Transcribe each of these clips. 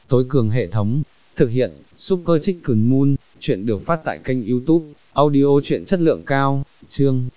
tối cường hệ thống, thực hiện, Super Chicken Moon, chuyện được phát tại kênh YouTube, audio chuyện chất lượng cao, chương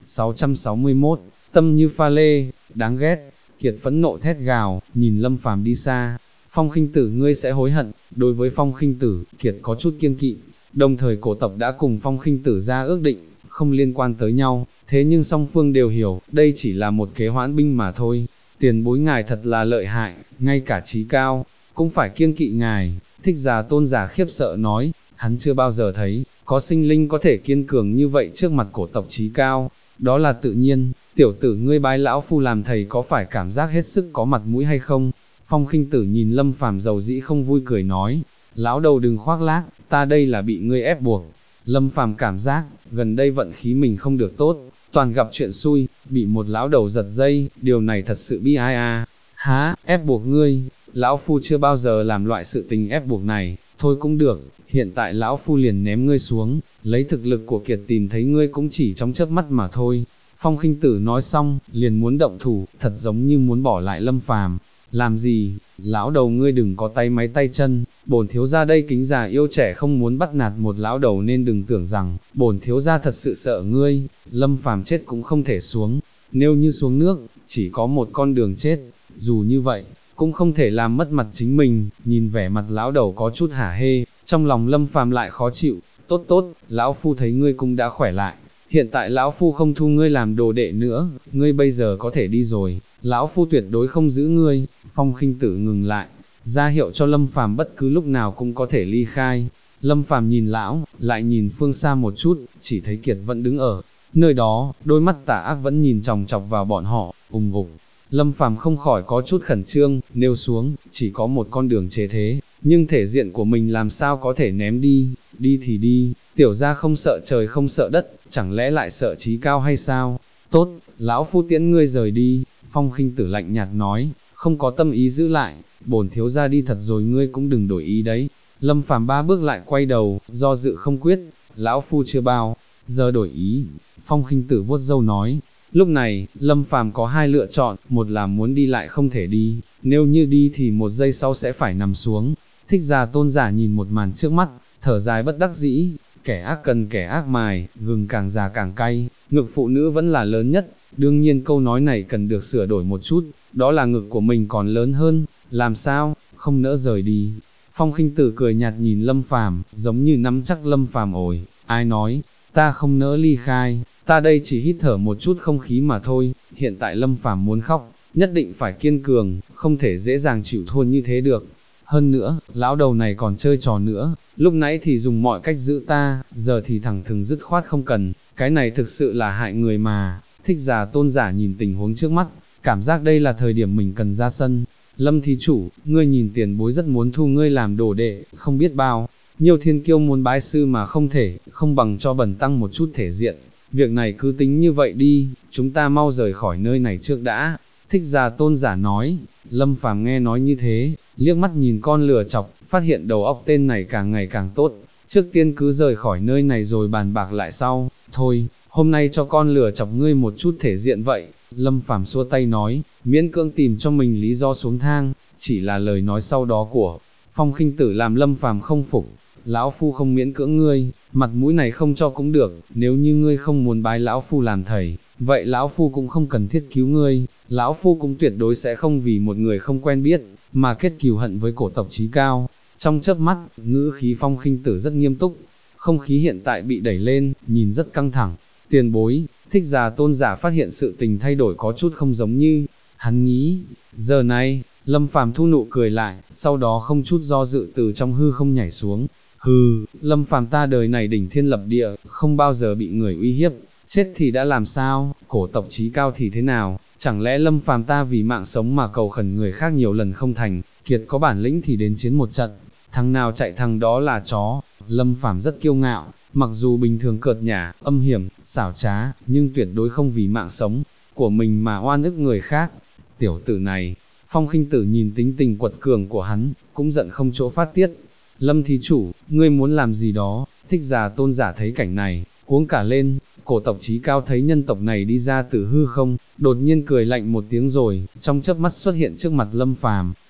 661, tâm như pha lê, đáng ghét, Kiệt phẫn nộ thét gào, nhìn Lâm Phàm đi xa, Phong Khinh Tử ngươi sẽ hối hận, đối với Phong Khinh Tử, Kiệt có chút kiêng kỵ, đồng thời cổ tộc đã cùng Phong Khinh Tử ra ước định, không liên quan tới nhau, thế nhưng song phương đều hiểu, đây chỉ là một kế hoãn binh mà thôi, tiền bối ngài thật là lợi hại, ngay cả trí cao, cũng phải kiêng kỵ ngài, Thích Giả Tôn giả khiếp sợ nói, hắn chưa bao giờ thấy, có sinh linh có thể kiên cường như vậy trước mặt cổ tộc trí cao, đó là tự nhiên, tiểu tử ngươi bái lão phu làm thầy có phải cảm giác hết sức có mặt mũi hay không? Phong Khinh Tử nhìn Lâm Phàm dầu dĩ không vui cười nói, lão đầu đừng khoác lác, ta đây là bị ngươi ép buộc. Lâm Phàm cảm giác, gần đây vận khí mình không được tốt, toàn gặp chuyện xui, bị một lão đầu giật dây, điều này thật sự bi ai à. Há, ép buộc ngươi, lão phu chưa bao giờ làm loại sự tình ép buộc này, thôi cũng được, hiện tại lão phu liền ném ngươi xuống, lấy thực lực của Kiệt tìm thấy ngươi cũng chỉ trong chớp mắt mà thôi. Phong Khinh Tử nói xong, liền muốn động thủ, thật giống như muốn bỏ lại Lâm Phàm. Làm gì, lão đầu ngươi đừng có tay máy tay chân, bổn thiếu gia đây kính già yêu trẻ không muốn bắt nạt một lão đầu nên đừng tưởng rằng, bổn thiếu gia thật sự sợ ngươi, Lâm Phàm chết cũng không thể xuống, nếu như xuống nước, chỉ có một con đường chết, dù như vậy, cũng không thể làm mất mặt chính mình, nhìn vẻ mặt lão đầu có chút hả hê, trong lòng Lâm Phàm lại khó chịu, tốt tốt, lão phu thấy ngươi cũng đã khỏe lại. Hiện tại lão phu không thu ngươi làm đồ đệ nữa, ngươi bây giờ có thể đi rồi, lão phu tuyệt đối không giữ ngươi. Phong Khinh Tử ngừng lại, ra hiệu cho Lâm Phàm bất cứ lúc nào cũng có thể ly khai. Lâm Phàm nhìn lão, lại nhìn phương xa một chút, chỉ thấy Kiệt vẫn đứng ở nơi đó, đôi mắt tà ác vẫn nhìn chòng chọc vào bọn họ, ùng ục. Lâm Phàm không khỏi có chút khẩn trương, nêu xuống, chỉ có một con đường chế thế, nhưng thể diện của mình làm sao có thể ném đi, đi thì đi, tiểu gia không sợ trời không sợ đất, chẳng lẽ lại sợ trí cao hay sao? Tốt, lão phu tiễn ngươi rời đi, Phong Khinh Tử lạnh nhạt nói, không có tâm ý giữ lại, bổn thiếu gia đi thật rồi ngươi cũng đừng đổi ý đấy. Lâm Phàm ba bước lại quay đầu, do dự không quyết, lão phu chưa bao giờ đổi ý, Phong Khinh Tử vuốt râu nói. Lúc này, Lâm Phàm có hai lựa chọn, một là muốn đi lại không thể đi, nếu như đi thì một giây sau sẽ phải nằm xuống. Thích Giả Tôn giả nhìn một màn trước mắt, thở dài bất đắc dĩ, kẻ ác cần kẻ ác mài, gừng càng già càng cay, ngực phụ nữ vẫn là lớn nhất, đương nhiên câu nói này cần được sửa đổi một chút, đó là ngực của mình còn lớn hơn, làm sao, không nỡ rời đi. Phong Khinh Tử cười nhạt nhìn Lâm Phàm, giống như nắm chắc Lâm Phàm ổi, ai nói, ta không nỡ ly khai, ta đây chỉ hít thở một chút không khí mà thôi, hiện tại Lâm Phàm muốn khóc, nhất định phải kiên cường, không thể dễ dàng chịu thua như thế được. Hơn nữa, lão đầu này còn chơi trò nữa, lúc nãy thì dùng mọi cách giữ ta, giờ thì thẳng thừng dứt khoát không cần, cái này thực sự là hại người mà. Thích Giả Tôn giả nhìn tình huống trước mắt, cảm giác đây là thời điểm mình cần ra sân. Lâm thí chủ, ngươi nhìn tiền bối rất muốn thu ngươi làm đồ đệ, không biết bao nhiều thiên kiêu muốn bái sư mà không thể, không bằng cho bần tăng một chút thể diện. Việc này cứ tính như vậy đi, chúng ta mau rời khỏi nơi này trước đã. Thích Giả Tôn giả nói. Lâm Phàm nghe nói như thế, liếc mắt nhìn con lừa chọc, phát hiện đầu óc tên này càng ngày càng tốt, trước tiên cứ rời khỏi nơi này rồi bàn bạc lại sau, thôi, hôm nay cho con lừa chọc ngươi một chút thể diện vậy. Lâm Phàm xua tay nói, miễn cưỡng tìm cho mình lý do xuống thang, chỉ là lời nói sau đó của Phong Khinh Tử làm Lâm Phàm không phục. Lão phu không miễn cưỡng ngươi, mặt mũi này không cho cũng được, nếu như ngươi không muốn bái lão phu làm thầy, vậy lão phu cũng không cần thiết cứu ngươi, lão phu cũng tuyệt đối sẽ không vì một người không quen biết, mà kết cừu hận với cổ tộc trí cao. Trong chớp mắt, ngữ khí Phong Khinh Tử rất nghiêm túc, không khí hiện tại bị đẩy lên, nhìn rất căng thẳng. Tiền bối, Thích Giả Tôn giả phát hiện sự tình thay đổi có chút không giống như hắn nghĩ. Giờ này, Lâm Phàm thu nụ cười lại, sau đó không chút do dự từ trong hư không nhảy xuống. Hừ, Lâm Phàm ta đời này đỉnh thiên lập địa, không bao giờ bị người uy hiếp, chết thì đã làm sao, cổ tộc trí cao thì thế nào, chẳng lẽ Lâm Phàm ta vì mạng sống mà cầu khẩn người khác nhiều lần không thành, Kiệt có bản lĩnh thì đến chiến một trận, thằng nào chạy thằng đó là chó. Lâm Phàm rất kiêu ngạo, mặc dù bình thường cợt nhả, âm hiểm, xảo trá, nhưng tuyệt đối không vì mạng sống của mình mà oan ức người khác. Tiểu tử này, Phong Khinh Tử nhìn tính tình quật cường của hắn, cũng giận không chỗ phát tiết. Lâm thí chủ, ngươi muốn làm gì đó? Thích Giả Tôn giả thấy cảnh này, cuống cả lên, cổ tộc trí cao thấy nhân tộc này đi ra từ hư không, đột nhiên cười lạnh một tiếng rồi, trong chớp mắt xuất hiện trước mặt Lâm Phàm.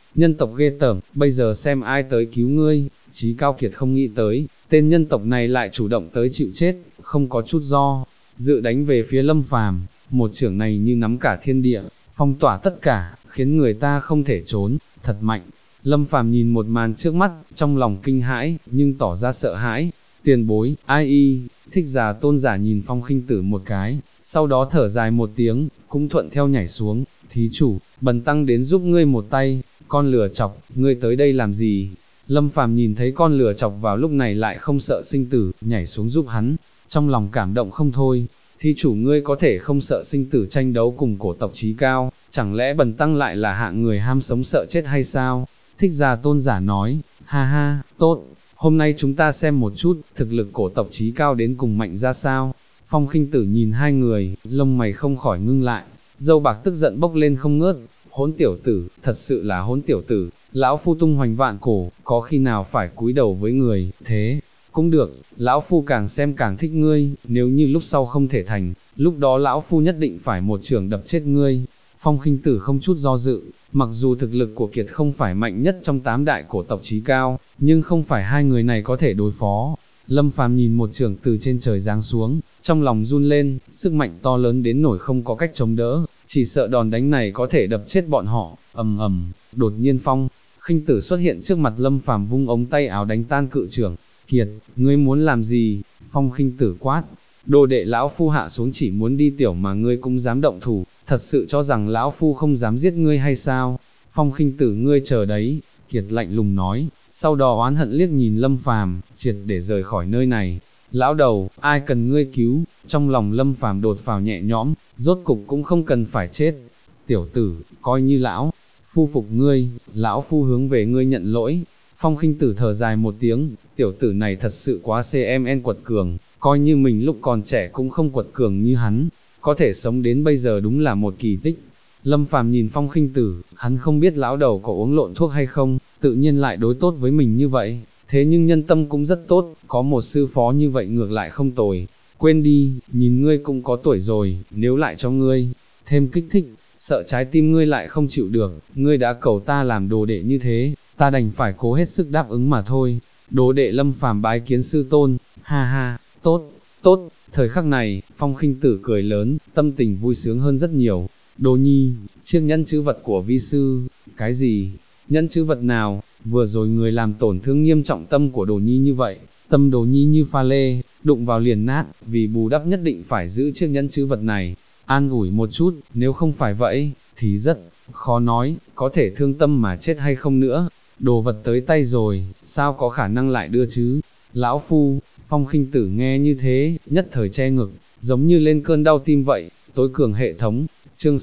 nhân tộc ghê tởm, bây giờ xem ai tới cứu ngươi. Chí Cao Kiệt không nghĩ tới, tên nhân tộc này lại chủ động tới chịu chết, không có chút do dự đánh về phía Lâm Phàm, một chưởng này như nắm cả thiên địa, phong tỏa tất cả, khiến người ta không thể trốn, thật mạnh. Lâm Phàm nhìn một màn trước mắt, trong lòng kinh hãi, nhưng tỏ ra sợ hãi. Tiền bối, ai y, Thích Già Tôn giả nhìn Phong Khinh Tử một cái, sau đó thở dài một tiếng, cũng thuận theo nhảy xuống. Thí chủ, bần tăng đến giúp ngươi một tay. Con lừa chọc, ngươi tới đây làm gì? Lâm Phàm nhìn thấy con lừa chọc vào lúc này lại không sợ sinh tử, nhảy xuống giúp hắn, trong lòng cảm động không thôi. Thí chủ ngươi có thể không sợ sinh tử tranh đấu cùng cổ tộc Chí Cao, chẳng lẽ bần tăng lại là hạng người ham sống sợ chết hay sao? Thích Già Tôn giả nói, ha ha, tốt, hôm nay chúng ta xem một chút, thực lực cổ tộc Chí Cao đến cùng mạnh ra sao. Phong Khinh Tử nhìn hai người, lông mày không khỏi ngưng lại, dâu bạc tức giận bốc lên không ngớt. Hỗn tiểu tử, thật sự là hỗn tiểu tử, lão phu tung hoành vạn cổ, có khi nào phải cúi đầu với người, thế, cũng được, lão phu càng xem càng thích ngươi, nếu như lúc sau không thể thành, lúc đó lão phu nhất định phải một chưởng đập chết ngươi. Phong Khinh Tử không chút do dự, mặc dù thực lực của Kiệt không phải mạnh nhất trong 8 đại cổ tộc Chí Cao, nhưng không phải hai người này có thể đối phó. Lâm Phàm nhìn một chưởng từ trên trời giáng xuống, trong lòng run lên, sức mạnh to lớn đến nổi không có cách chống đỡ, chỉ sợ đòn đánh này có thể đập chết bọn họ. Ầm ầm, đột nhiên Phong Khinh Tử xuất hiện trước mặt Lâm Phàm vung ống tay áo đánh tan cự chưởng. Kiệt, ngươi muốn làm gì? Phong Khinh Tử quát. Đồ đệ lão phu hạ xuống chỉ muốn đi tiểu mà ngươi cũng dám động thủ, thật sự cho rằng lão phu không dám giết ngươi hay sao? Phong Khinh Tử ngươi chờ đấy, Kiệt lạnh lùng nói, sau đó oán hận liếc nhìn Lâm Phàm, triệt để rời khỏi nơi này. Lão đầu, ai cần ngươi cứu? Trong lòng Lâm Phàm đột phào nhẹ nhõm, rốt cục cũng không cần phải chết. Tiểu tử, coi như lão phu phục ngươi, lão phu hướng về ngươi nhận lỗi. Phong Khinh Tử thở dài một tiếng, tiểu tử này thật sự quá CMN quật cường, coi như mình lúc còn trẻ cũng không quật cường như hắn, có thể sống đến bây giờ đúng là một kỳ tích. Lâm Phàm nhìn Phong Khinh Tử, hắn không biết lão đầu có uống lộn thuốc hay không, tự nhiên lại đối tốt với mình như vậy, thế nhưng nhân tâm cũng rất tốt, có một sư phó như vậy ngược lại không tồi. Quên đi, nhìn ngươi cũng có tuổi rồi, nếu lại cho ngươi thêm kích thích, sợ trái tim ngươi lại không chịu được, ngươi đã cầu ta làm đồ đệ như thế, ta đành phải cố hết sức đáp ứng mà thôi. Đồ đệ Lâm Phàm bái kiến sư tôn, ha ha, tốt, tốt. Thời khắc này, Phong Khinh Tử cười lớn, tâm tình vui sướng hơn rất nhiều. Đồ nhi, chiếc nhẫn chữ vật của vi sư, cái gì? Nhẫn chữ vật nào? Vừa rồi người làm tổn thương nghiêm trọng tâm của Đồ nhi như vậy, tâm Đồ nhi như pha lê, đụng vào liền nát, vì bù đắp nhất định phải giữ chiếc nhẫn chữ vật này, an ủi một chút, nếu không phải vậy, thì rất khó nói, có thể thương tâm mà chết hay không nữa. Đồ vật tới tay rồi, sao có khả năng lại đưa chứ? Lão phu, Phong Khinh Tử nghe như thế, nhất thời che ngực, giống như lên cơn đau tim vậy. Tối cường hệ thống, chương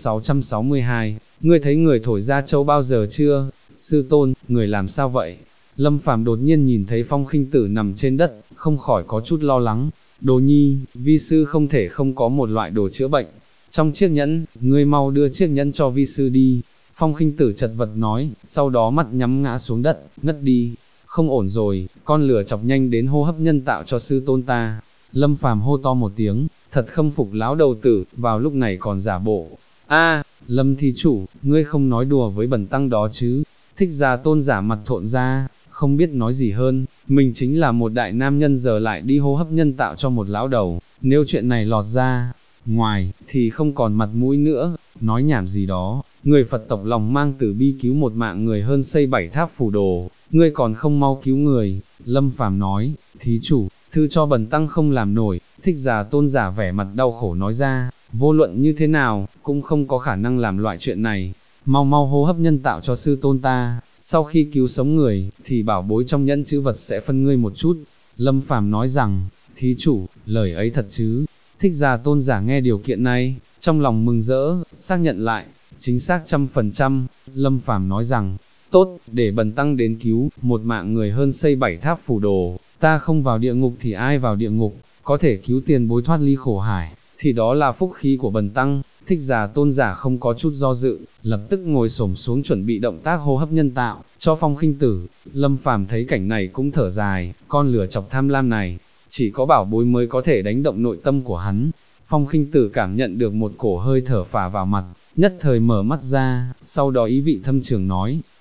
662, ngươi thấy người thổi ra châu bao giờ chưa? Sư tôn, người làm sao vậy? Lâm Phàm đột nhiên nhìn thấy Phong Khinh Tử nằm trên đất, không khỏi có chút lo lắng. Đồ nhi, vi sư không thể không có một loại đồ chữa bệnh. Trong chiếc nhẫn, ngươi mau đưa chiếc nhẫn cho vi sư đi. Phong Khinh Tử chật vật nói, sau đó mặt nhắm ngã xuống đất, ngất đi. Không ổn rồi, con lửa chọc nhanh đến hô hấp nhân tạo cho sư tôn ta. Lâm Phàm hô to một tiếng, thật khâm phục lão đầu tử, vào lúc này còn giả bộ. A, Lâm thí chủ, ngươi không nói đùa với bần tăng đó chứ? Thích Già Tôn giả mặt thộn ra, không biết nói gì hơn, mình chính là một đại nam nhân giờ lại đi hô hấp nhân tạo cho một lão đầu, nếu chuyện này lọt ra ngoài, thì không còn mặt mũi nữa. Nói nhảm gì đó, người Phật tộc lòng mang từ bi cứu một mạng người hơn xây 7 tháp phù đồ, ngươi còn không mau cứu người. Lâm Phàm nói, thí chủ, thư cho bần tăng không làm nổi. Thích Già Tôn giả vẻ mặt đau khổ nói ra, vô luận như thế nào, cũng không có khả năng làm loại chuyện này, mau mau hô hấp nhân tạo cho sư tôn ta, sau khi cứu sống người, thì bảo bối trong nhẫn chữ vật sẽ phân ngươi một chút. Lâm Phàm nói rằng, thí chủ, lời ấy thật chứ? Thích Già Tôn giả nghe điều kiện này, trong lòng mừng rỡ, xác nhận lại, chính xác 100%. Lâm Phàm nói rằng, tốt, để bần tăng đến cứu, một mạng người hơn xây 7 tháp phù đồ, ta không vào địa ngục thì ai vào địa ngục, có thể cứu tiền bối thoát ly khổ hải, thì đó là phúc khí của bần tăng. Thích Già Tôn giả không có chút do dự, lập tức ngồi xổm xuống chuẩn bị động tác hô hấp nhân tạo, cho Phong Khinh Tử. Lâm Phàm thấy cảnh này cũng thở dài, con lửa chọc tham lam này, chỉ có bảo bối mới có thể đánh động nội tâm của hắn. Phong Khinh Tử cảm nhận được một cổ hơi thở phả vào mặt, nhất thời mở mắt ra, sau đó ý vị thâm trường nói,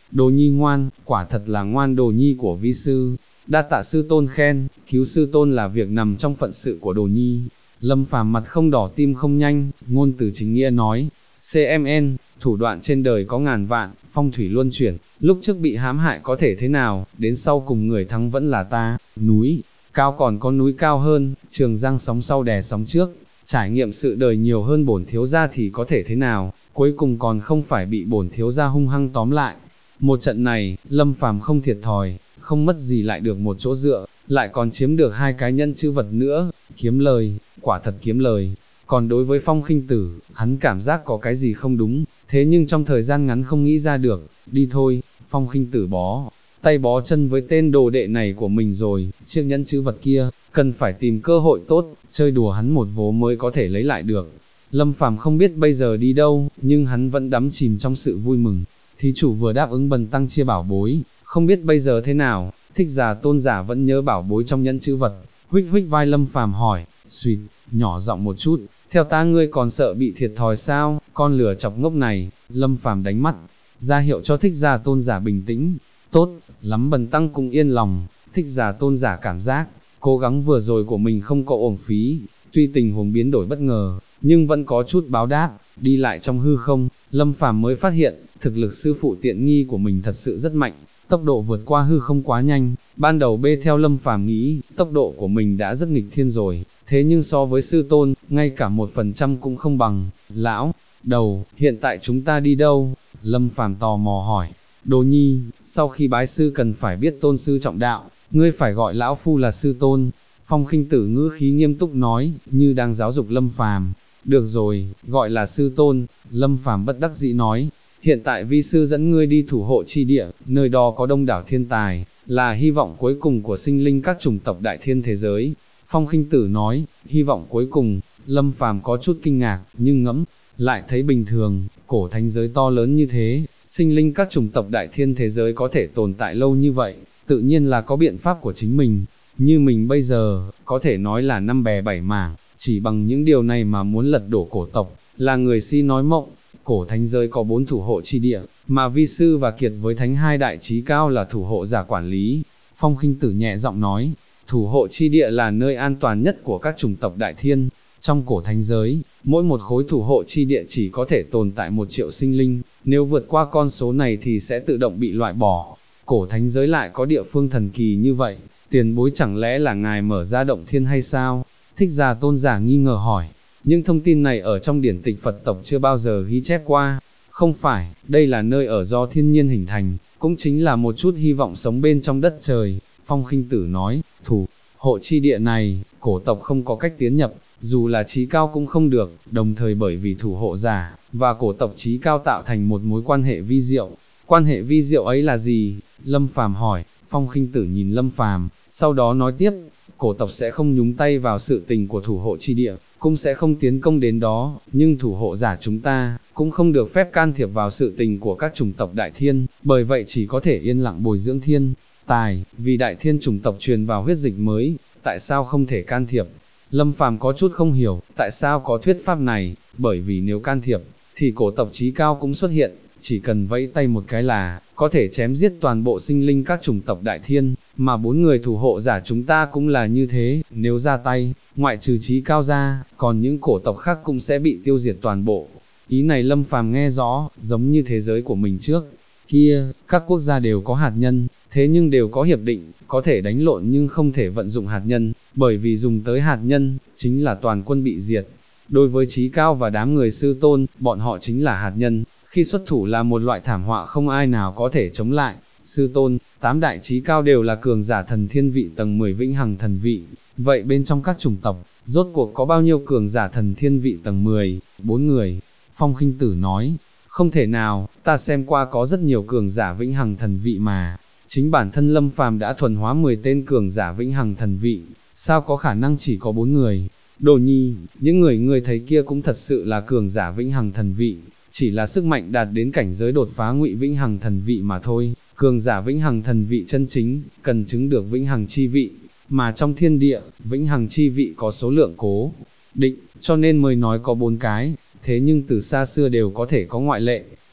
đồ nhi ngoan, quả thật là ngoan đồ nhi của vi sư, đa tạ sư tôn khen, cứu sư tôn là việc nằm trong phận sự của đồ nhi. Lâm Phàm mặt không đỏ tim không nhanh, ngôn từ chính nghĩa nói, CMN, thủ đoạn trên đời có ngàn vạn, phong thủy luân chuyển, lúc trước bị hãm hại có thể thế nào, đến sau cùng người thắng vẫn là ta, núi, cao còn có núi cao hơn, Trường Giang sóng sau đè sóng trước, trải nghiệm sự đời nhiều hơn bổn thiếu gia thì có thể thế nào, cuối cùng còn không phải bị bổn thiếu gia hung hăng tóm lại. Một trận này, Lâm Phàm không thiệt thòi, không mất gì lại được một chỗ dựa, lại còn chiếm được 2 cái nhân chữ vật nữa, kiếm lời, quả thật kiếm lời. Còn đối với Phong Khinh Tử, hắn cảm giác có cái gì không đúng, thế nhưng trong thời gian ngắn không nghĩ ra được, đi thôi, Phong Khinh Tử bó tay bó chân với tên đồ đệ này của mình rồi, chiếc nhẫn chữ vật kia, cần phải tìm cơ hội tốt, chơi đùa hắn một vố mới có thể lấy lại được. Lâm Phàm không biết bây giờ đi đâu, nhưng hắn vẫn đắm chìm trong sự vui mừng. Thí chủ vừa đáp ứng bần tăng chia bảo bối, không biết bây giờ thế nào, Thích Giả Tôn giả vẫn nhớ bảo bối trong nhẫn chữ vật, huých huých vai Lâm Phàm hỏi, suýt, nhỏ giọng một chút, theo ta ngươi còn sợ bị thiệt thòi sao, con lừa chọc ngốc này. Lâm Phàm đánh mắt, ra hiệu cho Thích Giả Tôn giả bình tĩnh, tốt, lắm bần tăng cũng yên lòng. Thích Giả Tôn giả cảm giác, cố gắng vừa rồi của mình không có uổng phí, tuy tình huống biến đổi bất ngờ, nhưng vẫn có chút báo đáp. Đi lại trong hư không, Lâm Phàm mới phát hiện, thực lực sư phụ tiện nghi của mình thật sự rất mạnh, tốc độ vượt qua hư không quá nhanh. Ban đầu theo Lâm Phàm nghĩ, tốc độ của mình đã rất nghịch thiên rồi, thế nhưng so với sư tôn, ngay cả 1% cũng không bằng. Lão đầu, hiện tại chúng ta đi đâu? Lâm Phàm tò mò hỏi. Đồ nhi, sau khi bái sư cần phải biết tôn sư trọng đạo, ngươi phải gọi lão phu là sư tôn. Phong Khinh Tử ngữ khí nghiêm túc nói, như đang giáo dục Lâm Phàm. Được rồi, gọi là sư tôn. Lâm Phàm bất đắc dĩ nói, hiện tại vi sư dẫn ngươi đi thủ hộ chi địa, nơi đó có đông đảo thiên tài, là hy vọng cuối cùng của sinh linh các chủng tộc đại thiên thế giới. Phong Khinh Tử nói, hy vọng cuối cùng. Lâm Phàm có chút kinh ngạc, nhưng ngẫm lại thấy bình thường, cổ thánh giới to lớn như thế, sinh linh các chủng tộc đại thiên thế giới có thể tồn tại lâu như vậy, tự nhiên là có biện pháp của chính mình. Như mình bây giờ, có thể nói là 5 bè 7 mảng, chỉ bằng những điều này mà muốn lật đổ cổ tộc, là người si nói mộng. Cổ thánh giới có 4 thủ hộ chi địa, mà vi sư và kiệt với thánh hai đại chí cao là thủ hộ giả quản lý. Phong Khinh Tử nhẹ giọng nói, thủ hộ chi địa là nơi an toàn nhất của các chủng tộc đại thiên. Trong cổ thánh giới, mỗi một khối thủ hộ chi địa chỉ có thể tồn tại 1 triệu sinh linh, nếu vượt qua con số này thì sẽ tự động bị loại bỏ. Cổ thánh giới lại có địa phương thần kỳ như vậy, tiền bối chẳng lẽ là ngài mở ra động thiên hay sao? Thích Giả Tôn giả nghi ngờ hỏi, những thông tin này ở trong điển tịch Phật tộc chưa bao giờ ghi chép qua. Không phải, đây là nơi ở do thiên nhiên hình thành, cũng chính là một chút hy vọng sống bên trong đất trời. Phong Khinh Tử nói, thủ hộ chi địa này, cổ tộc không có cách tiến nhập, dù là chí cao cũng không được, đồng thời bởi vì thủ hộ giả và cổ tộc chí cao tạo thành một mối quan hệ vi diệu. Quan hệ vi diệu ấy là gì? Lâm Phàm hỏi. Phong Khinh Tử nhìn Lâm Phàm, sau đó nói tiếp, cổ tộc sẽ không nhúng tay vào sự tình của thủ hộ chi địa, cũng sẽ không tiến công đến đó, nhưng thủ hộ giả chúng ta, cũng không được phép can thiệp vào sự tình của các chủng tộc đại thiên, bởi vậy chỉ có thể yên lặng bồi dưỡng thiên tài, vì đại thiên chủng tộc truyền vào huyết dịch mới, tại sao không thể can thiệp? Lâm Phàm có chút không hiểu, tại sao có thuyết pháp này, bởi vì nếu can thiệp, thì cổ tộc chí cao cũng xuất hiện, chỉ cần vẫy tay một cái là, có thể chém giết toàn bộ sinh linh các chủng tộc đại thiên, mà 4 người thủ hộ giả chúng ta cũng là như thế, nếu ra tay, ngoại trừ chí cao ra, còn những cổ tộc khác cũng sẽ bị tiêu diệt toàn bộ. Ý này Lâm Phàm nghe rõ, giống như thế giới của mình trước kia, các quốc gia đều có hạt nhân, thế nhưng đều có hiệp định, có thể đánh lộn nhưng không thể vận dụng hạt nhân, bởi vì dùng tới hạt nhân, chính là toàn quân bị diệt. Đối với chí cao và đám người sư tôn, bọn họ chính là hạt nhân, khi xuất thủ là một loại thảm họa không ai nào có thể chống lại. Sư tôn, 8 đại chí cao đều là cường giả thần thiên vị tầng 10 vĩnh hằng thần vị, vậy bên trong các chủng tộc, rốt cuộc có bao nhiêu cường giả thần thiên vị tầng 10? 4 người. Phong Khinh Tử nói, không thể nào, ta xem qua có rất nhiều cường giả vĩnh hằng thần vị mà. Chính bản thân Lâm Phàm đã thuần hóa 10 tên cường giả vĩnh hằng thần vị, sao có khả năng chỉ có 4 người? Đồ nhi, những người ngươi thấy kia cũng thật sự là cường giả vĩnh hằng thần vị, chỉ là sức mạnh đạt đến cảnh giới đột phá ngụy vĩnh hằng thần vị mà thôi. Cường giả vĩnh hằng thần vị chân chính, cần chứng được vĩnh hằng chi vị, mà trong thiên địa, vĩnh hằng chi vị có số lượng cố định, cho nên mới nói có 4 cái, thế nhưng từ xa xưa đều có thể có ngoại lệ.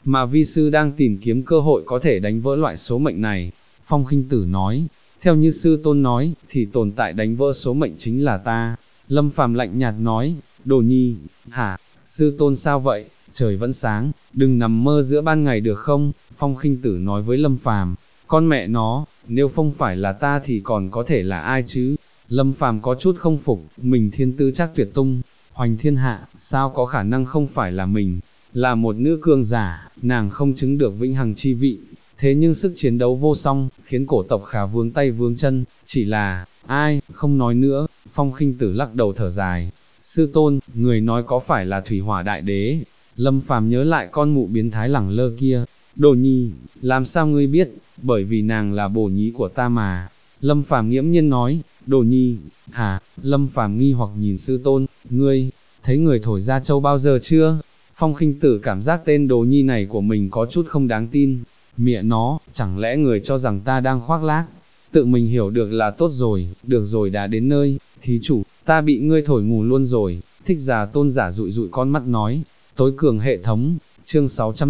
mà vi sư đang tìm kiếm cơ hội có thể đánh vỡ loại số mệnh này. Phong Khinh Tử nói, theo như sư tôn nói, thì tồn tại đánh vỡ số mệnh chính là ta. Lâm Phàm lạnh nhạt nói, Đồ Nhi, hả, sư tôn sao vậy, trời vẫn sáng, đừng nằm mơ giữa ban ngày được không? Phong Khinh Tử nói với Lâm Phàm, con mẹ nó, nếu không phải là ta thì còn có thể là ai chứ? Lâm Phàm có chút không phục, mình thiên tư chắc tuyệt tung, hoành thiên hạ, sao có khả năng không phải là mình, là một nữ cường giả, nàng không chứng được vĩnh hằng chi vị, thế nhưng sức chiến đấu vô song, khiến cổ tộc Khả vướng tay vướng chân, chỉ là, ai, không nói nữa. Phong Khinh Tử lắc đầu thở dài, sư tôn, người nói có phải là Thủy Hỏa Đại Đế? Lâm Phàm nhớ lại con mụ biến thái lẳng lơ kia, Đồ Nhi, làm sao ngươi biết, bởi vì nàng là bổ nhí của ta mà. Lâm Phàm nghiễm nhiên nói, Đồ Nhi, hả? Lâm Phàm nghi hoặc nhìn sư tôn, ngươi, thấy người thổi ra châu bao giờ chưa? Phong Khinh Tử cảm giác tên Đồ Nhi này của mình có chút không đáng tin, mẹ nó, chẳng lẽ người cho rằng ta đang khoác lác, tự mình hiểu được là tốt rồi, được rồi đã đến nơi, thí chủ, ta bị ngươi thổi ngủ luôn rồi. Thích Giả Tôn giả dụi dụi con mắt nói, tối cường hệ thống, chương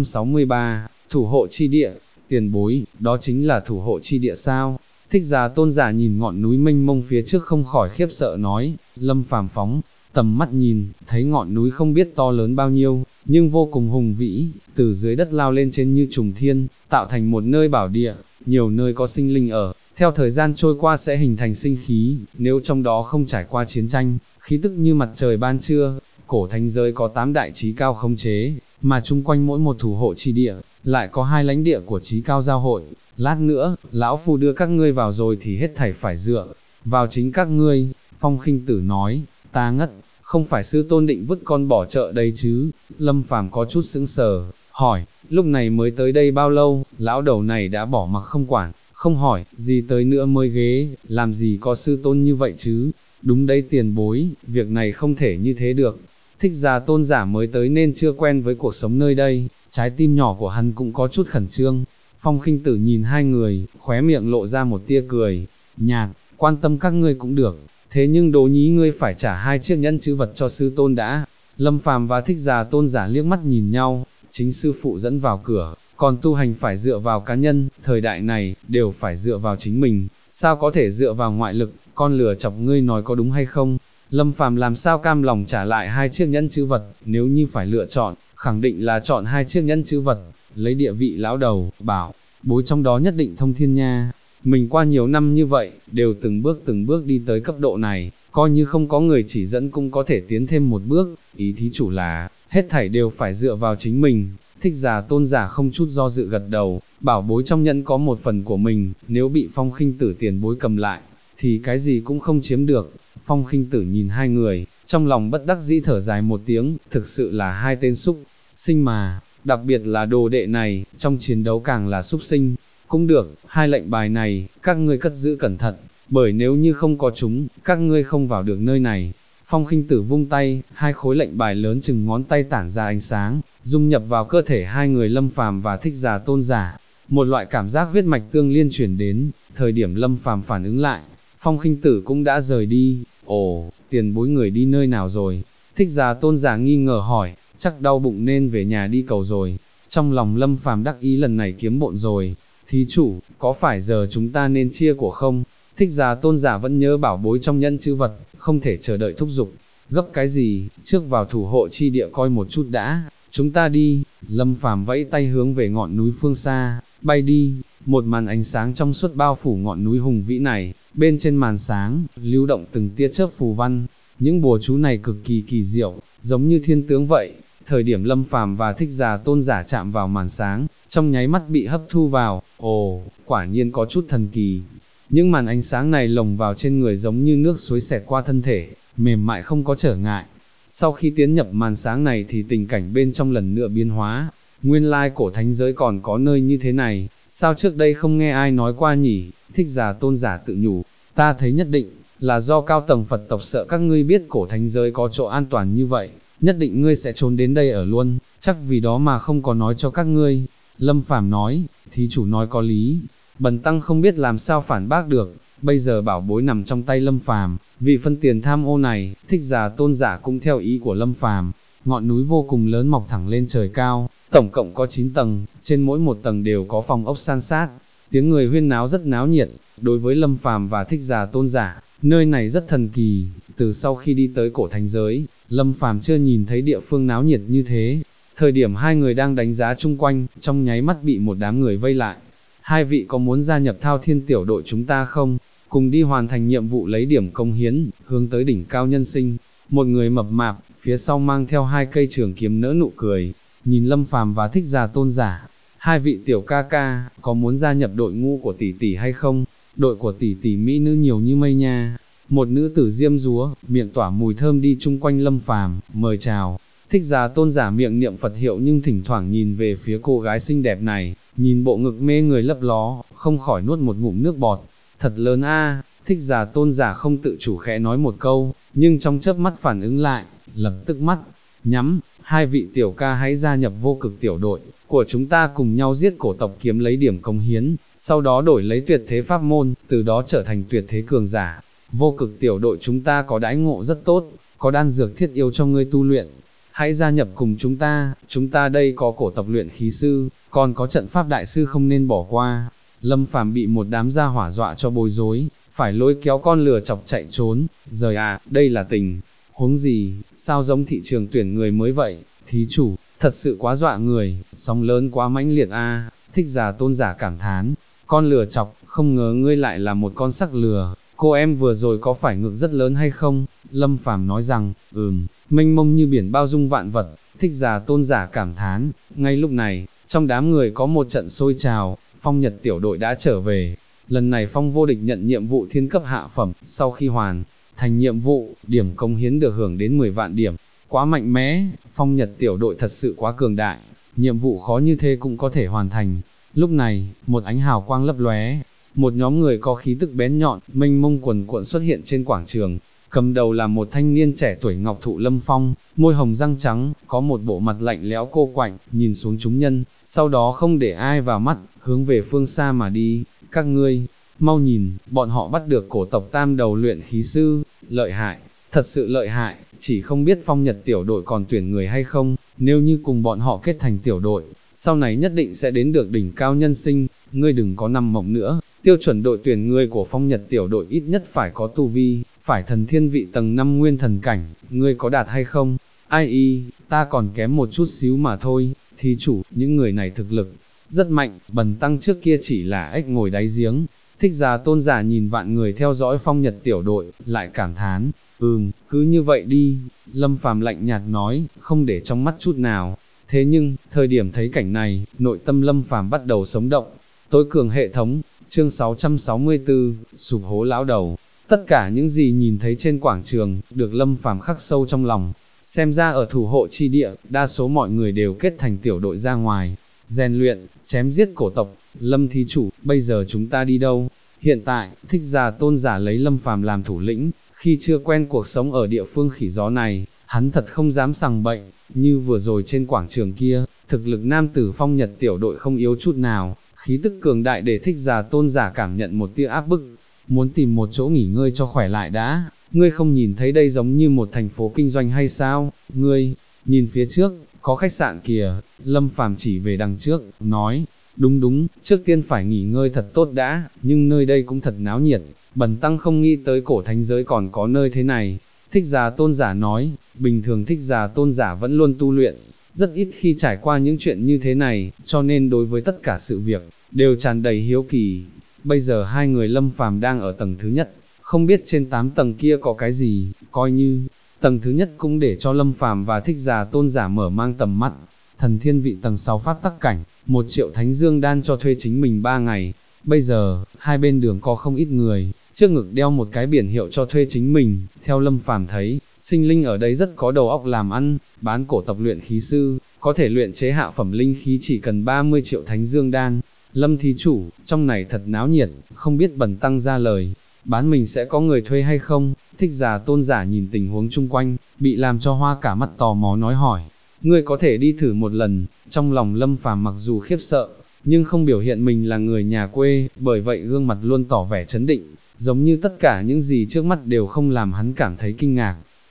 663, thủ hộ chi địa, tiền bối, đó chính là thủ hộ chi địa sao? Thích Giả Tôn giả nhìn ngọn núi mênh mông phía trước không khỏi khiếp sợ nói, Lâm Phàm phóng tầm mắt nhìn, thấy ngọn núi không biết to lớn bao nhiêu, nhưng vô cùng hùng vĩ, từ dưới đất lao lên trên như trùng thiên, tạo thành một nơi bảo địa, nhiều nơi có sinh linh ở, theo thời gian trôi qua sẽ hình thành sinh khí, nếu trong đó không trải qua chiến tranh, khí tức như mặt trời ban trưa. Cổ thánh giới có 8 đại chí cao khống chế, mà chung quanh mỗi một thủ hộ chi địa, lại có 2 lãnh địa của chí cao giao hội. Lát nữa, lão phu đưa các ngươi vào rồi thì hết thảy phải dựa vào chính các ngươi. Phong Khinh Tử nói, ta ngất, không phải sư tôn định vứt con bỏ chợ đây chứ? Lâm Phàm có chút sững sờ, hỏi, lúc này mới tới đây bao lâu, lão đầu này đã bỏ mặc không quản, không hỏi, gì tới nữa mới ghế, làm gì có sư tôn như vậy chứ? Đúng đấy tiền bối, việc này không thể như thế được. Thích Giả Tôn giả mới tới nên chưa quen với cuộc sống nơi đây, trái tim nhỏ của hắn cũng có chút khẩn trương. Phong Khinh Tử nhìn hai người, khóe miệng lộ ra một tia cười, nhạt, quan tâm các ngươi cũng được, thế nhưng Đồ Nhí ngươi phải trả 2 chiếc nhẫn chữ vật cho sư tôn đã. Lâm Phàm và Thích Giả Tôn giả liếc mắt nhìn nhau, chính sư phụ dẫn vào cửa, còn tu hành phải dựa vào cá nhân, thời đại này, đều phải dựa vào chính mình, sao có thể dựa vào ngoại lực, con lừa chọc ngươi nói có đúng hay không? Lâm Phàm làm sao cam lòng trả lại 2 chiếc nhẫn chữ vật, nếu như phải lựa chọn, khẳng định là chọn 2 chiếc nhẫn chữ vật, lấy địa vị lão đầu, bảo, bối trong đó nhất định thông thiên nha. Mình qua nhiều năm như vậy, đều từng bước đi tới cấp độ này, coi như không có người chỉ dẫn cũng có thể tiến thêm một bước, ý thí chủ là, hết thảy đều phải dựa vào chính mình. Thích Giả Tôn giả không chút do dự gật đầu, bảo bối trong nhẫn có một phần của mình, nếu bị Phong Khinh Tử tiền bối cầm lại, thì cái gì cũng không chiếm được. Phong Khinh Tử nhìn hai người, trong lòng bất đắc dĩ thở dài một tiếng, thực sự là hai tên súc sinh mà, đặc biệt là đồ đệ này, trong chiến đấu càng là súc sinh. Cũng được, 2 lệnh bài này, các ngươi cất giữ cẩn thận, bởi nếu như không có chúng, các ngươi không vào được nơi này. Phong Khinh Tử vung tay, 2 khối lệnh bài lớn chừng ngón tay tản ra ánh sáng, dung nhập vào cơ thể hai người Lâm Phàm và Thích Giả Tôn giả. Một loại cảm giác huyết mạch tương liên chuyển đến, thời điểm Lâm Phàm phản ứng lại, Phong Khinh Tử cũng đã rời đi. Ồ, tiền bối người đi nơi nào rồi? Thích Giả Tôn giả nghi ngờ hỏi, chắc đau bụng nên về nhà đi cầu rồi. Trong lòng Lâm Phàm đắc ý lần này kiếm bộn rồi. Thí chủ, có phải giờ chúng ta nên chia của không? Thích Giả Tôn giả vẫn nhớ bảo bối trong nhẫn chữ vật, không thể chờ đợi thúc giục. Gấp cái gì, trước vào thủ hộ chi địa coi một chút đã, chúng ta đi. Lâm Phàm vẫy tay hướng về ngọn núi phương xa, bay đi. Một màn ánh sáng trong suốt bao phủ ngọn núi hùng vĩ này, bên trên màn sáng, lưu động từng tia chớp phù văn. Những bùa chú này cực kỳ kỳ diệu, giống như thiên tướng vậy. Thời điểm Lâm Phàm và Thích Giả Tôn giả chạm vào màn sáng, trong nháy mắt bị hấp thu vào, ồ, quả nhiên có chút thần kỳ. Những màn ánh sáng này lồng vào trên người giống như nước suối xẹt qua thân thể, mềm mại không có trở ngại. Sau khi tiến nhập màn sáng này thì tình cảnh bên trong lần nữa biến hóa, nguyên lai cổ thánh giới còn có nơi như thế này, sao trước đây không nghe ai nói qua nhỉ? Thích Giả Tôn giả tự nhủ, ta thấy nhất định là do cao tầng Phật tộc sợ các ngươi biết cổ thánh giới có chỗ an toàn như vậy, nhất định ngươi sẽ trốn đến đây ở luôn, chắc vì đó mà không có nói cho các ngươi. Lâm Phàm nói, thí chủ nói có lý, bần tăng không biết làm sao phản bác được, bây giờ bảo bối nằm trong tay Lâm Phàm, vì phân tiền tham ô này, Thích Giả Tôn giả cũng theo ý của Lâm Phàm, ngọn núi vô cùng lớn mọc thẳng lên trời cao, tổng cộng có 9 tầng, trên mỗi một tầng đều có phòng ốc san sát, tiếng người huyên náo rất náo nhiệt. Đối với Lâm Phàm và Thích Giả Tôn Giả, nơi này rất thần kỳ, từ sau khi đi tới cổ thành giới, Lâm Phàm chưa nhìn thấy địa phương náo nhiệt như thế. Thời điểm hai người đang đánh giá chung quanh, trong nháy mắt bị một đám người vây lại. Hai vị có muốn gia nhập Thao Thiên tiểu đội chúng ta không? Cùng đi hoàn thành nhiệm vụ lấy điểm công hiến, hướng tới đỉnh cao nhân sinh. Một người mập mạp, phía sau mang theo 2 cây trường kiếm nỡ nụ cười, nhìn Lâm Phàm và Thích Giả Tôn Giả. Hai vị tiểu ca ca, có muốn gia nhập đội ngũ của tỷ tỷ hay không? Đội của tỷ tỷ mỹ nữ nhiều như mây nha. Một nữ tử diêm dúa, miệng tỏa mùi thơm đi chung quanh Lâm Phàm, mời chào. Thích Giả Tôn Giả miệng niệm Phật hiệu nhưng thỉnh thoảng nhìn về phía cô gái xinh đẹp này, nhìn bộ ngực mê người lấp ló, không khỏi nuốt một ngụm nước bọt. Thật lớn a. Thích Giả Tôn Giả không tự chủ khẽ nói một câu, nhưng trong chớp mắt phản ứng lại, lập tức mắt nhắm. Hai vị tiểu ca hãy gia nhập vô cực tiểu đội của chúng ta, cùng nhau giết cổ tộc kiếm lấy điểm công hiến, sau đó đổi lấy tuyệt thế pháp môn, từ đó trở thành tuyệt thế cường giả. Vô cực tiểu đội chúng ta có đãi ngộ rất tốt, có đan dược thiết yếu cho ngươi tu luyện. Hãy gia nhập cùng chúng ta đây có cổ tộc luyện khí sư, còn có trận pháp đại sư không nên bỏ qua. Lâm Phàm bị một đám gia hỏa dọa cho bối rối, phải lôi kéo con lừa chọc chạy trốn. Rời à, đây là tình huống gì, sao giống thị trường tuyển người mới vậy? Thí chủ, thật sự quá dọa người, sóng lớn quá mãnh liệt a. Thích Giả Tôn Giả cảm thán, con lừa chọc, không ngờ ngươi lại là một con sắc lừa. Cô em vừa rồi có phải ngực rất lớn hay không? Lâm Phàm nói rằng, mênh mông như biển bao dung vạn vật. Thích Giả Tôn Giả cảm thán. Ngay lúc này, trong đám người có một trận sôi trào, Phong Nhật tiểu đội đã trở về. Lần này Phong Vô Địch nhận nhiệm vụ thiên cấp hạ phẩm, sau khi hoàn thành nhiệm vụ, điểm công hiến được hưởng đến 10 vạn điểm. Quá mạnh mẽ, Phong Nhật tiểu đội thật sự quá cường đại, nhiệm vụ khó như thế cũng có thể hoàn thành. Lúc này, một ánh hào quang lấp lóe, một nhóm người có khí tức bén nhọn, mênh mông quần cuộn xuất hiện trên quảng trường. Cầm đầu là một thanh niên trẻ tuổi ngọc thụ lâm phong, môi hồng răng trắng, có một bộ mặt lạnh lẽo cô quạnh, nhìn xuống chúng nhân, sau đó không để ai vào mắt, hướng về phương xa mà đi. Các ngươi, mau nhìn, bọn họ bắt được cổ tộc tam đầu luyện khí sư, lợi hại, thật sự lợi hại, chỉ không biết Phong Nhật tiểu đội còn tuyển người hay không, nếu như cùng bọn họ kết thành tiểu đội, sau này nhất định sẽ đến được đỉnh cao nhân sinh. Ngươi đừng có nằm mộng nữa, tiêu chuẩn đội tuyển người của Phong Nhật tiểu đội ít nhất phải có tu vi, phải thần thiên vị tầng 5 nguyên thần cảnh, ngươi có đạt hay không? Ai y, ta còn kém một chút xíu mà thôi. Thí chủ, những người này thực lực rất mạnh, Bần tăng trước kia chỉ là ếch ngồi đáy giếng. Thích Giả Tôn Giả nhìn vạn người theo dõi Phong Nhật tiểu đội, lại cảm thán, cứ như vậy đi. Lâm Phàm lạnh nhạt nói, không để trong mắt chút nào. Thế nhưng, thời điểm thấy cảnh này, nội tâm Lâm Phàm bắt đầu sống động. Tối cường hệ thống, chương 664, sụp hố lão đầu. Tất cả những gì nhìn thấy trên quảng trường, được Lâm Phàm khắc sâu trong lòng. Xem ra ở thủ hộ chi địa, đa số mọi người đều kết thành tiểu đội ra ngoài, rèn luyện, chém giết cổ tộc. Lâm thí chủ, bây giờ chúng ta đi đâu? Hiện tại, Thích Giả Tôn Giả lấy Lâm Phàm làm thủ lĩnh, khi chưa quen cuộc sống ở địa phương khỉ gió này, hắn thật không dám sằng bậy. Như vừa rồi trên quảng trường kia, thực lực nam tử Phong Nhật tiểu đội không yếu chút nào, khí tức cường đại để Thích Giả Tôn Giả cảm nhận một tia áp bức. Muốn tìm một chỗ nghỉ ngơi cho khỏe lại đã, ngươi không nhìn thấy đây giống như một thành phố kinh doanh hay sao? Ngươi, nhìn phía trước, có khách sạn kìa. Lâm Phàm chỉ về đằng trước, nói, đúng, trước tiên phải nghỉ ngơi thật tốt đã, nhưng nơi đây cũng thật náo nhiệt, bần tăng không nghĩ tới cổ thánh giới còn có nơi thế này. Thích Giả Tôn Giả nói, bình thường Thích Giả Tôn Giả vẫn luôn tu luyện, rất ít khi trải qua những chuyện như thế này, cho nên đối với tất cả sự việc, đều tràn đầy hiếu kỳ. Bây giờ hai người Lâm Phàm đang ở tầng thứ nhất, không biết trên 8 tầng kia có cái gì, coi như, tầng thứ nhất cũng để cho Lâm Phàm và Thích Giả Tôn Giả mở mang tầm mắt. Thần thiên vị tầng 6 pháp tắc cảnh, 1 triệu thánh dương đan cho thuê chính mình 3 ngày. Bây giờ, hai bên đường có không ít người, trước ngực đeo một cái biển hiệu cho thuê chính mình. Theo Lâm Phàm thấy, sinh linh ở đây rất có đầu óc làm ăn, bán cổ tộc luyện khí sư, có thể luyện chế hạ phẩm linh khí chỉ cần 30 triệu thánh dương đan. Lâm thí chủ, trong này thật náo nhiệt, không biết bần tăng ra lời, bán mình sẽ có người thuê hay không? Thích Giả Tôn Giả nhìn tình huống chung quanh, bị làm cho hoa cả mắt tò mò nói hỏi, ngươi có thể đi thử một lần. Trong lòng Lâm Phàm mặc dù khiếp sợ, nhưng không biểu hiện mình là người nhà quê, bởi vậy gương mặt luôn tỏ vẻ trấn định, giống như tất cả những gì trước mắt đều không làm hắn cảm thấy kinh ngạc.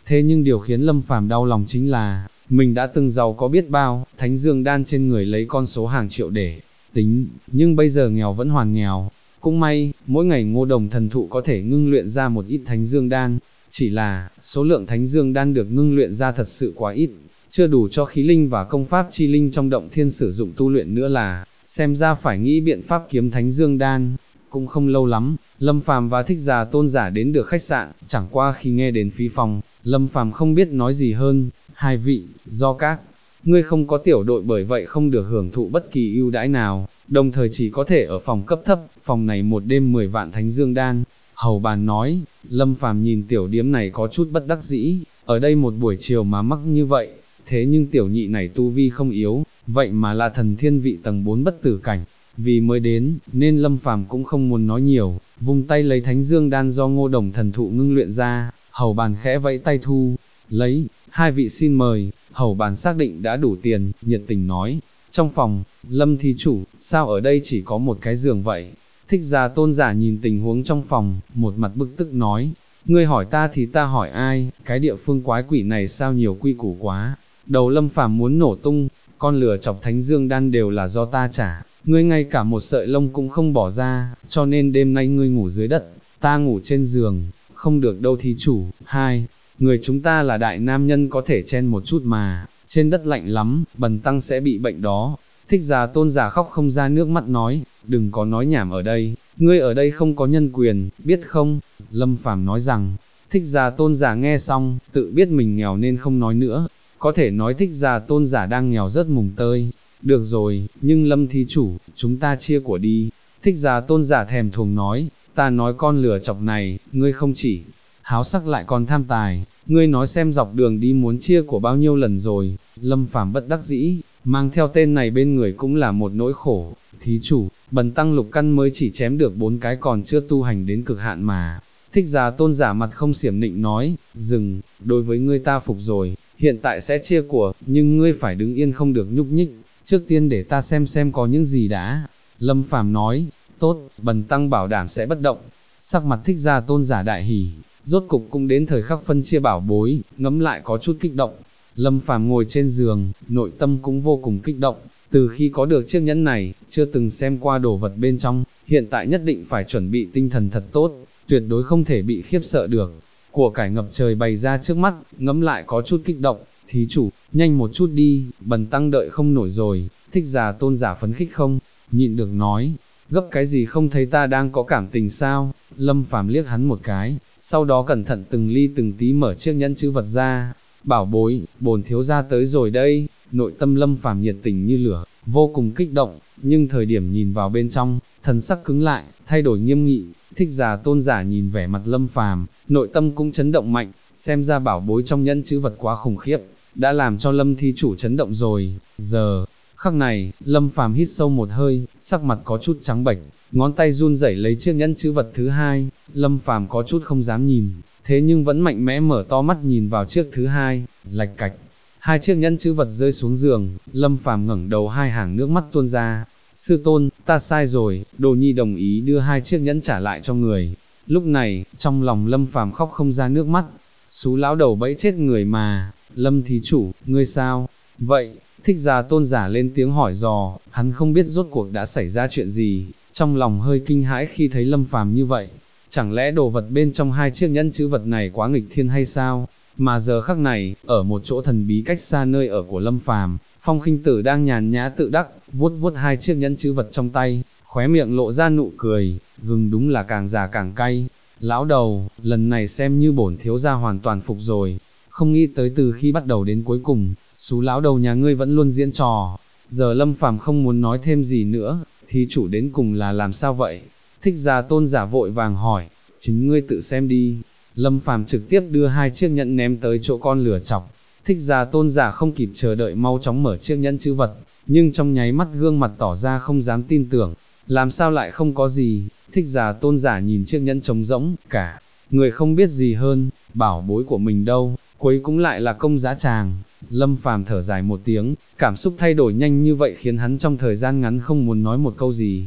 thế nhưng điều khiến Lâm Phàm đau lòng chính là, mình đã từng giàu có biết bao, thánh dương đan trên người lấy con số hàng triệu để tính, nhưng bây giờ nghèo vẫn hoàn nghèo. Cũng may, mỗi ngày Ngô Đồng thần thụ có thể ngưng luyện ra một ít thánh dương đan, chỉ là, số lượng thánh dương đan được ngưng luyện ra thật sự quá ít, chưa đủ cho khí linh và công pháp chi linh trong động thiên sử dụng tu luyện nữa là, xem ra phải nghĩ biện pháp kiếm thánh dương đan. Cũng không lâu lắm, Lâm Phàm và Thích Già Tôn Giả đến được khách sạn, chẳng qua khi nghe đến phí phòng, Lâm Phàm không biết nói gì hơn, hai vị, do các ngươi không có tiểu đội bởi vậy không được hưởng thụ bất kỳ ưu đãi nào, đồng thời chỉ có thể ở phòng cấp thấp, phòng này một đêm 10 vạn thánh dương đan. Hầu bàn nói, Lâm Phàm nhìn tiểu điếm này có chút bất đắc dĩ, ở đây một buổi chiều mà mắc như vậy, thế nhưng tiểu nhị này tu vi không yếu, vậy mà là thần thiên vị tầng 4 bất tử cảnh. Vì mới đến, nên Lâm Phàm cũng không muốn nói nhiều, vung tay lấy thánh dương đan do Ngô Đồng thần thụ ngưng luyện ra, hầu bàn khẽ vẫy tay thu, lấy, hai vị xin mời, hầu bàn xác định đã đủ tiền, nhiệt tình nói, trong phòng, Lâm thí chủ, sao ở đây chỉ có một cái giường vậy? Thích Già Tôn Giả nhìn tình huống trong phòng, một mặt bực tức nói, ngươi hỏi ta thì ta hỏi ai, cái địa phương quái quỷ này sao nhiều quy củ quá, đầu Lâm Phàm muốn nổ tung, con lừa chọc thánh dương đan đều là do ta trả, ngươi ngay cả một sợi lông cũng không bỏ ra, cho nên đêm nay ngươi ngủ dưới đất, ta ngủ trên giường, không được đâu thí chủ. Hai, người chúng ta là đại nam nhân có thể chen một chút mà, trên đất lạnh lắm, bần tăng sẽ bị bệnh đó. Thích Già Tôn Giả khóc không ra nước mắt nói, đừng có nói nhảm ở đây, ngươi ở đây không có nhân quyền, biết không? Lâm Phàm nói rằng, Thích Già Tôn Giả nghe xong, tự biết mình nghèo nên không nói nữa, có thể nói Thích Già Tôn Giả đang nghèo rất mùng tơi. Được rồi, nhưng Lâm thí chủ, chúng ta chia của đi. Thích Già Tôn Giả thèm thuồng nói, ta nói con lừa chọc này, ngươi không chỉ háo sắc lại còn tham tài, ngươi nói xem dọc đường đi muốn chia của bao nhiêu lần rồi. Lâm Phàm bất đắc dĩ, mang theo tên này bên người cũng là một nỗi khổ. Thí chủ, bần tăng lục căn mới chỉ chém được 4 cái còn chưa tu hành đến cực hạn mà. Thích Già Tôn Giả mặt không xiểm nịnh nói, dừng, đối với ngươi ta phục rồi, hiện tại sẽ chia của, nhưng ngươi phải đứng yên không được nhúc nhích, trước tiên để ta xem có những gì đã. Lâm Phàm nói, tốt, bần tăng bảo đảm sẽ bất động. Sắc mặt Thích Già Tôn Giả đại hỉ, rốt cục cũng đến thời khắc phân chia bảo bối, ngẫm lại có chút kích động. Lâm Phàm ngồi trên giường, nội tâm cũng vô cùng kích động, từ khi có được chiếc nhẫn này, chưa từng xem qua đồ vật bên trong, hiện tại nhất định phải chuẩn bị tinh thần thật tốt, tuyệt đối không thể bị khiếp sợ được. Của cải ngập trời bày ra trước mắt, ngẫm lại có chút kích động, thí chủ, nhanh một chút đi, bần tăng đợi không nổi rồi. Thích Già Tôn Giả phấn khích không, nhịn được nói, gấp cái gì không thấy ta đang có cảm tình sao? Lâm Phàm liếc hắn một cái, sau đó cẩn thận từng ly từng tí mở chiếc nhẫn chữ vật ra, bảo bối, bổn thiếu gia tới rồi đây. Nội tâm Lâm Phàm nhiệt tình như lửa, vô cùng kích động, nhưng thời điểm nhìn vào bên trong, thần sắc cứng lại, thay đổi nghiêm nghị. Thích Già Tôn Giả nhìn vẻ mặt Lâm Phàm, nội tâm cũng chấn động mạnh, xem ra bảo bối trong nhẫn chữ vật quá khủng khiếp, đã làm cho Lâm thí chủ chấn động rồi. Giờ khắc này, Lâm Phàm hít sâu một hơi, sắc mặt có chút trắng bệch, ngón tay run rẩy lấy chiếc nhẫn chữ vật thứ hai. Lâm Phàm có chút không dám nhìn, thế nhưng vẫn mạnh mẽ mở to mắt nhìn vào chiếc thứ hai, lạch cạch. Hai chiếc nhẫn chữ vật rơi xuống giường, Lâm Phàm ngẩng đầu, hai hàng nước mắt tuôn ra. Sư tôn, ta sai rồi. Đồ Nhi đồng ý đưa hai chiếc nhẫn trả lại cho người. Lúc này, trong lòng Lâm Phàm khóc không ra nước mắt. Xú lão đầu bẫy chết người mà. Lâm thí chủ, ngươi sao? Vậy, Thích Già Tôn Giả lên tiếng hỏi dò, hắn không biết rốt cuộc đã xảy ra chuyện gì, trong lòng hơi kinh hãi khi thấy Lâm Phàm như vậy. Chẳng lẽ đồ vật bên trong hai chiếc nhẫn chữ vật này quá nghịch thiên hay sao? Mà giờ khắc này, ở một chỗ thần bí cách xa nơi ở của Lâm Phàm, Phong Khinh Tử đang nhàn nhã tự đắc, vuốt vuốt hai chiếc nhẫn chữ vật trong tay, khóe miệng lộ ra nụ cười, gừng đúng là càng già càng cay. Lão đầu, lần này xem như bổn thiếu gia hoàn toàn phục rồi, không nghĩ tới từ khi bắt đầu đến cuối cùng, xú lão đầu nhà ngươi vẫn luôn diễn trò. Giờ Lâm Phàm không muốn nói thêm gì nữa, thí chủ đến cùng là làm sao vậy? Thích Già Tôn Giả vội vàng hỏi, chính ngươi tự xem đi. Lâm Phàm trực tiếp đưa hai chiếc nhẫn ném tới chỗ con lửa chọc. Thích Già Tôn Giả không kịp chờ đợi mau chóng mở chiếc nhẫn chữ vật, nhưng trong nháy mắt gương mặt tỏ ra không dám tin tưởng, làm sao lại không có gì. Thích Già Tôn Giả nhìn chiếc nhẫn trống rỗng, cả người không biết gì hơn, bảo bối của mình đâu, cuối cũng lại là công giá tràng. Lâm Phàm thở dài một tiếng, cảm xúc thay đổi nhanh như vậy khiến hắn trong thời gian ngắn không muốn nói một câu gì.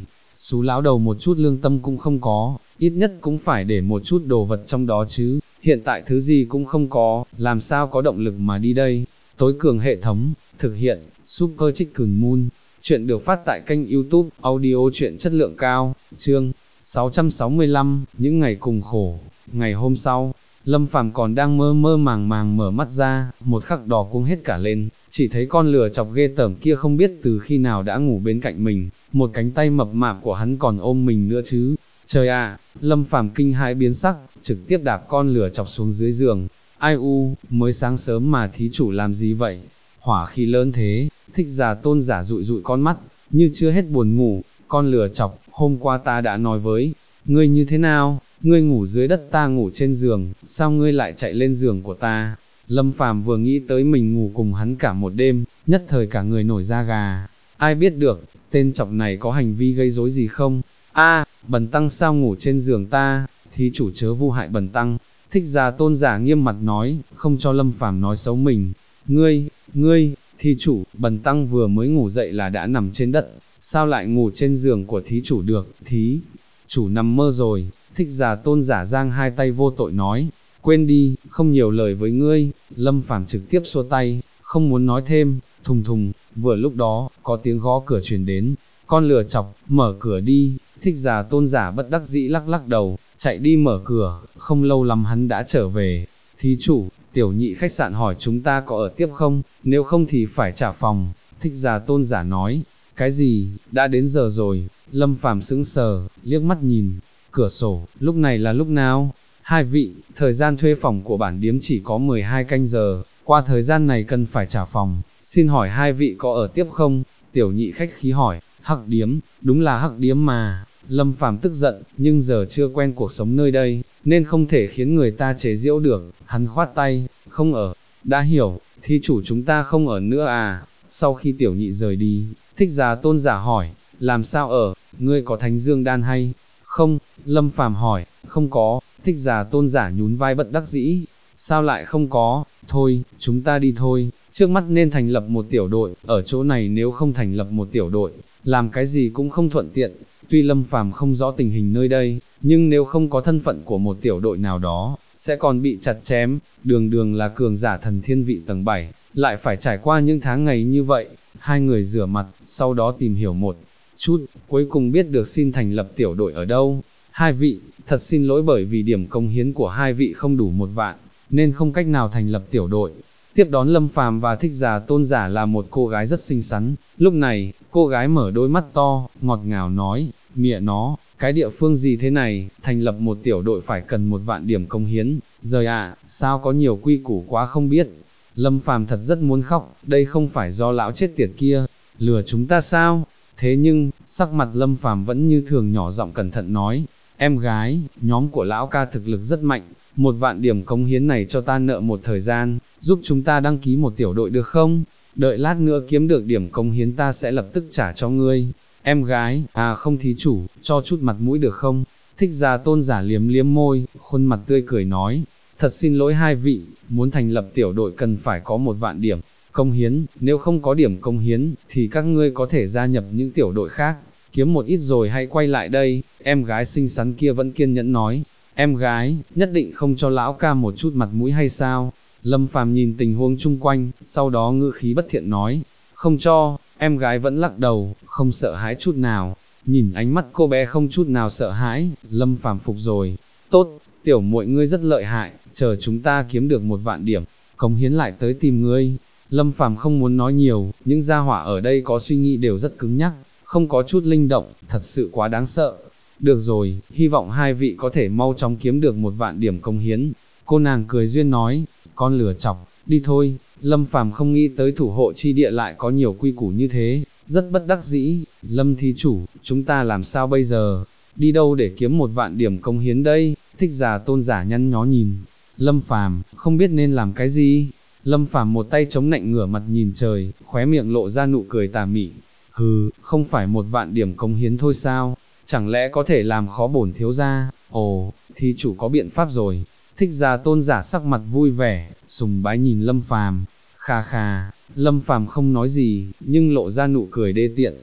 xú lão đầu một chút lương tâm cũng không có, ít nhất cũng phải để một chút đồ vật trong đó chứ, hiện tại thứ gì cũng không có, làm sao có động lực mà đi đây. Tối cường hệ thống, thực hiện, Super Chicken Moon, chuyện được phát tại kênh YouTube, audio chuyện chất lượng cao, chương 665, những ngày cùng khổ. Ngày hôm sau, Lâm Phàm còn đang mơ mơ màng màng mở mắt ra, một khắc đỏ cuống hết cả lên, chỉ thấy con lừa chọc ghê tởm kia không biết từ khi nào đã ngủ bên cạnh mình, một cánh tay mập mạp của hắn còn ôm mình nữa chứ. Trời ạ, Lâm Phàm kinh hãi biến sắc, trực tiếp đạp con lừa chọc xuống dưới giường. Ai u, mới sáng sớm mà thí chủ làm gì vậy? Hỏa khí lớn thế, Thích Già Tôn giả dụi dụi con mắt, như chưa hết buồn ngủ. Con lừa chọc, hôm qua ta đã nói với ngươi như thế nào, ngươi ngủ dưới đất ta ngủ trên giường, sao ngươi lại chạy lên giường của ta? Lâm Phàm vừa nghĩ tới mình ngủ cùng hắn cả một đêm, nhất thời cả người nổi da gà. Ai biết được, tên chọc này có hành vi gây rối gì không? A, Bần tăng sao ngủ trên giường ta? Thí chủ chớ vu hại Bần tăng. Thích Già Tôn giả nghiêm mặt nói, không cho Lâm Phàm nói xấu mình. Ngươi, thí chủ, Bần tăng vừa mới ngủ dậy là đã nằm trên đất, sao lại ngủ trên giường của thí chủ được? Thí chủ nằm mơ rồi. Thích Già Tôn giả giang hai tay vô tội nói, quên đi, không nhiều lời với ngươi. Lâm Phàm trực tiếp xua tay, không muốn nói thêm. Thùng thùng, vừa lúc đó, có tiếng gõ cửa truyền đến. Con lừa chọc, mở cửa đi. Thích Già Tôn giả bất đắc dĩ lắc lắc đầu, chạy đi mở cửa. Không lâu lắm hắn đã trở về. Thí chủ, tiểu nhị khách sạn hỏi chúng ta có ở tiếp không, nếu không thì phải trả phòng. Thích Già Tôn giả nói, cái gì, đã đến giờ rồi. Lâm Phàm sững sờ, liếc mắt nhìn cửa sổ, lúc này là lúc nào? Hai vị, thời gian thuê phòng của bản điếm chỉ có 12 canh giờ, qua thời gian này cần phải trả phòng, xin hỏi hai vị có ở tiếp không? Tiểu nhị khách khí hỏi, Hắc điếm, đúng là Hắc điếm mà. Lâm Phàm tức giận, nhưng giờ chưa quen cuộc sống nơi đây, nên không thể khiến người ta chế giễu được. Hắn khoát tay, không ở, đã hiểu, thí chủ chúng ta không ở nữa à? Sau khi tiểu nhị rời đi, Thích Già Tôn giả hỏi, làm sao ở, ngươi có thánh dương đan hay không? Lâm Phàm hỏi, không có. Thích Già Tôn giả nhún vai bất đắc dĩ, sao lại không có? Thôi, chúng ta đi thôi, trước mắt nên thành lập một tiểu đội, ở chỗ này nếu không thành lập một tiểu đội, làm cái gì cũng không thuận tiện. Tuy Lâm Phàm không rõ tình hình nơi đây, nhưng nếu không có thân phận của một tiểu đội nào đó, sẽ còn bị chặt chém. Đường đường là cường giả thần thiên vị tầng 7, lại phải trải qua những tháng ngày như vậy. Hai người rửa mặt, sau đó tìm hiểu một chút, cuối cùng biết được xin thành lập tiểu đội ở đâu. Hai vị, thật xin lỗi bởi vì điểm công hiến của hai vị không đủ 1 vạn, nên không cách nào thành lập tiểu đội. Tiếp đón Lâm Phàm và Thích Già Tôn giả là một cô gái rất xinh xắn. Lúc này, cô gái mở đôi mắt to, ngọt ngào nói, mẹ nó, cái địa phương gì thế này, thành lập một tiểu đội phải cần 1 vạn điểm công hiến, rời ạ, sao có nhiều quy củ quá không biết. Lâm Phàm thật rất muốn khóc, đây không phải do lão chết tiệt kia lừa chúng ta sao? Thế nhưng, sắc mặt Lâm Phàm vẫn như thường nhỏ giọng cẩn thận nói, em gái, nhóm của lão ca thực lực rất mạnh, 1 vạn điểm cống hiến này cho ta nợ một thời gian, giúp chúng ta đăng ký một tiểu đội được không? Đợi lát nữa kiếm được điểm cống hiến ta sẽ lập tức trả cho ngươi. Em gái, à không thí chủ, cho chút mặt mũi được không? Thích Già Tôn giả liếm liếm môi, khuôn mặt tươi cười nói, thật xin lỗi hai vị, muốn thành lập tiểu đội cần phải có 1 vạn điểm công hiến, nếu không có điểm công hiến, thì các ngươi có thể gia nhập những tiểu đội khác, kiếm một ít rồi hãy quay lại đây. Em gái xinh xắn kia vẫn kiên nhẫn nói, em gái, nhất định không cho lão ca một chút mặt mũi hay sao? Lâm Phàm nhìn tình huống chung quanh, sau đó ngữ khí bất thiện nói, không cho. Em gái vẫn lắc đầu, không sợ hãi chút nào. Nhìn ánh mắt cô bé không chút nào sợ hãi, Lâm Phàm phục rồi. Tốt, tiểu muội ngươi rất lợi hại, chờ chúng ta kiếm được 1 vạn điểm cống hiến lại tới tìm ngươi. Lâm Phàm không muốn nói nhiều, những gia hỏa ở đây có suy nghĩ đều rất cứng nhắc, không có chút linh động, thật sự quá đáng sợ. Được rồi, hy vọng hai vị có thể mau chóng kiếm được 1 vạn điểm công hiến. Cô nàng cười duyên nói, con lừa chọc, đi thôi. Lâm Phàm không nghĩ tới thủ hộ chi địa lại có nhiều quy củ như thế, rất bất đắc dĩ. Lâm thí chủ, chúng ta làm sao bây giờ? Đi đâu để kiếm 1 vạn điểm công hiến đây? Thích Già Tôn giả nhăn nhó nhìn Lâm Phàm, không biết nên làm cái gì. Lâm Phàm một tay chống nạnh ngửa mặt nhìn trời, khóe miệng lộ ra nụ cười tà mị. Hừ, không phải 1 vạn điểm công hiến thôi sao? Chẳng lẽ có thể làm khó bổn thiếu gia? Ồ, thì chủ có biện pháp rồi. Thích Già Tôn giả sắc mặt vui vẻ, sùng bái nhìn Lâm Phàm. Khà khà, Lâm Phàm không nói gì, nhưng lộ ra nụ cười đê tiện.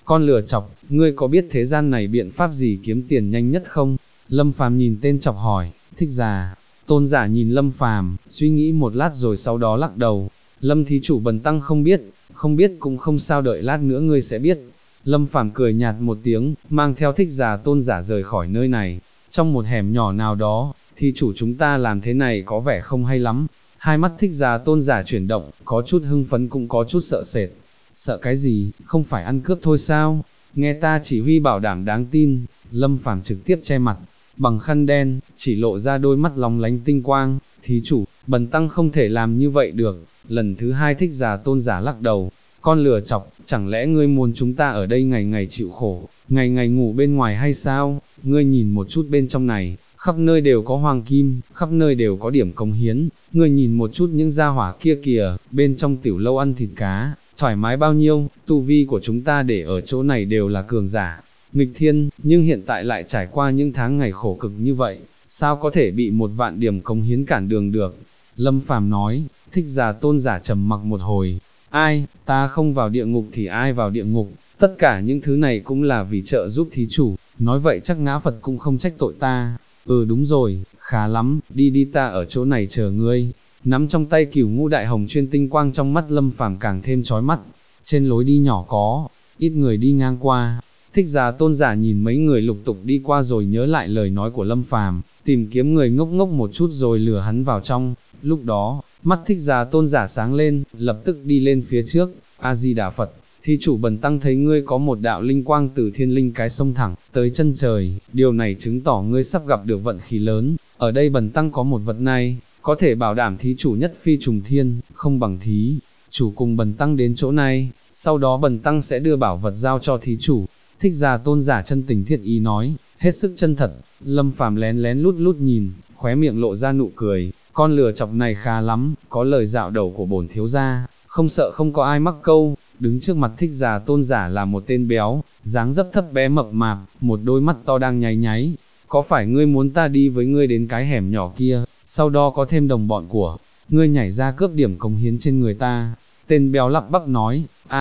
con lừa chọc, ngươi có biết thế gian này biện pháp gì kiếm tiền nhanh nhất không? Lâm Phàm nhìn tên chọc hỏi, thích giả, tôn giả nhìn Lâm Phàm, suy nghĩ một lát rồi sau đó lắc đầu, Lâm thí chủ bần tăng không biết cũng không sao, đợi lát nữa ngươi sẽ biết. Lâm Phàm cười nhạt một tiếng, mang theo thích giả tôn giả rời khỏi nơi này, trong một hẻm nhỏ nào đó, thí chủ chúng ta làm thế này có vẻ không hay lắm. Hai mắt thích giả tôn giả chuyển động, có chút hưng phấn cũng có chút sợ sệt. Sợ cái gì, không phải ăn cướp thôi sao? Nghe ta chỉ huy bảo đảm đáng tin. Lâm Phàm trực tiếp che mặt, bằng khăn đen, chỉ lộ ra đôi mắt lóng lánh tinh quang. Thí chủ, bần tăng không thể làm như vậy được. Lần thứ hai thích giả tôn giả lắc đầu, con lừa chọc, chẳng lẽ ngươi muốn chúng ta ở đây ngày ngày chịu khổ, ngày ngày ngủ bên ngoài hay sao? Ngươi nhìn một chút bên trong này, khắp nơi đều có hoàng kim, khắp nơi đều có điểm cống hiến, ngươi nhìn một chút những gia hỏa kia kìa, bên trong tiểu lâu ăn thịt cá, thoải mái bao nhiêu, tu vi của chúng ta để ở chỗ này đều là cường giả, nghịch thiên, nhưng hiện tại lại trải qua những tháng ngày khổ cực như vậy, sao có thể bị 1.000 điểm cống hiến cản đường được? Lâm Phàm nói, thích giả tôn giả trầm mặc một hồi, ai, ta không vào địa ngục thì ai vào địa ngục, tất cả những thứ này cũng là vì trợ giúp thí chủ, nói vậy chắc ngã Phật cũng không trách tội ta. Đúng rồi, khá lắm, đi đi, ta ở chỗ này chờ ngươi. Nắm trong tay Cửu Ngũ Đại Hồng chuyên tinh quang trong mắt Lâm Phàm càng thêm chói mắt. Trên lối đi nhỏ có ít người đi ngang qua. Thích giả tôn giả nhìn mấy người lục tục đi qua rồi nhớ lại lời nói của Lâm Phàm, tìm kiếm người ngốc ngốc một chút rồi lừa hắn vào trong. Lúc đó, mắt thích giả tôn giả sáng lên, lập tức đi lên phía trước. A Di Đà Phật. Thí chủ bần tăng thấy ngươi có một đạo linh quang từ thiên linh cái sông thẳng tới chân trời, điều này chứng tỏ ngươi sắp gặp được vận khí lớn. Ở đây bần tăng có một vật này, có thể bảo đảm thí chủ nhất phi trùng thiên, không bằng thí chủ cùng bần tăng đến chỗ này, sau đó bần tăng sẽ đưa bảo vật giao cho thí chủ. Thích giả tôn giả chân tình thiết ý nói, hết sức chân thật. Lâm Phàm lén lén lút lút nhìn, khóe miệng lộ ra nụ cười, con lừa chọc này khá lắm, có lời dạo đầu của bổn thiếu gia, không sợ không có ai mắc câu. Đứng trước mặt thích giả tôn giả là một tên béo, dáng dấp thấp bé mập mạp, một đôi mắt to đang nháy nháy. Có phải ngươi muốn ta đi với ngươi đến cái hẻm nhỏ kia, sau đó có thêm đồng bọn của ngươi nhảy ra cướp điểm cống hiến trên người ta? Tên béo lắp bắp nói,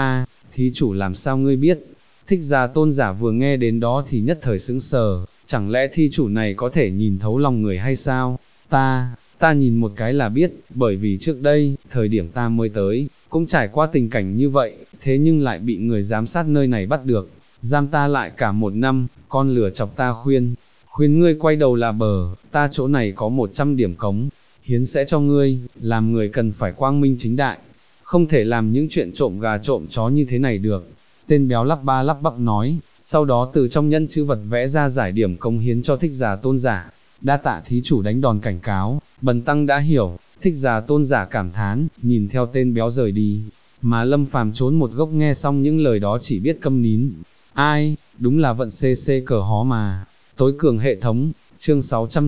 thí chủ làm sao ngươi biết? Thích giả tôn giả vừa nghe đến đó thì nhất thời sững sờ, chẳng lẽ thí chủ này có thể nhìn thấu lòng người hay sao? Ta nhìn một cái là biết, bởi vì trước đây, thời điểm ta mới tới, cũng trải qua tình cảnh như vậy, thế nhưng lại bị người giám sát nơi này bắt được, giam ta lại cả 1 năm, con lừa chọc ta khuyên ngươi quay đầu là bờ, ta chỗ này có 100 điểm cống, hiến sẽ cho ngươi, làm người cần phải quang minh chính đại, không thể làm những chuyện trộm gà trộm chó như thế này được. Tên béo lắp ba lắp bắp nói, sau đó từ trong nhân chữ vật vẽ ra giải điểm cống hiến cho thích giả tôn giả. Đa tạ thí chủ đánh đòn cảnh cáo, bần tăng đã hiểu. Thích giả tôn giả cảm thán, nhìn theo tên béo rời đi, mà Lâm Phàm trốn một góc nghe xong những lời đó chỉ biết câm nín. Ai, đúng là vận CC cờ hó mà. Tối cường hệ thống, chương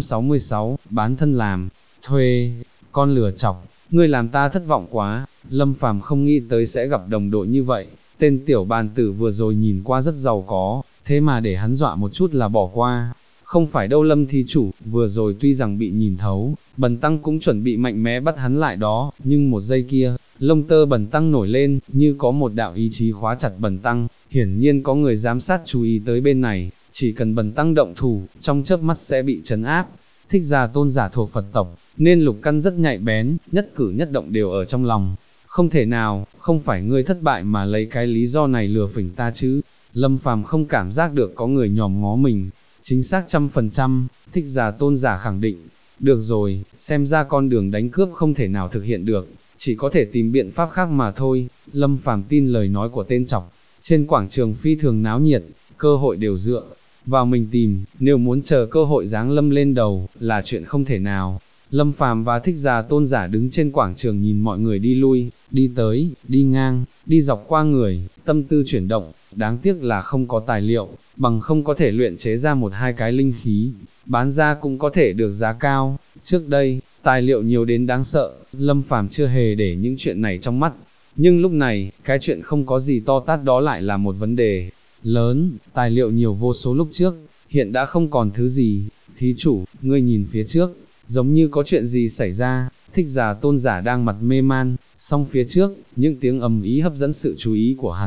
666, bán thân làm, thuê, con lừa chọc, ngươi làm ta thất vọng quá. Lâm Phàm không nghĩ tới sẽ gặp đồng đội như vậy, tên tiểu bàn tử vừa rồi nhìn qua rất giàu có, thế mà để hắn dọa một chút là bỏ qua. Không phải đâu Lâm thí chủ, vừa rồi tuy rằng bị nhìn thấu, bần tăng cũng chuẩn bị mạnh mẽ bắt hắn lại đó, nhưng một giây kia, lông tơ bần tăng nổi lên, như có một đạo ý chí khóa chặt bần tăng, hiển nhiên có người giám sát chú ý tới bên này, chỉ cần bần tăng động thủ, trong chớp mắt sẽ bị trấn áp. Thích giả tôn giả thuộc Phật tộc, nên lục căn rất nhạy bén, nhất cử nhất động đều ở trong lòng. Không thể nào, không phải ngươi thất bại mà lấy cái lý do này lừa phỉnh ta chứ. Lâm Phàm không cảm giác được có người nhòm ngó mình. Chính xác 100%, thích giả tôn giả khẳng định. Được rồi, xem ra con đường đánh cướp không thể nào thực hiện được, chỉ có thể tìm biện pháp khác mà thôi. Lâm Phàm tin lời nói của tên chọc. Trên quảng trường phi thường náo nhiệt, cơ hội đều dựa vào mình tìm, nếu muốn chờ cơ hội giáng lâm lên đầu, là chuyện không thể nào. Lâm Phàm và thích giả tôn giả đứng trên quảng trường nhìn mọi người đi lui, đi tới, đi ngang, đi dọc qua người, tâm tư chuyển động, đáng tiếc là không có tài liệu, bằng không có thể luyện chế ra 1-2 cái linh khí, bán ra cũng có thể được giá cao. Trước đây, tài liệu nhiều đến đáng sợ, Lâm Phàm chưa hề để những chuyện này trong mắt, nhưng lúc này, cái chuyện không có gì to tát đó lại là một vấn đề lớn. Tài liệu nhiều vô số lúc trước, hiện đã không còn thứ gì. Thí chủ, ngươi nhìn phía trước, giống như có chuyện gì xảy ra. Thích giả tôn giả đang mặt mê man, song phía trước, những tiếng ầm ý hấp dẫn sự chú ý của hắn.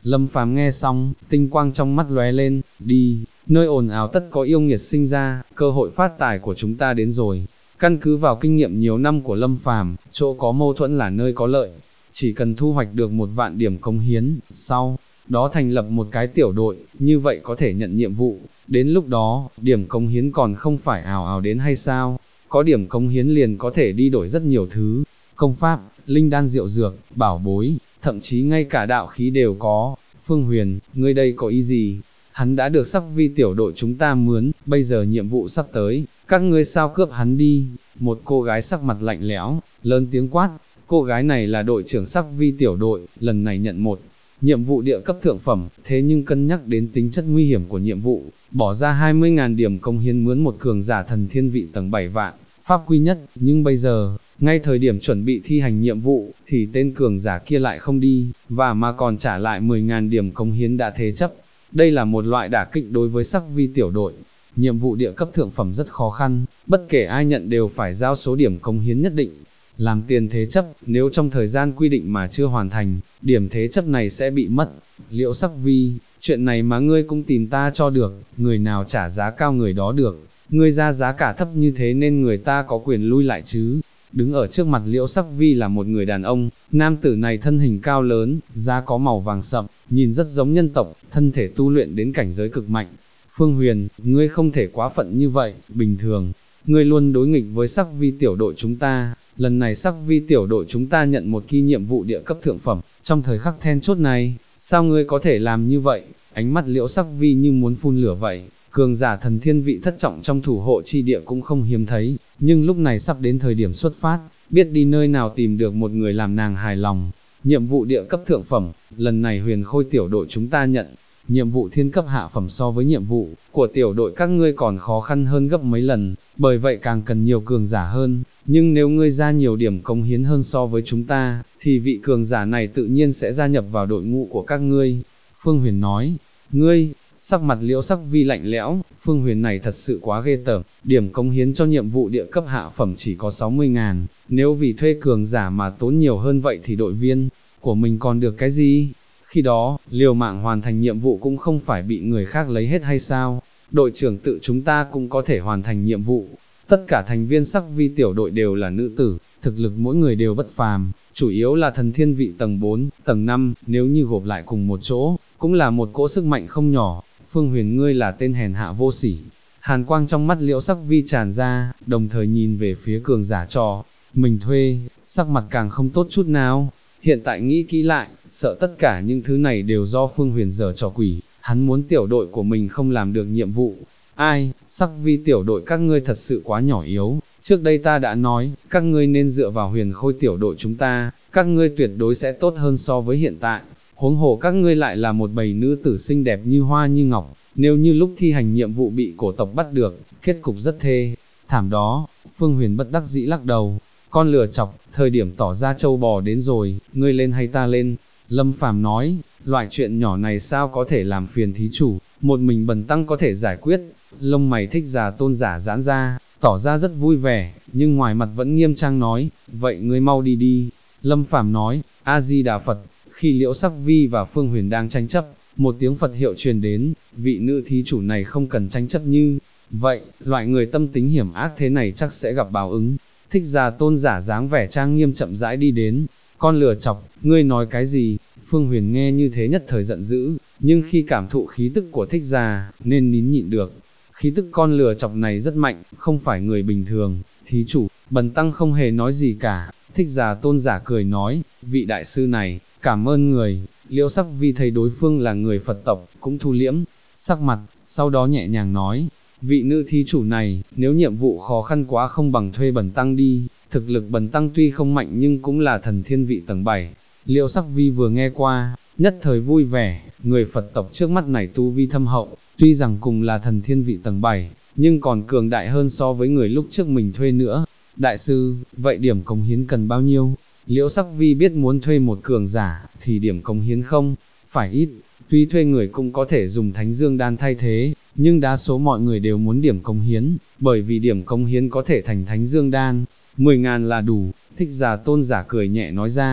Lâm Phàm nghe xong, tinh quang trong mắt lóe lên, đi, nơi ồn ào tất có yêu nghiệt sinh ra, cơ hội phát tài của chúng ta đến rồi. Căn cứ vào kinh nghiệm nhiều năm của Lâm Phàm, chỗ có mâu thuẫn là nơi có lợi, chỉ cần thu hoạch được 1.000 điểm cống hiến, sau đó thành lập một cái tiểu đội, như vậy có thể nhận nhiệm vụ, đến lúc đó, điểm cống hiến còn không phải ào ào đến hay sao, có điểm cống hiến liền có thể đi đổi rất nhiều thứ, công pháp, linh đan diệu dược, bảo bối, thậm chí ngay cả đạo khí đều có. Phương Huyền, ngươi đây có ý gì? Hắn đã được sắc vi tiểu đội chúng ta mướn, bây giờ nhiệm vụ sắp tới, các ngươi sao cướp hắn đi? Một cô gái sắc mặt lạnh lẽo, lớn tiếng quát, cô gái này là đội trưởng sắc vi tiểu đội, lần này nhận một nhiệm vụ địa cấp thượng phẩm, thế nhưng cân nhắc đến tính chất nguy hiểm của nhiệm vụ, bỏ ra 20.000 điểm công hiến mướn một cường giả thần thiên vị tầng 7 vạn, pháp quy nhất, nhưng bây giờ, ngay thời điểm chuẩn bị thi hành nhiệm vụ, thì tên cường giả kia lại không đi, và mà còn trả lại 10.000 điểm công hiến đã thế chấp. Đây là một loại đả kích đối với sắc vi tiểu đội. Nhiệm vụ địa cấp thượng phẩm rất khó khăn, bất kể ai nhận đều phải giao số điểm công hiến nhất định, làm tiền thế chấp, nếu trong thời gian quy định mà chưa hoàn thành, điểm thế chấp này sẽ bị mất. Liệu sắc vi, chuyện này mà ngươi cũng tìm ta cho được, người nào trả giá cao người đó được, ngươi ra giá cả thấp như thế nên người ta có quyền lui lại chứ. Đứng ở trước mặt Liễu Sắc Vi là một người đàn ông, nam tử này thân hình cao lớn, da có màu vàng sậm, nhìn rất giống nhân tộc, thân thể tu luyện đến cảnh giới cực mạnh. Phương Huyền, ngươi không thể quá phận như vậy, bình thường, ngươi luôn đối nghịch với Sắc Vi tiểu đội chúng ta, lần này Sắc Vi tiểu đội chúng ta nhận một kỳ nhiệm vụ địa cấp thượng phẩm, trong thời khắc then chốt này, sao ngươi có thể làm như vậy? Ánh mắt Liễu Sắc Vi như muốn phun lửa vậy. Cường giả thần thiên vị thất trọng trong thủ hộ chi địa cũng không hiếm thấy, nhưng lúc này sắp đến thời điểm xuất phát, biết đi nơi nào tìm được một người làm nàng hài lòng. Nhiệm vụ địa cấp thượng phẩm, lần này Huyền Khôi tiểu đội chúng ta nhận, nhiệm vụ thiên cấp hạ phẩm so với nhiệm vụ của tiểu đội các ngươi còn khó khăn hơn gấp mấy lần, bởi vậy càng cần nhiều cường giả hơn, nhưng nếu ngươi ra nhiều điểm cống hiến hơn so với chúng ta, thì vị cường giả này tự nhiên sẽ gia nhập vào đội ngũ của các ngươi. Phương Huyền nói, ngươi, sắc mặt Liễu Sắc Vi lạnh lẽo, Phương Huyền này thật sự quá ghê tởm, điểm cống hiến cho nhiệm vụ địa cấp hạ phẩm chỉ có 60.000, nếu vì thuê cường giả mà tốn nhiều hơn vậy thì đội viên của mình còn được cái gì? Khi đó, liều mạng hoàn thành nhiệm vụ cũng không phải bị người khác lấy hết hay sao? Đội trưởng tự chúng ta cũng có thể hoàn thành nhiệm vụ. Tất cả thành viên Sắc Vi tiểu đội đều là nữ tử, thực lực mỗi người đều bất phàm, chủ yếu là thần thiên vị tầng 4, tầng 5, nếu như gộp lại cùng một chỗ, cũng là một cỗ sức mạnh không nhỏ. Phương Huyền, ngươi là tên hèn hạ vô sỉ. Hàn quang trong mắt Liễu Sắc Vi tràn ra, đồng thời nhìn về phía cường giả trò mình thuê, sắc mặt càng không tốt chút nào. Hiện tại nghĩ kỹ lại, sợ tất cả những thứ này đều do Phương Huyền giở trò quỷ, hắn muốn tiểu đội của mình không làm được nhiệm vụ. Ai, Sắc Vi tiểu đội các ngươi thật sự quá nhỏ yếu, trước đây ta đã nói, các ngươi nên dựa vào Huyền Khôi tiểu đội chúng ta, các ngươi tuyệt đối sẽ tốt hơn so với hiện tại. Huống hồ các ngươi lại là một bầy nữ tử xinh đẹp như hoa như ngọc, nếu như lúc thi hành nhiệm vụ bị cổ tộc bắt được, kết cục rất thê thảm đó. Phương Huyền bất đắc dĩ lắc đầu, con lừa chọc, thời điểm tỏ ra trâu bò đến rồi, ngươi lên hay ta lên? Lâm Phàm nói, loại chuyện nhỏ này sao có thể làm phiền thí chủ, một mình Bần tăng có thể giải quyết. Lông mày Thích Giả Tôn giả giãn ra, tỏ ra rất vui vẻ, nhưng ngoài mặt vẫn nghiêm trang nói, vậy ngươi mau đi đi. Lâm Phàm nói, A-di-đà Phật. Khi Liễu Sắc Vi và Phương Huyền đang tranh chấp, một tiếng Phật hiệu truyền đến, vị nữ thí chủ này không cần tranh chấp như vậy, loại người tâm tính hiểm ác thế này chắc sẽ gặp báo ứng. Thích Giả Tôn giả dáng vẻ trang nghiêm chậm rãi đi đến, con lừa chọc, ngươi nói cái gì? Phương Huyền nghe như thế nhất thời giận dữ, nhưng khi cảm thụ khí tức của Thích Giả, nên nín nhịn được. Khí tức con lừa chọc này rất mạnh, không phải người bình thường. Thí chủ, Bần tăng không hề nói gì cả. Thích Giả Tôn giả cười nói, vị đại sư này, cảm ơn người. Liễu Sắc Vi thấy đối phương là người Phật tộc, cũng thu liễm sắc mặt, sau đó nhẹ nhàng nói, vị nữ thí chủ này, nếu nhiệm vụ khó khăn quá không bằng thuê Bần tăng đi, thực lực Bần tăng tuy không mạnh nhưng cũng là thần thiên vị tầng 7. Liễu Sắc Vi vừa nghe qua, nhất thời vui vẻ, người Phật tộc trước mắt này tu vi thâm hậu, tuy rằng cùng là thần thiên vị tầng 7, nhưng còn cường đại hơn so với người lúc trước mình thuê nữa. Đại sư, vậy điểm cống hiến cần bao nhiêu? Liễu Sắc Vi biết muốn thuê một cường giả, thì điểm cống hiến không phải ít, tuy thuê người cũng có thể dùng Thánh Dương Đan thay thế, nhưng đa số mọi người đều muốn điểm cống hiến, bởi vì điểm cống hiến có thể thành Thánh Dương Đan, 10.000 là đủ. Thích Giả Tôn giả cười nhẹ nói ra,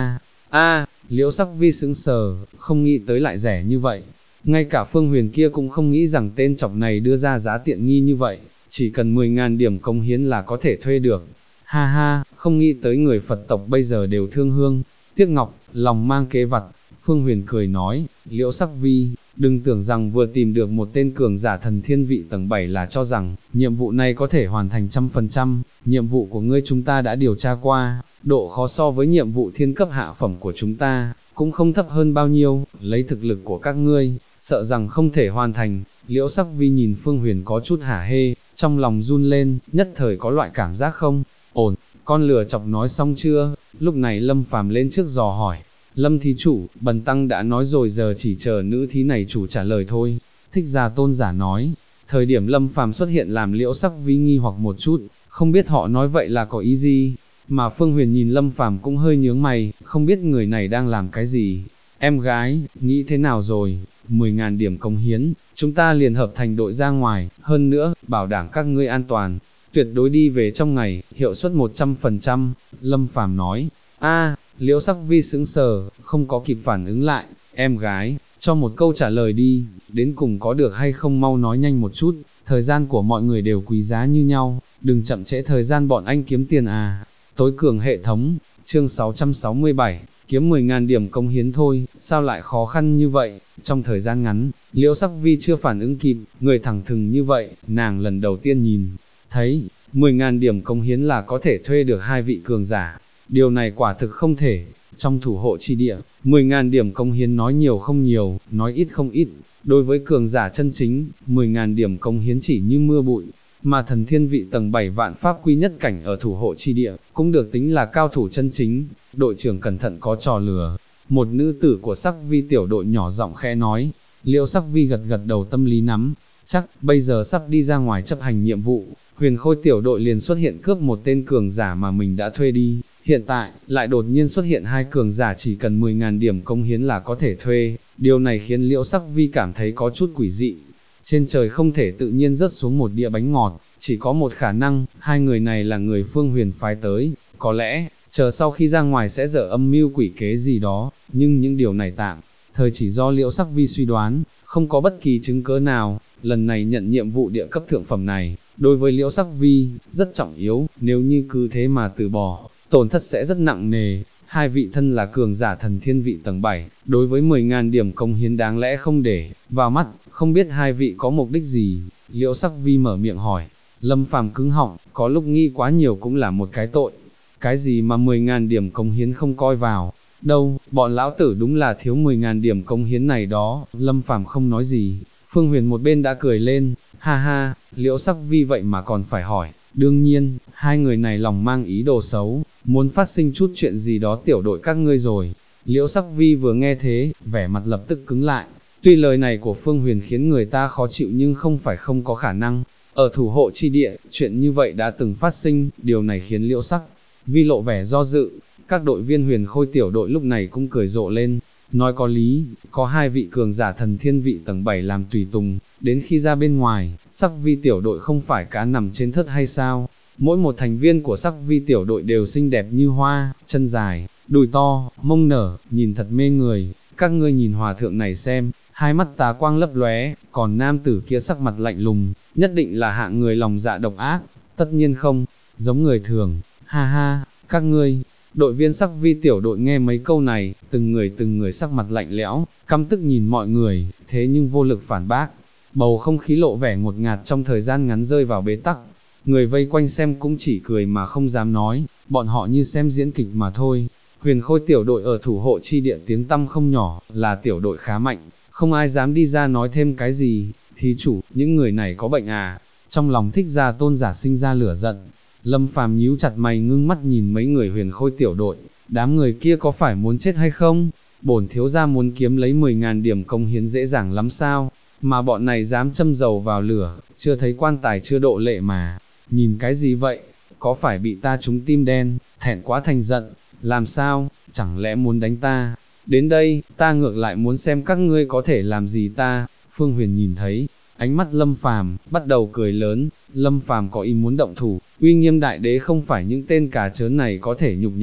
Liễu Sắc Vi sững sờ, không nghĩ tới lại rẻ như vậy. Ngay cả Phương Huyền kia cũng không nghĩ rằng tên chọc này đưa ra giá tiện nghi như vậy, chỉ cần 10.000 điểm cống hiến là có thể thuê được. Ha ha, không nghĩ tới người Phật tộc bây giờ đều thương hương, tiếc ngọc, lòng mang kế vật. Phương Huyền cười nói, Liễu Sắc Vi, đừng tưởng rằng vừa tìm được một tên cường giả thần thiên vị tầng 7 là cho rằng, nhiệm vụ này có thể hoàn thành 100%, nhiệm vụ của ngươi chúng ta đã điều tra qua, độ khó so với nhiệm vụ thiên cấp hạ phẩm của chúng ta, cũng không thấp hơn bao nhiêu, lấy thực lực của các ngươi, sợ rằng không thể hoàn thành. Liễu Sắc Vi nhìn Phương Huyền có chút hả hê, trong lòng run lên, nhất thời có loại cảm giác không ổn. Con lừa chọc nói xong chưa? Lúc này Lâm Phàm lên trước dò hỏi. Lâm thí chủ, bần tăng đã nói rồi, giờ chỉ chờ nữ thí này chủ trả lời thôi. Thích Gia Tôn giả nói. Thời điểm Lâm Phàm xuất hiện làm Liễu Sắc Vi nghi hoặc một chút, không biết họ nói vậy là có ý gì. Mà Phương Huyền nhìn Lâm Phàm cũng hơi nhướng mày, không biết người này đang làm cái gì. Em gái, nghĩ thế nào rồi? 10.000 điểm cống hiến, chúng ta liền hợp thành đội ra ngoài, hơn nữa, bảo đảm các ngươi an toàn, tuyệt đối đi về trong ngày, hiệu suất 100%, Lâm Phàm nói. Liễu Sắc Vi sững sờ, không có kịp phản ứng lại, em gái, cho một câu trả lời đi, đến cùng có được hay không mau nói nhanh một chút, thời gian của mọi người đều quý giá như nhau, đừng chậm trễ thời gian bọn anh kiếm tiền à. Tối cường hệ thống, chương 667, kiếm 10.000 điểm cống hiến thôi, sao lại khó khăn như vậy, trong thời gian ngắn, Liễu Sắc Vi chưa phản ứng kịp, người thẳng thừng như vậy, nàng lần đầu tiên nhìn, thấy, 10.000 điểm cống hiến là có thể thuê được hai vị cường giả, điều này quả thực không thể, trong thủ hộ chi địa, 10.000 điểm cống hiến nói nhiều không nhiều, nói ít không ít, đối với cường giả chân chính, 10.000 điểm cống hiến chỉ như mưa bụi. Mà thần thiên vị tầng 7 vạn pháp quy nhất cảnh ở thủ hộ chi địa, cũng được tính là cao thủ chân chính. Đội trưởng cẩn thận có trò lừa. Một nữ tử của Sắc Vi tiểu đội nhỏ giọng khẽ nói. Liễu Sắc Vi gật gật đầu, tâm lý nắm chắc, bây giờ sắp đi ra ngoài chấp hành nhiệm vụ, Huyền Khôi tiểu đội liền xuất hiện cướp một tên cường giả mà mình đã thuê đi. Hiện tại, lại đột nhiên xuất hiện hai cường giả chỉ cần 10.000 điểm cống hiến là có thể thuê. Điều này khiến Liễu Sắc Vi cảm thấy có chút quỷ dị. Trên trời không thể tự nhiên rớt xuống một đĩa bánh ngọt, chỉ có một khả năng, hai người này là người Phương Huyền phái tới, có lẽ, chờ sau khi ra ngoài sẽ dở âm mưu quỷ kế gì đó, nhưng những điều này tạm thời chỉ do Liễu Sắc Vi suy đoán, không có bất kỳ chứng cứ nào. Lần này nhận nhiệm vụ địa cấp thượng phẩm này, đối với Liễu Sắc Vi, rất trọng yếu, nếu như cứ thế mà từ bỏ, tổn thất sẽ rất nặng nề. Hai vị thân là cường giả thần thiên vị tầng 7, đối với 10.000 điểm cống hiến đáng lẽ không để vào mắt, không biết hai vị có mục đích gì. Liễu Sắc Vi mở miệng hỏi. Lâm Phàm cứng họng, có lúc nghĩ quá nhiều cũng là một cái tội. Cái gì mà 10.000 điểm cống hiến không coi vào, đâu, bọn lão tử đúng là thiếu 10.000 điểm cống hiến này đó. Lâm Phàm không nói gì, Phương Huyền một bên đã cười lên, ha ha, Liễu Sắc Vi vậy mà còn phải hỏi. Đương nhiên, hai người này lòng mang ý đồ xấu, muốn phát sinh chút chuyện gì đó tiểu đội các ngươi rồi. Liễu Sắc Vi vừa nghe thế, vẻ mặt lập tức cứng lại. Tuy lời này của Phương Huyền khiến người ta khó chịu nhưng không phải không có khả năng. Ở thủ hộ chi địa, chuyện như vậy đã từng phát sinh, điều này khiến Liễu Sắc Vi lộ vẻ do dự. Các đội viên Huyền Khôi tiểu đội lúc này cũng cười rộ lên. Nói có lý, có hai vị cường giả thần thiên vị tầng 7 làm tùy tùng, đến khi ra bên ngoài, Sắc Vi tiểu đội không phải cá nằm trên thớt hay sao? Mỗi một thành viên của Sắc Vi tiểu đội đều xinh đẹp như hoa, chân dài, đùi to, mông nở, nhìn thật mê người. Các ngươi nhìn hòa thượng này xem, hai mắt tà quang lấp lóe, còn nam tử kia sắc mặt lạnh lùng, nhất định là hạng người lòng dạ độc ác, tất nhiên không giống người thường. Ha ha, các ngươi. Đội viên Sắc Vi tiểu đội nghe mấy câu này, từng người sắc mặt lạnh lẽo, căm tức nhìn mọi người, thế nhưng vô lực phản bác. Bầu không khí lộ vẻ ngột ngạt trong thời gian ngắn rơi vào bế tắc. Người vây quanh xem cũng chỉ cười mà không dám nói, bọn họ như xem diễn kịch mà thôi. Huyền Khôi tiểu đội ở thủ hộ chi địa tiếng tăm không nhỏ, là tiểu đội khá mạnh, không ai dám đi ra nói thêm cái gì. Thí chủ, những người này có bệnh à? Trong lòng Thích Gia Tôn giả sinh ra lửa giận. Lâm Phàm nhíu chặt mày ngưng mắt nhìn mấy người Huyền Khôi tiểu đội, đám người kia có phải muốn chết hay không? Bổn thiếu gia muốn kiếm lấy 10.000 điểm công hiến dễ dàng lắm sao? Mà bọn này dám châm dầu vào lửa, chưa thấy quan tài chưa độ lệ mà. Nhìn cái gì vậy? Có phải bị ta trúng tim đen, thẹn quá thành giận? Làm sao? Chẳng lẽ muốn đánh ta? Đến đây, ta ngược lại muốn xem các ngươi có thể làm gì ta. Phương Huyền nhìn thấy ánh mắt Lâm Phàm, bắt đầu cười lớn. Lâm Phàm có ý muốn động thủ, uy nghiêm đại đế không phải những tên cà chớn này có thể nhục nhã.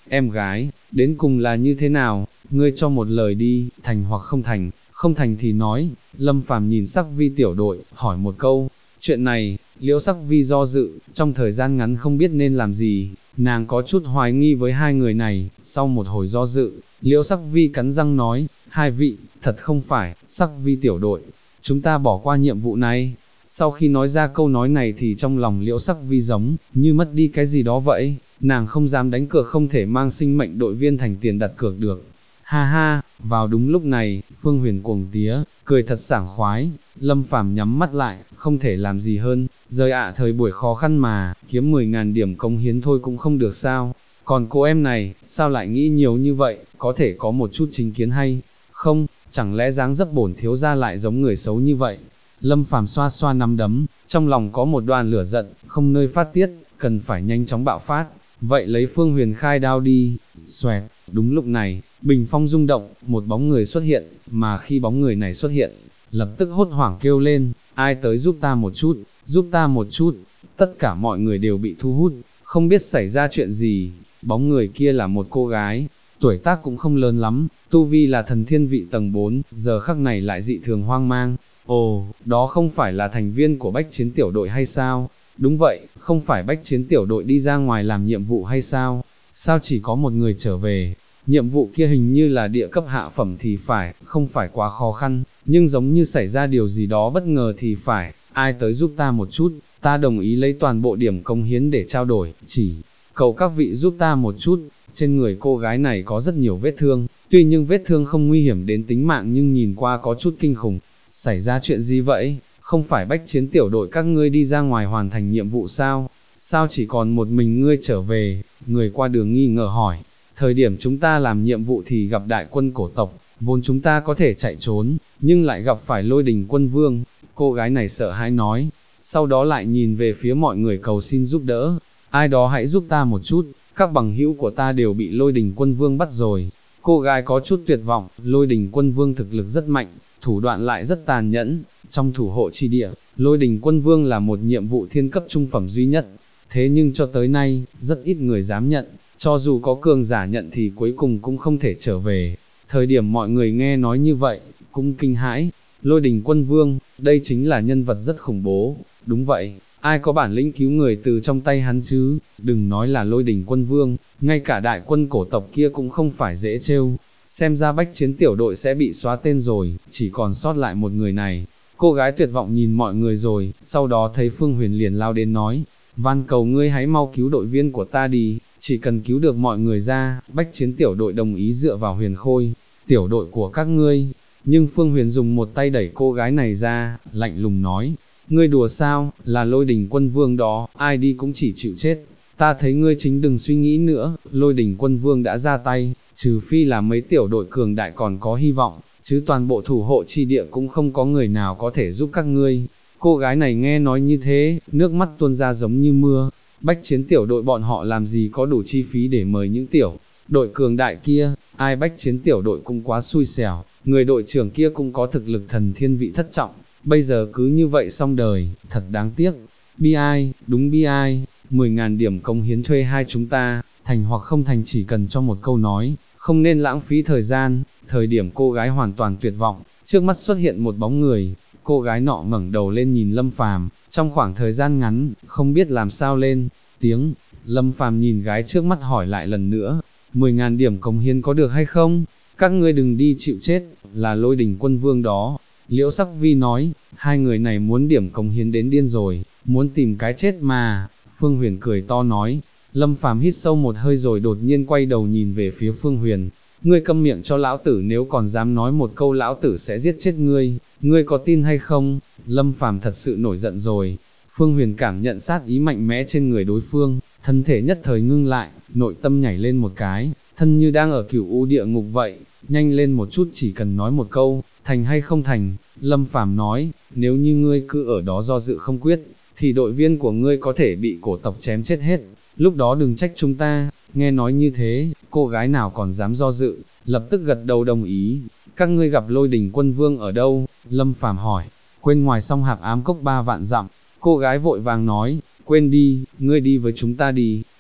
em gái, đến cùng là như thế nào, ngươi cho một lời đi, thành hoặc không thành, không thành thì nói. Lâm Phàm nhìn Sắc Vi tiểu đội, hỏi một câu. Chuyện này, Liễu Sắc Vi do dự, trong thời gian ngắn không biết nên làm gì, nàng có chút hoài nghi với hai người này. Sau một hồi do dự, Liễu Sắc Vi cắn răng nói, hai vị, thật không phải, Sắc Vi tiểu đội, chúng ta bỏ qua nhiệm vụ này. Sau khi nói ra câu nói này thì trong lòng Liễu Sắc Vi giống như mất đi cái gì đó vậy, nàng không dám đánh cược, không thể mang sinh mệnh đội viên thành tiền đặt cược được. Ha ha, vào đúng lúc này, Phương Huyền cuồng tía, cười thật sảng khoái. Lâm Phàm nhắm mắt lại, không thể làm gì hơn, rời thời buổi khó khăn mà, kiếm 10.000 điểm cống hiến thôi cũng không được sao. Còn cô em này, sao lại nghĩ nhiều như vậy, có thể có một chút chính kiến hay không, chẳng lẽ dáng dấp bổn thiếu gia lại giống người xấu như vậy. Lâm Phàm xoa xoa nắm đấm, trong lòng có một đoàn lửa giận, không nơi phát tiết, cần phải nhanh chóng bạo phát. Vậy lấy Phương Huyền khai đao đi. Xoẹt, đúng lúc này, bình phong rung động, một bóng người xuất hiện, mà khi bóng người này xuất hiện, lập tức hốt hoảng kêu lên, ai tới giúp ta một chút, giúp ta một chút. Tất cả mọi người đều bị thu hút, không biết xảy ra chuyện gì. Bóng người kia là một cô gái, tuổi tác cũng không lớn lắm, tu vi là thần thiên vị tầng 4, giờ khắc này lại dị thường hoang mang. Ồ, đó không phải là thành viên của Bách Chiến tiểu đội hay sao? Đúng vậy, không phải Bách Chiến tiểu đội đi ra ngoài làm nhiệm vụ hay sao? Sao chỉ có một người trở về? Nhiệm vụ kia hình như là địa cấp hạ phẩm thì phải, không phải quá khó khăn, nhưng giống như xảy ra điều gì đó bất ngờ thì phải, ai tới giúp ta một chút, ta đồng ý lấy toàn bộ điểm cống hiến để trao đổi, chỉ cầu các vị giúp ta một chút. Trên người cô gái này có rất nhiều vết thương, tuy nhưng vết thương không nguy hiểm đến tính mạng nhưng nhìn qua có chút kinh khủng. Xảy ra chuyện gì vậy? Không phải Bách Chiến tiểu đội các ngươi đi ra ngoài hoàn thành nhiệm vụ sao? Sao chỉ còn một mình ngươi trở về? Người qua đường nghi ngờ hỏi. Thời điểm chúng ta làm nhiệm vụ thì gặp đại quân cổ tộc, vốn chúng ta có thể chạy trốn, nhưng lại gặp phải Lôi Đình Quân Vương. Cô gái này sợ hãi nói, sau đó lại nhìn về phía mọi người cầu xin giúp đỡ. Ai đó hãy giúp ta một chút, các bằng hữu của ta đều bị Lôi Đình Quân Vương bắt rồi. Cô gái có chút tuyệt vọng, Lôi Đình Quân Vương thực lực rất mạnh, thủ đoạn lại rất tàn nhẫn. Trong thủ hộ chi địa, Lôi Đình Quân Vương là một nhiệm vụ thiên cấp trung phẩm duy nhất, thế nhưng cho tới nay, rất ít người dám nhận, cho dù có cường giả nhận thì cuối cùng cũng không thể trở về. Thời điểm mọi người nghe nói như vậy, cũng kinh hãi. Lôi Đình Quân Vương, đây chính là nhân vật rất khủng bố. Đúng vậy, ai có bản lĩnh cứu người từ trong tay hắn chứ? Đừng nói là Lôi Đình Quân Vương, ngay cả đại quân cổ tộc kia cũng không phải dễ trêu. Xem ra Bách Chiến tiểu đội sẽ bị xóa tên rồi, chỉ còn sót lại một người này. Cô gái tuyệt vọng nhìn mọi người rồi, sau đó thấy Phương Huyền liền lao đến nói, van cầu ngươi hãy mau cứu đội viên của ta đi, chỉ cần cứu được mọi người ra, Bách Chiến tiểu đội đồng ý dựa vào Huyền Khôi, tiểu đội của các ngươi. Nhưng Phương Huyền dùng một tay đẩy cô gái này ra, lạnh lùng nói, ngươi đùa sao, là Lôi Đình Quân Vương đó, ai đi cũng chỉ chịu chết. Ta thấy ngươi chính đừng suy nghĩ nữa, Lôi Đình Quân Vương đã ra tay, trừ phi là mấy tiểu đội cường đại còn có hy vọng, chứ toàn bộ thủ hộ chi địa cũng không có người nào có thể giúp các ngươi. Cô gái này nghe nói như thế, nước mắt tuôn ra giống như mưa. Bách Chiến tiểu đội bọn họ làm gì có đủ chi phí để mời những tiểu đội cường đại kia, ai Bách Chiến tiểu đội cũng quá xui xẻo, người đội trưởng kia cũng có thực lực thần thiên vị thất trọng, bây giờ cứ như vậy xong đời, thật đáng tiếc. Bi ai, đúng bi ai, 10.000 điểm cống hiến thuê hai chúng ta, thành hoặc không thành chỉ cần cho một câu nói, không nên lãng phí thời gian. Thời điểm cô gái hoàn toàn tuyệt vọng, trước mắt xuất hiện một bóng người, cô gái nọ ngẩng đầu lên nhìn Lâm Phàm, trong khoảng thời gian ngắn, không biết làm sao lên tiếng. Lâm Phàm nhìn gái trước mắt hỏi lại lần nữa, 10.000 điểm cống hiến có được hay không? Các ngươi đừng đi chịu chết, là Lôi Đình Quân Vương đó. Liễu Sắc Vi nói, hai người này muốn điểm cống hiến đến điên rồi, muốn tìm cái chết mà. Phương Huyền cười to nói. Lâm Phàm hít sâu một hơi rồi đột nhiên quay đầu nhìn về phía Phương Huyền, ngươi câm miệng cho lão tử, nếu còn dám nói một câu lão tử sẽ giết chết ngươi, ngươi có tin hay không? Lâm Phàm thật sự nổi giận rồi. Phương Huyền cảm nhận sát ý mạnh mẽ trên người đối phương, thân thể nhất thời ngưng lại, nội tâm nhảy lên một cái, thân như đang ở cửu u địa ngục vậy, nhanh lên một chút, chỉ cần nói một câu, thành hay không thành. Lâm Phàm nói, nếu như ngươi cứ ở đó do dự không quyết, thì đội viên của ngươi có thể bị cổ tộc chém chết hết, lúc đó đừng trách chúng ta. Nghe nói như thế, cô gái nào còn dám do dự, lập tức gật đầu đồng ý. Các ngươi gặp Lôi Đình Quân Vương ở đâu? Lâm Phàm hỏi. Quên ngoài song Hạp Ám Cốc 3 vạn dặm. Cô gái vội vàng nói, quên đi, ngươi đi với chúng ta đi.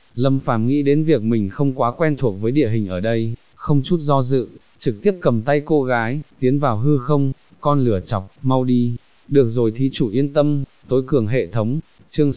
Lâm Phàm nghĩ đến việc mình không quá quen thuộc với địa hình ở đây, không chút do dự, trực tiếp cầm tay cô gái, tiến vào hư không, con lửa chọc, mau đi. Được rồi thí chủ yên tâm, tối cường hệ thống, chương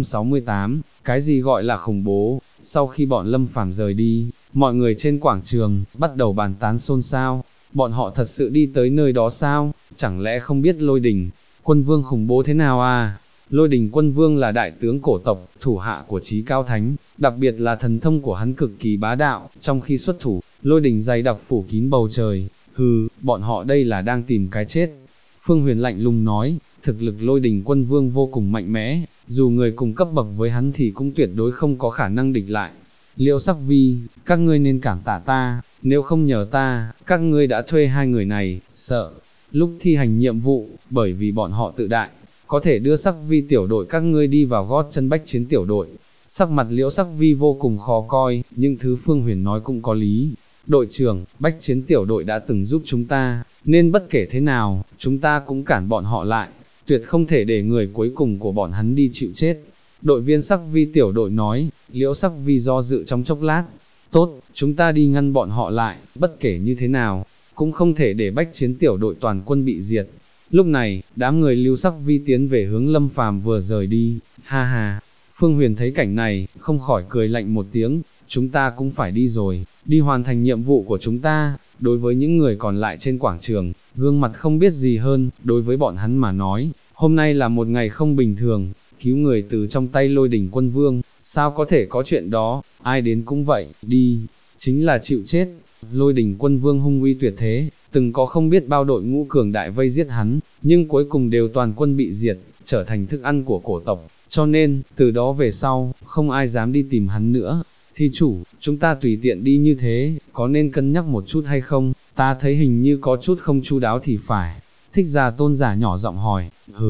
668, cái gì gọi là khủng bố. Sau khi bọn Lâm Phàm rời đi, mọi người trên quảng trường, bắt đầu bàn tán xôn xao, bọn họ thật sự đi tới nơi đó sao, chẳng lẽ không biết Lôi Đình Quân Vương khủng bố thế nào à? Lôi Đình Quân Vương là đại tướng cổ tộc, thủ hạ của Chí Cao Thánh, đặc biệt là thần thông của hắn cực kỳ bá đạo, trong khi xuất thủ, lôi đình dày đặc phủ kín bầu trời, hừ, bọn họ đây là đang tìm cái chết. Phương Huyền lạnh lùng nói, thực lực Lôi Đình Quân Vương vô cùng mạnh mẽ, dù người cùng cấp bậc với hắn thì cũng tuyệt đối không có khả năng địch lại. Liễu Sắc Vi, các ngươi nên cảm tạ ta, nếu không nhờ ta, các ngươi đã thuê hai người này, sợ. Lúc thi hành nhiệm vụ, bởi vì bọn họ tự đại, có thể đưa Sắc Vi tiểu đội các ngươi đi vào gót chân Bách Chiến tiểu đội. Sắc mặt Liễu Sắc Vi vô cùng khó coi, nhưng thứ Phương Huyền nói cũng có lý. Đội trưởng, Bách Chiến tiểu đội đã từng giúp chúng ta, nên bất kể thế nào, chúng ta cũng cản bọn họ lại, tuyệt không thể để người cuối cùng của bọn hắn đi chịu chết. Đội viên Sắc Vi tiểu đội nói, Liễu Sắc Vi do dự trong chốc lát, tốt, chúng ta đi ngăn bọn họ lại, bất kể như thế nào, cũng không thể để Bách Chiến tiểu đội toàn quân bị diệt. Lúc này, đám người Lưu Sắc Vi tiến về hướng Lâm Phàm vừa rời đi, ha ha. Phương Huyền thấy cảnh này, không khỏi cười lạnh một tiếng, chúng ta cũng phải đi rồi, đi hoàn thành nhiệm vụ của chúng ta. Đối với những người còn lại trên quảng trường, gương mặt không biết gì hơn, đối với bọn hắn mà nói, hôm nay là một ngày không bình thường, cứu người từ trong tay Lôi Đình Quân Vương, sao có thể có chuyện đó, ai đến cũng vậy, đi, chính là chịu chết. Lôi Đình Quân Vương hung uy tuyệt thế, từng có không biết bao đội ngũ cường đại vây giết hắn, nhưng cuối cùng đều toàn quân bị diệt, trở thành thức ăn của cổ tộc, cho nên, từ đó về sau, không ai dám đi tìm hắn nữa. Thí chủ, chúng ta tùy tiện đi như thế, có nên cân nhắc một chút hay không, ta thấy hình như có chút không chu đáo thì phải. Thích Già Tôn giả nhỏ giọng hỏi,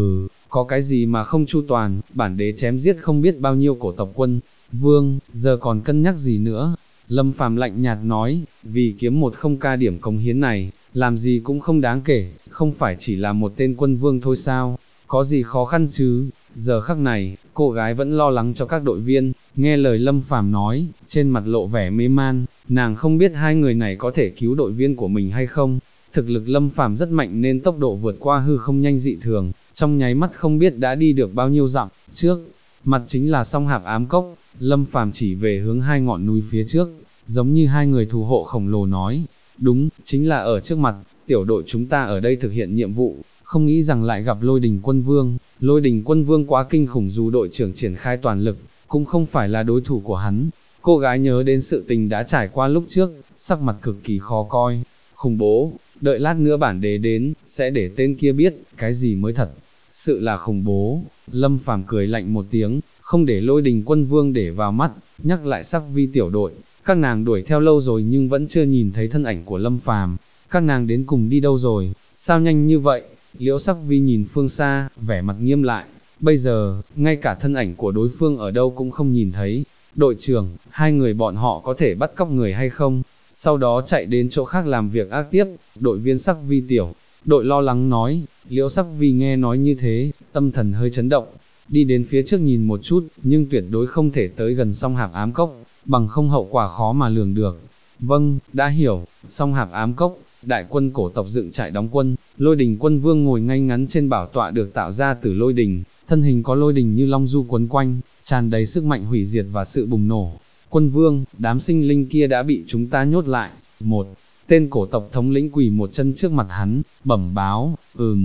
có cái gì mà không chu toàn, bản đế chém giết không biết bao nhiêu cổ tộc quân, vương, giờ còn cân nhắc gì nữa. Lâm Phàm lạnh nhạt nói, vì kiếm 10k điểm cống hiến này, làm gì cũng không đáng kể, không phải chỉ là một tên quân vương thôi sao, có gì khó khăn chứ. Giờ khắc này, cô gái vẫn lo lắng cho các đội viên, nghe lời Lâm Phàm nói, trên mặt lộ vẻ mê man, nàng không biết hai người này có thể cứu đội viên của mình hay không. Thực lực Lâm Phàm rất mạnh nên tốc độ vượt qua hư không nhanh dị thường, trong nháy mắt không biết đã đi được bao nhiêu dặm. Trước mặt chính là Song Hạp Ám Cốc, Lâm Phàm chỉ về hướng hai ngọn núi phía trước, giống như hai người thủ hộ khổng lồ nói, đúng, chính là ở trước mặt, tiểu đội chúng ta ở đây thực hiện nhiệm vụ, không nghĩ rằng lại gặp Lôi Đình Quân Vương. Lôi Đình Quân Vương quá kinh khủng, dù đội trưởng triển khai toàn lực, cũng không phải là đối thủ của hắn. Cô gái nhớ đến sự tình đã trải qua lúc trước, sắc mặt cực kỳ khó coi. Khủng bố, đợi lát nữa bản đế đến, sẽ để tên kia biết, cái gì mới thật sự là khủng bố. Lâm Phàm cười lạnh một tiếng, không để Lôi Đình Quân Vương để vào mắt, nhắc lại Sắc Vi tiểu đội, các nàng đuổi theo lâu rồi nhưng vẫn chưa nhìn thấy thân ảnh của Lâm Phàm. Các nàng đến cùng đi đâu rồi, sao nhanh như vậy? Liễu Sắc Vi nhìn phương xa, vẻ mặt nghiêm lại, bây giờ, ngay cả thân ảnh của đối phương ở đâu cũng không nhìn thấy. Đội trưởng, hai người bọn họ có thể bắt cóc người hay không? Sau đó chạy đến chỗ khác làm việc ác tiếp. Đội viên Sắc Vi tiểu đội lo lắng nói. Liễu Sắc Vi nghe nói như thế, tâm thần hơi chấn động, đi đến phía trước nhìn một chút, nhưng tuyệt đối không thể tới gần Song Hạp Ám Cốc, bằng không hậu quả khó mà lường được. Vâng, đã hiểu. Song Hạp Ám Cốc, đại quân cổ tộc dựng trại đóng quân, Lôi Đình Quân Vương ngồi ngay ngắn trên bảo tọa được tạo ra từ lôi đình, thân hình có lôi đình như long du quấn quanh, tràn đầy sức mạnh hủy diệt và sự bùng nổ. Quân Vương, đám sinh linh kia đã bị chúng ta nhốt lại. Một tên cổ tộc thống lĩnh quỳ một chân trước mặt hắn, bẩm báo.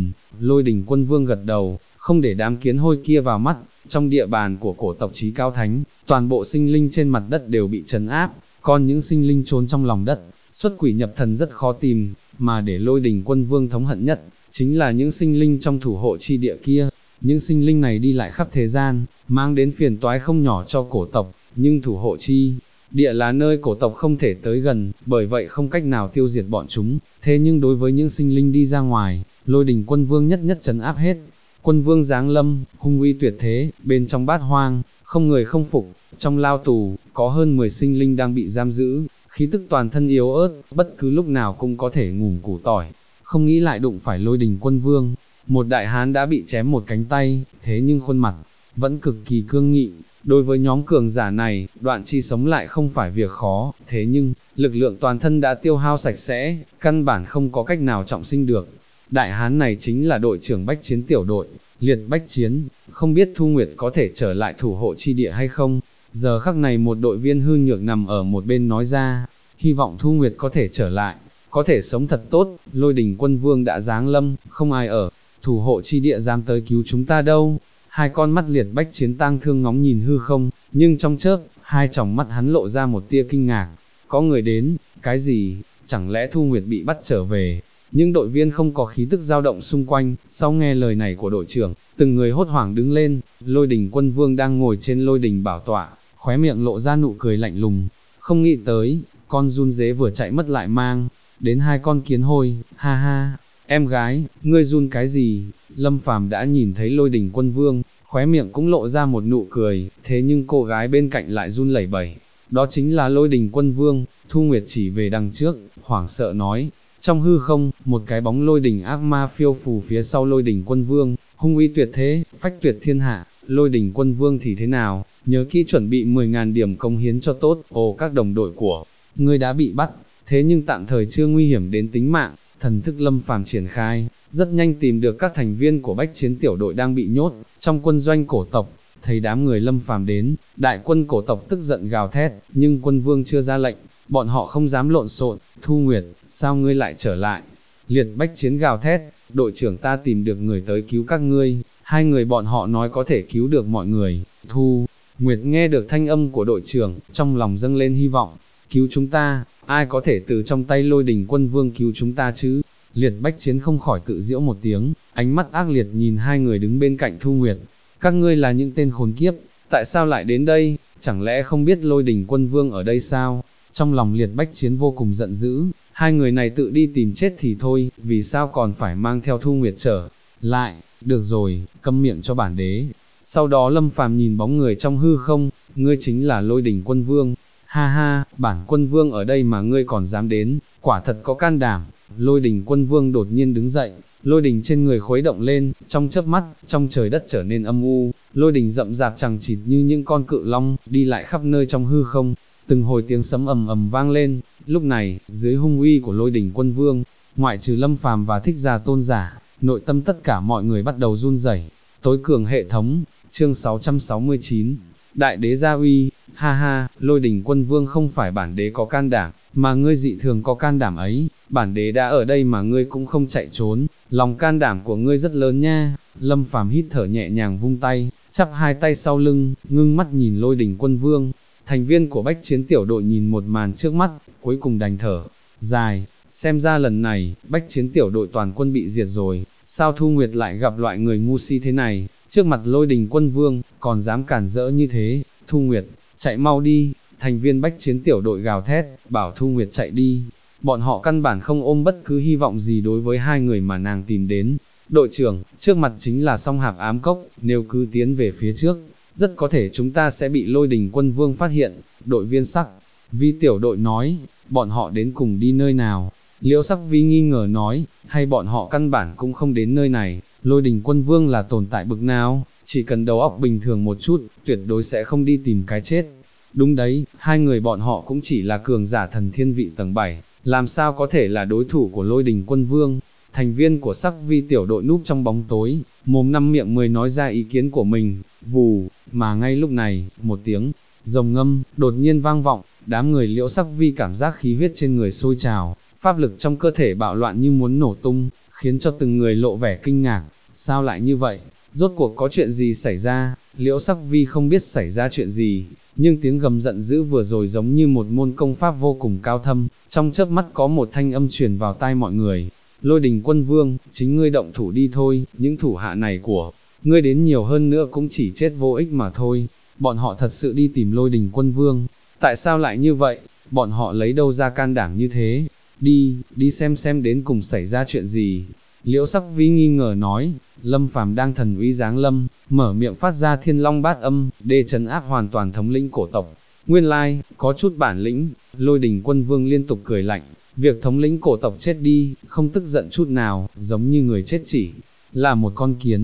Lôi Đình Quân Vương gật đầu, không để đám kiến hôi kia vào mắt. Trong địa bàn của cổ tộc Chí Cao Thánh, toàn bộ sinh linh trên mặt đất đều bị trấn áp, còn những sinh linh trốn trong lòng đất, xuất quỷ nhập thần rất khó tìm, mà để Lôi Đình Quân Vương thống hận nhất, chính là những sinh linh trong thủ hộ chi địa kia. Những sinh linh này đi lại khắp thế gian, mang đến phiền toái không nhỏ cho cổ tộc, nhưng thủ hộ chi địa là nơi cổ tộc không thể tới gần, bởi vậy không cách nào tiêu diệt bọn chúng. Thế nhưng đối với những sinh linh đi ra ngoài, Lôi Đình Quân Vương nhất nhất trấn áp hết. Quân Vương giáng lâm, hung uy tuyệt thế, bên trong bát hoang, không người không phục. Trong lao tù, có hơn 10 sinh linh đang bị giam giữ, khí tức toàn thân yếu ớt, bất cứ lúc nào cũng có thể ngủm củ tỏi. Không nghĩ lại đụng phải Lôi Đình Quân Vương. Một đại hán đã bị chém một cánh tay, thế nhưng khuôn mặt vẫn cực kỳ cương nghị. Đối với nhóm cường giả này, đoạn chi sống lại không phải việc khó, thế nhưng, lực lượng toàn thân đã tiêu hao sạch sẽ, căn bản không có cách nào trọng sinh được. Đại hán này chính là đội trưởng Bách Chiến tiểu đội, Liệt Bách Chiến, không biết Thu Nguyệt có thể trở lại thủ hộ chi địa hay không. Giờ khắc này một đội viên hư nhược nằm ở một bên nói ra, hy vọng Thu Nguyệt có thể trở lại, có thể sống thật tốt, Lôi Đình Quân Vương đã giáng lâm, không ai ở, thủ hộ chi địa dám tới cứu chúng ta đâu. Hai con mắt Liệt Bách Chiến tang thương ngóng nhìn hư không, nhưng trong chớp, hai tròng mắt hắn lộ ra một tia kinh ngạc. Có người đến, cái gì, chẳng lẽ Thu Nguyệt bị bắt trở về? Nhưng đội viên không có khí tức dao động xung quanh, sau nghe lời này của đội trưởng, từng người hốt hoảng đứng lên. Lôi Đình Quân Vương đang ngồi trên lôi đình bảo tọa, khóe miệng lộ ra nụ cười lạnh lùng. Không nghĩ tới, con run dế vừa chạy mất lại mang đến hai con kiến hôi, ha ha. Em gái, ngươi run cái gì? Lâm Phàm đã nhìn thấy Lôi Đình Quân Vương, khóe miệng cũng lộ ra một nụ cười, thế nhưng cô gái bên cạnh lại run lẩy bẩy. Đó chính là Lôi Đình Quân Vương. Thu Nguyệt chỉ về đằng trước, hoảng sợ nói. Trong hư không, một cái bóng lôi đình ác ma phiêu phù phía sau Lôi Đình Quân Vương, hung uy tuyệt thế, phách tuyệt thiên hạ. Lôi Đình Quân Vương thì thế nào? Nhớ kỹ chuẩn bị 10.000 điểm công hiến cho tốt. Ồ, các đồng đội của ngươi đã bị bắt, thế nhưng tạm thời chưa nguy hiểm đến tính mạng. Thần thức Lâm Phàm triển khai, rất nhanh tìm được các thành viên của Bách Chiến tiểu đội đang bị nhốt trong quân doanh cổ tộc. Thấy đám người Lâm Phàm đến, đại quân cổ tộc tức giận gào thét, nhưng quân vương chưa ra lệnh, bọn họ không dám lộn xộn. Thu Nguyệt, sao ngươi lại trở lại? Liệt Bách Chiến gào thét, đội trưởng ta tìm được người tới cứu các ngươi. Hai người bọn họ nói có thể cứu được mọi người. Thu Nguyệt nghe được thanh âm của đội trưởng, trong lòng dâng lên hy vọng. Cứu chúng ta, ai có thể từ trong tay Lôi Đình Quân Vương cứu chúng ta chứ? Liệt Bách Chiến không khỏi tự giễu một tiếng, ánh mắt ác liệt nhìn hai người đứng bên cạnh Thu Nguyệt. Các ngươi là những tên khốn kiếp, tại sao lại đến đây? Chẳng lẽ không biết Lôi Đình Quân Vương ở đây sao? Trong lòng Liệt Bách Chiến vô cùng giận dữ, hai người này tự đi tìm chết thì thôi, vì sao còn phải mang theo Thu Nguyệt trở lại? Được rồi, câm miệng cho bản đế. Sau đó Lâm Phàm nhìn bóng người trong hư không, ngươi chính là Lôi Đình Quân Vương. Ha ha, bản quân vương ở đây mà ngươi còn dám đến, quả thật có can đảm. Lôi Đình Quân Vương đột nhiên đứng dậy, lôi đình trên người khuấy động lên, trong chớp mắt, trong trời đất trở nên âm u, lôi đình rậm rạp chằng chịt như những con cự long, đi lại khắp nơi trong hư không, từng hồi tiếng sấm ầm ầm vang lên. Lúc này, dưới hung uy của Lôi Đình Quân Vương, ngoại trừ Lâm Phàm và Thích Giả Tôn giả, nội tâm tất cả mọi người bắt đầu run rẩy. Tối cường hệ thống, chương 669. Đại đế gia uy, ha ha, Lôi Đình Quân Vương không phải bản đế có can đảm, mà ngươi dị thường có can đảm ấy, bản đế đã ở đây mà ngươi cũng không chạy trốn, lòng can đảm của ngươi rất lớn nha. Lâm Phàm hít thở nhẹ nhàng vung tay, chắp hai tay sau lưng, ngưng mắt nhìn Lôi Đình Quân Vương. Thành viên của Bách Chiến tiểu đội nhìn một màn trước mắt, cuối cùng đành thở dài, xem ra lần này, Bách Chiến tiểu đội toàn quân bị diệt rồi, sao Thu Nguyệt lại gặp loại người ngu si thế này? Trước mặt Lôi Đình Quân Vương, còn dám cản rỡ như thế. Thu Nguyệt, chạy mau đi. Thành viên Bách Chiến tiểu đội gào thét, bảo Thu Nguyệt chạy đi. Bọn họ căn bản không ôm bất cứ hy vọng gì đối với hai người mà nàng tìm đến. Đội trưởng, trước mặt chính là song hạp ám cốc, nếu cứ tiến về phía trước, rất có thể chúng ta sẽ bị Lôi Đình Quân Vương phát hiện. Đội viên Sắc Vi tiểu đội nói, bọn họ đến cùng đi nơi nào? Liễu Sắc Vi nghi ngờ nói, hay bọn họ căn bản cũng không đến nơi này? Lôi Đình Quân Vương là tồn tại bực nào, chỉ cần đầu óc bình thường một chút, tuyệt đối sẽ không đi tìm cái chết. Đúng đấy, hai người bọn họ cũng chỉ là cường giả thần thiên vị tầng 7, làm sao có thể là đối thủ của Lôi Đình Quân Vương. Thành viên của Sắc Vi tiểu đội núp trong bóng tối, mồm năm miệng mười nói ra ý kiến của mình. Vù, mà ngay lúc này, một tiếng rồng ngâm đột nhiên vang vọng, đám người Liễu Sắc Vi cảm giác khí huyết trên người sôi trào, pháp lực trong cơ thể bạo loạn như muốn nổ tung, khiến cho từng người lộ vẻ kinh ngạc. Sao lại như vậy? Rốt cuộc có chuyện gì xảy ra? Liễu Sắc Vi không biết xảy ra chuyện gì, nhưng tiếng gầm giận dữ vừa rồi giống như một môn công pháp vô cùng cao thâm, trong chớp mắt có một thanh âm truyền vào tai mọi người. Lôi Đình Quân Vương, chính ngươi động thủ đi thôi, những thủ hạ này của ngươi đến nhiều hơn nữa cũng chỉ chết vô ích mà thôi. Bọn họ thật sự đi tìm Lôi Đình Quân Vương, tại sao lại như vậy? Bọn họ lấy đâu ra can đảm như thế? Đi xem đến cùng xảy ra chuyện gì. Liễu Sắc Vi nghi ngờ nói. Lâm Phàm đang thần uy giáng lâm, mở miệng phát ra thiên long bát âm, để trấn áp hoàn toàn thống lĩnh cổ tộc. Nguyên lai, có chút bản lĩnh. Lôi Đình Quân Vương liên tục cười lạnh, việc thống lĩnh cổ tộc chết đi, không tức giận chút nào, giống như người chết chỉ là một con kiến.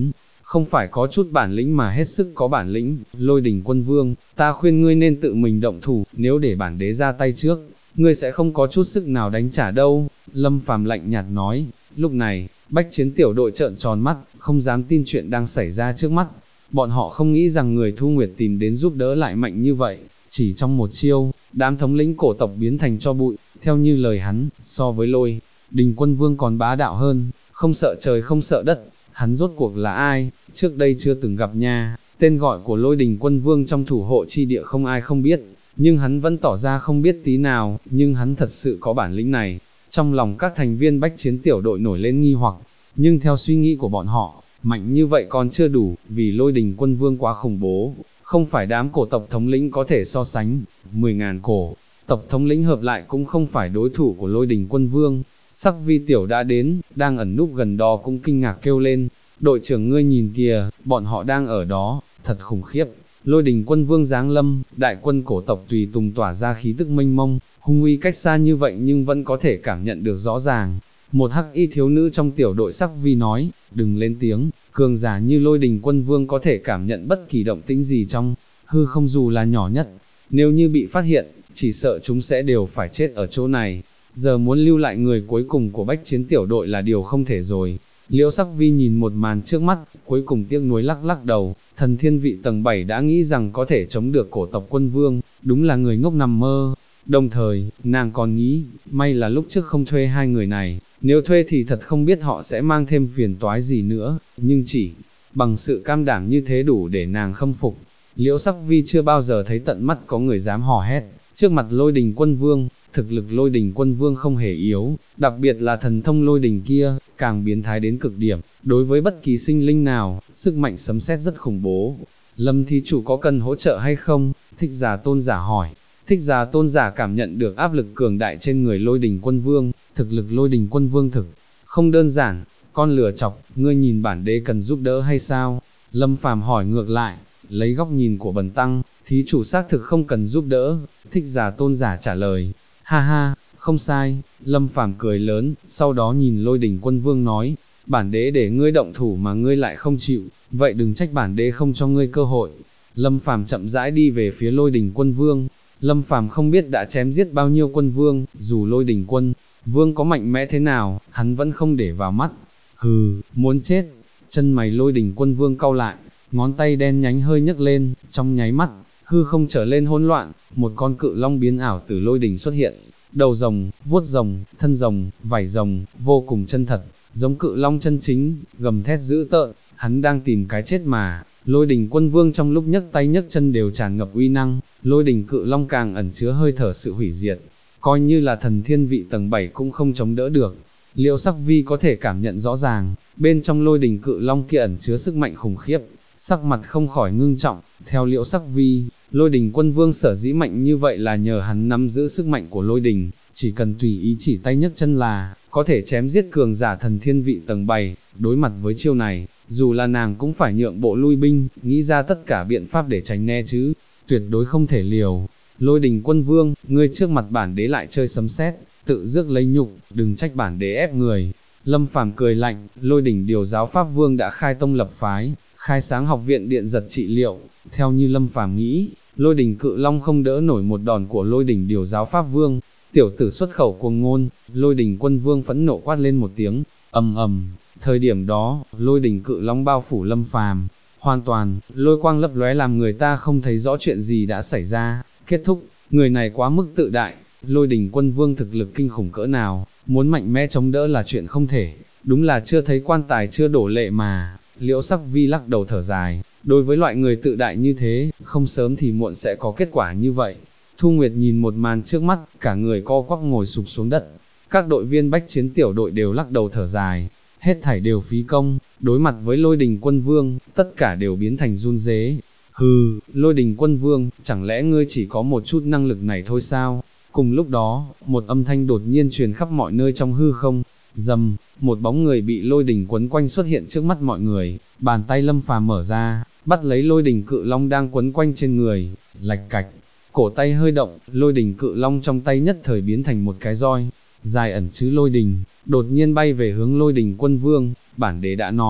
không phải có chút bản lĩnh mà hết sức có bản lĩnh, Lôi Đình Quân Vương, ta khuyên ngươi nên tự mình động thủ, nếu để bản đế ra tay trước, ngươi sẽ không có chút sức nào đánh trả đâu, Lâm Phàm lạnh nhạt nói. Lúc này, bách chiến tiểu đội trợn tròn mắt, không dám tin chuyện đang xảy ra trước mắt, bọn họ không nghĩ rằng người Thu Nguyệt tìm đến giúp đỡ lại mạnh như vậy, chỉ trong một chiêu, đám thống lĩnh cổ tộc biến thành cho bụi, theo như lời hắn, so với Lôi Đình Quân Vương còn bá đạo hơn, không sợ trời không sợ đất, hắn rốt cuộc là ai, trước đây chưa từng gặp nha, tên gọi của Lôi Đình Quân Vương trong thủ hộ chi địa không ai không biết, nhưng hắn vẫn tỏ ra không biết tí nào, nhưng hắn thật sự có bản lĩnh này. Trong lòng các thành viên bách chiến tiểu đội nổi lên nghi hoặc, nhưng theo suy nghĩ của bọn họ, mạnh như vậy còn chưa đủ, vì Lôi Đình Quân Vương quá khủng bố, không phải đám cổ tộc thống lĩnh có thể so sánh, 10.000 cổ tộc thống lĩnh hợp lại cũng không phải đối thủ của Lôi Đình Quân Vương. Sắc Vi tiểu đã đến, đang ẩn núp gần đó cũng kinh ngạc kêu lên, đội trưởng ngươi nhìn kìa, bọn họ đang ở đó, thật khủng khiếp. Lôi Đình Quân Vương giáng lâm, đại quân cổ tộc tùy tùng tỏa ra khí tức mênh mông, hung uy cách xa như vậy nhưng vẫn có thể cảm nhận được rõ ràng. Một hắc y thiếu nữ trong tiểu đội Sắc Vi nói, đừng lên tiếng, cường giả như Lôi Đình Quân Vương có thể cảm nhận bất kỳ động tĩnh gì trong hư không dù là nhỏ nhất. Nếu như bị phát hiện, chỉ sợ chúng sẽ đều phải chết ở chỗ này. Giờ muốn lưu lại người cuối cùng của bách chiến tiểu đội là điều không thể rồi. Liễu Sắc Vi nhìn một màn trước mắt, cuối cùng tiếc nuối lắc lắc đầu, thần thiên vị tầng 7 đã nghĩ rằng có thể chống được cổ tộc quân vương, đúng là người ngốc nằm mơ. Đồng thời, nàng còn nghĩ, may là lúc trước không thuê hai người này, nếu thuê thì thật không biết họ sẽ mang thêm phiền toái gì nữa, nhưng chỉ bằng sự cam đảm như thế đủ để nàng khâm phục. Liễu Sắc Vi chưa bao giờ thấy tận mắt có người dám hò hét, trước mặt Lôi Đình Quân Vương. Thực lực Lôi Đình Quân Vương không hề yếu, đặc biệt là thần thông lôi đình kia, càng biến thái đến cực điểm, đối với bất kỳ sinh linh nào, sức mạnh sấm sét rất khủng bố. Lâm thí chủ có cần hỗ trợ hay không? Thích Giả Tôn Giả hỏi. Thích Giả Tôn Giả cảm nhận được áp lực cường đại trên người Lôi Đình Quân Vương, thực lực Lôi Đình Quân Vương thực không đơn giản, con lừa chọc, ngươi nhìn bản đế cần giúp đỡ hay sao? Lâm Phàm hỏi ngược lại, lấy góc nhìn của bần tăng, thí chủ xác thực không cần giúp đỡ, Thích Giả Tôn Giả trả lời. Ha ha, không sai, Lâm Phàm cười lớn, sau đó nhìn Lôi Đình Quân Vương nói, bản đế để ngươi động thủ mà ngươi lại không chịu, vậy đừng trách bản đế không cho ngươi cơ hội. Lâm Phàm chậm rãi đi về phía Lôi Đình Quân Vương, Lâm Phàm không biết đã chém giết bao nhiêu quân vương, dù Lôi Đình Quân Vương có mạnh mẽ thế nào, hắn vẫn không để vào mắt. Hừ, muốn chết, chân mày Lôi Đình Quân Vương cau lại, ngón tay đen nhánh hơi nhấc lên, trong nháy mắt, hư không trở lên hỗn loạn, một con cự long biến ảo từ lôi đình xuất hiện, đầu rồng, vuốt rồng, thân rồng, vảy rồng, vô cùng chân thật, giống cự long chân chính, gầm thét dữ tợn, hắn đang tìm cái chết mà. Lôi Đình Quân Vương trong lúc nhấc tay nhấc chân đều tràn ngập uy năng, lôi đình cự long càng ẩn chứa hơi thở sự hủy diệt, coi như là thần thiên vị tầng 7 cũng không chống đỡ được. Liễu Sắc Vi có thể cảm nhận rõ ràng, bên trong lôi đình cự long kia ẩn chứa sức mạnh khủng khiếp, sắc mặt không khỏi ngưng trọng. Theo Liễu Sắc Vi, Lôi Đình Quân Vương sở dĩ mạnh như vậy là nhờ hắn nắm giữ sức mạnh của lôi đình, chỉ cần tùy ý chỉ tay nhấc chân là có thể chém giết cường giả thần thiên vị tầng 7. Đối mặt với chiêu này, dù là nàng cũng phải nhượng bộ lui binh, nghĩ ra tất cả biện pháp để tránh né chứ, tuyệt đối không thể liều. Lôi Đình Quân Vương, ngươi trước mặt bản đế lại chơi sấm sét, tự rước lấy nhục, đừng trách bản đế ép người. Lâm Phàm cười lạnh, Lôi Đình Điều Giáo Pháp Vương đã khai tông lập phái, khai sáng học viện điện giật trị liệu. Theo như Lâm Phàm nghĩ, Lôi Đình Cự Long không đỡ nổi một đòn của Lôi Đình Điều Giáo Pháp Vương. Tiểu tử xuất khẩu cuồng ngôn, Lôi Đình Quân Vương phẫn nộ quát lên một tiếng, ầm ầm. Thời điểm đó, Lôi Đình Cự Long bao phủ Lâm Phàm, hoàn toàn, lôi quang lấp lóe làm người ta không thấy rõ chuyện gì đã xảy ra. Kết thúc, người này quá mức tự đại, Lôi Đình Quân Vương thực lực kinh khủng cỡ nào, muốn mạnh mẽ chống đỡ là chuyện không thể, đúng là chưa thấy quan tài chưa đổ lệ mà. Liễu Sắc Vi lắc đầu thở dài, đối với loại người tự đại như thế, không sớm thì muộn sẽ có kết quả như vậy. Thu Nguyệt nhìn một màn trước mắt, cả người co quắp ngồi sụp xuống đất. Các đội viên bách chiến tiểu đội đều lắc đầu thở dài, hết thảy đều phí công, đối mặt với Lôi Đình Quân Vương, tất cả đều biến thành run rế. Hừ, Lôi Đình Quân Vương, chẳng lẽ ngươi chỉ có một chút năng lực này thôi sao? Cùng lúc đó, một âm thanh đột nhiên truyền khắp mọi nơi trong hư không, rầm, một bóng người bị lôi đình quấn quanh xuất hiện trước mắt mọi người, bàn tay Lâm Phàm mở ra, bắt lấy lôi đình cự long đang quấn quanh trên người, lạch cạch, cổ tay hơi động, lôi đình cự long trong tay nhất thời biến thành một cái roi, dài ẩn chứa lôi đình, đột nhiên bay về hướng Lôi Đình Quân Vương. Bản đế đã nói,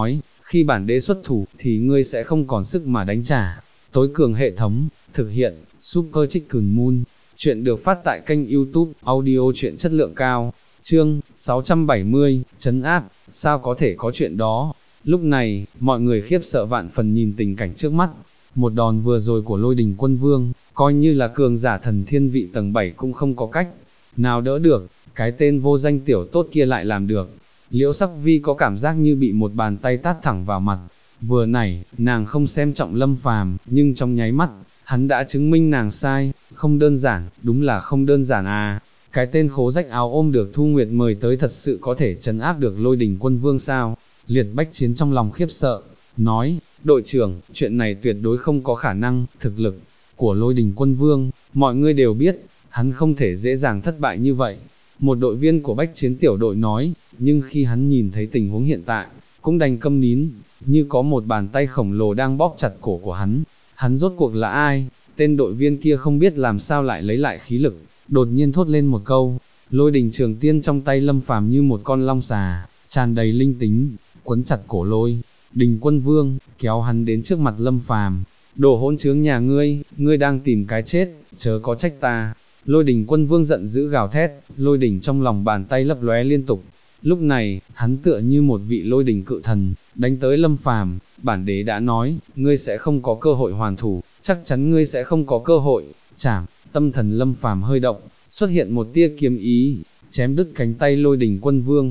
khi bản đế xuất thủ thì ngươi sẽ không còn sức mà đánh trả. Tối cường hệ thống, thực hiện, Super Chicken Moon, chuyện được phát tại kênh YouTube, audio truyện chất lượng cao, chương 670, trấn áp, sao có thể có chuyện đó. Lúc này, mọi người khiếp sợ vạn phần nhìn tình cảnh trước mắt, một đòn vừa rồi của Lôi Đình Quân Vương, coi như là cường giả thần thiên vị tầng 7 cũng không có cách nào đỡ được, cái tên vô danh tiểu tốt kia lại làm được. Liễu Sắc Vi có cảm giác như bị một bàn tay tát thẳng vào mặt, vừa nãy, nàng không xem trọng Lâm Phàm, nhưng trong nháy mắt, hắn đã chứng minh nàng sai, không đơn giản, đúng là không đơn giản à. Cái tên khố rách áo ôm được Thu Nguyệt mời tới thật sự có thể trấn áp được Lôi Đình Quân Vương sao? Liệt Bách Chiến trong lòng khiếp sợ, nói, đội trưởng, chuyện này tuyệt đối không có khả năng, thực lực của Lôi Đình Quân Vương, mọi người đều biết, hắn không thể dễ dàng thất bại như vậy. Một đội viên của Bách Chiến tiểu đội nói, nhưng khi hắn nhìn thấy tình huống hiện tại, cũng đành câm nín, như có một bàn tay khổng lồ đang bóp chặt cổ của hắn rốt cuộc là ai? Tên đội viên kia không biết làm sao lại lấy lại khí lực, đột nhiên thốt lên một câu, Lôi Đình Trường Tiên trong tay Lâm Phàm như một con long xà, tràn đầy linh tính, quấn chặt cổ Lôi Đình Quân Vương, kéo hắn đến trước mặt Lâm Phàm. Đồ hỗn trướng nhà ngươi đang tìm cái chết, chớ có trách ta. Lôi Đình Quân Vương giận dữ gào thét, lôi đỉnh trong lòng bàn tay lấp lóe liên tục. Lúc này, hắn tựa như một vị lôi đỉnh cự thần, đánh tới Lâm Phàm. Bản đế đã nói, ngươi sẽ không có cơ hội hoàn thủ, chắc chắn ngươi sẽ không có cơ hội. Chảm, tâm thần Lâm Phàm hơi động, xuất hiện một tia kiếm ý, chém đứt cánh tay Lôi Đình Quân Vương.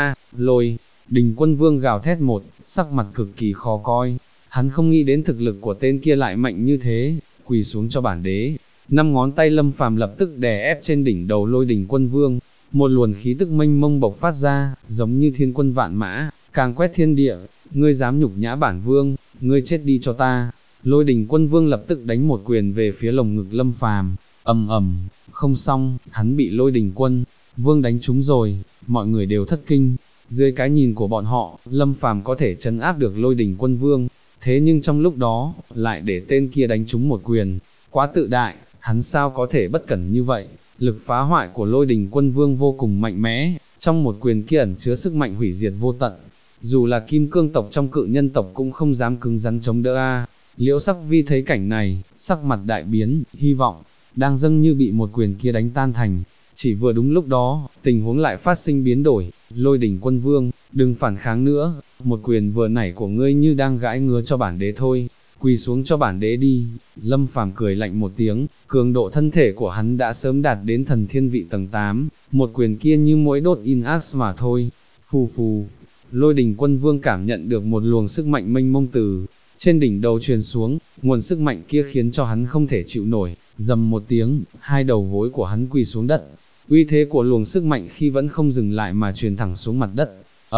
Lôi Đình Quân Vương gào thét một, sắc mặt cực kỳ khó coi. Hắn không nghĩ đến thực lực của tên kia lại mạnh như thế, quỳ xuống cho bản đế. Năm ngón tay Lâm Phàm lập tức đè ép trên đỉnh đầu Lôi Đình Quân Vương, một luồng khí tức mênh mông bộc phát ra, giống như thiên quân vạn mã, càng quét thiên địa. Ngươi dám nhục nhã bản vương, ngươi chết đi cho ta. Lôi Đình Quân Vương lập tức đánh một quyền về phía lồng ngực Lâm Phàm, ầm ầm, không xong, hắn bị Lôi Đình Quân Vương đánh trúng rồi, mọi người đều thất kinh. Dưới cái nhìn của bọn họ, Lâm Phàm có thể trấn áp được Lôi Đình Quân Vương, thế nhưng trong lúc đó, lại để tên kia đánh trúng một quyền, quá tự đại, hắn sao có thể bất cẩn như vậy. Lực phá hoại của Lôi Đình Quân Vương vô cùng mạnh mẽ, trong một quyền kia ẩn chứa sức mạnh hủy diệt vô tận. Dù là kim cương tộc trong cự nhân tộc cũng không dám cứng rắn chống đỡ a. Liễu Sắc Vi thấy cảnh này, sắc mặt đại biến, hy vọng đang dâng như bị một quyền kia đánh tan thành. Chỉ vừa đúng lúc đó, tình huống lại phát sinh biến đổi. Lôi Đình Quân Vương, đừng phản kháng nữa, một quyền vừa nãy của ngươi như đang gãi ngứa cho bản đế thôi, quỳ xuống cho bản đế đi. Lâm Phàm cười lạnh một tiếng, cường độ thân thể của hắn đã sớm đạt đến thần thiên vị tầng 8, một quyền kia như mỗi đốt in ax mà thôi. Phù phù, Lôi Đình Quân Vương cảm nhận được một luồng sức mạnh mênh mông từ trên đỉnh đầu truyền xuống, nguồn sức mạnh kia khiến cho hắn không thể chịu nổi, rầm một tiếng, hai đầu gối của hắn quỳ xuống đất. Uy thế của luồng sức mạnh khi vẫn không dừng lại mà truyền thẳng xuống mặt đất,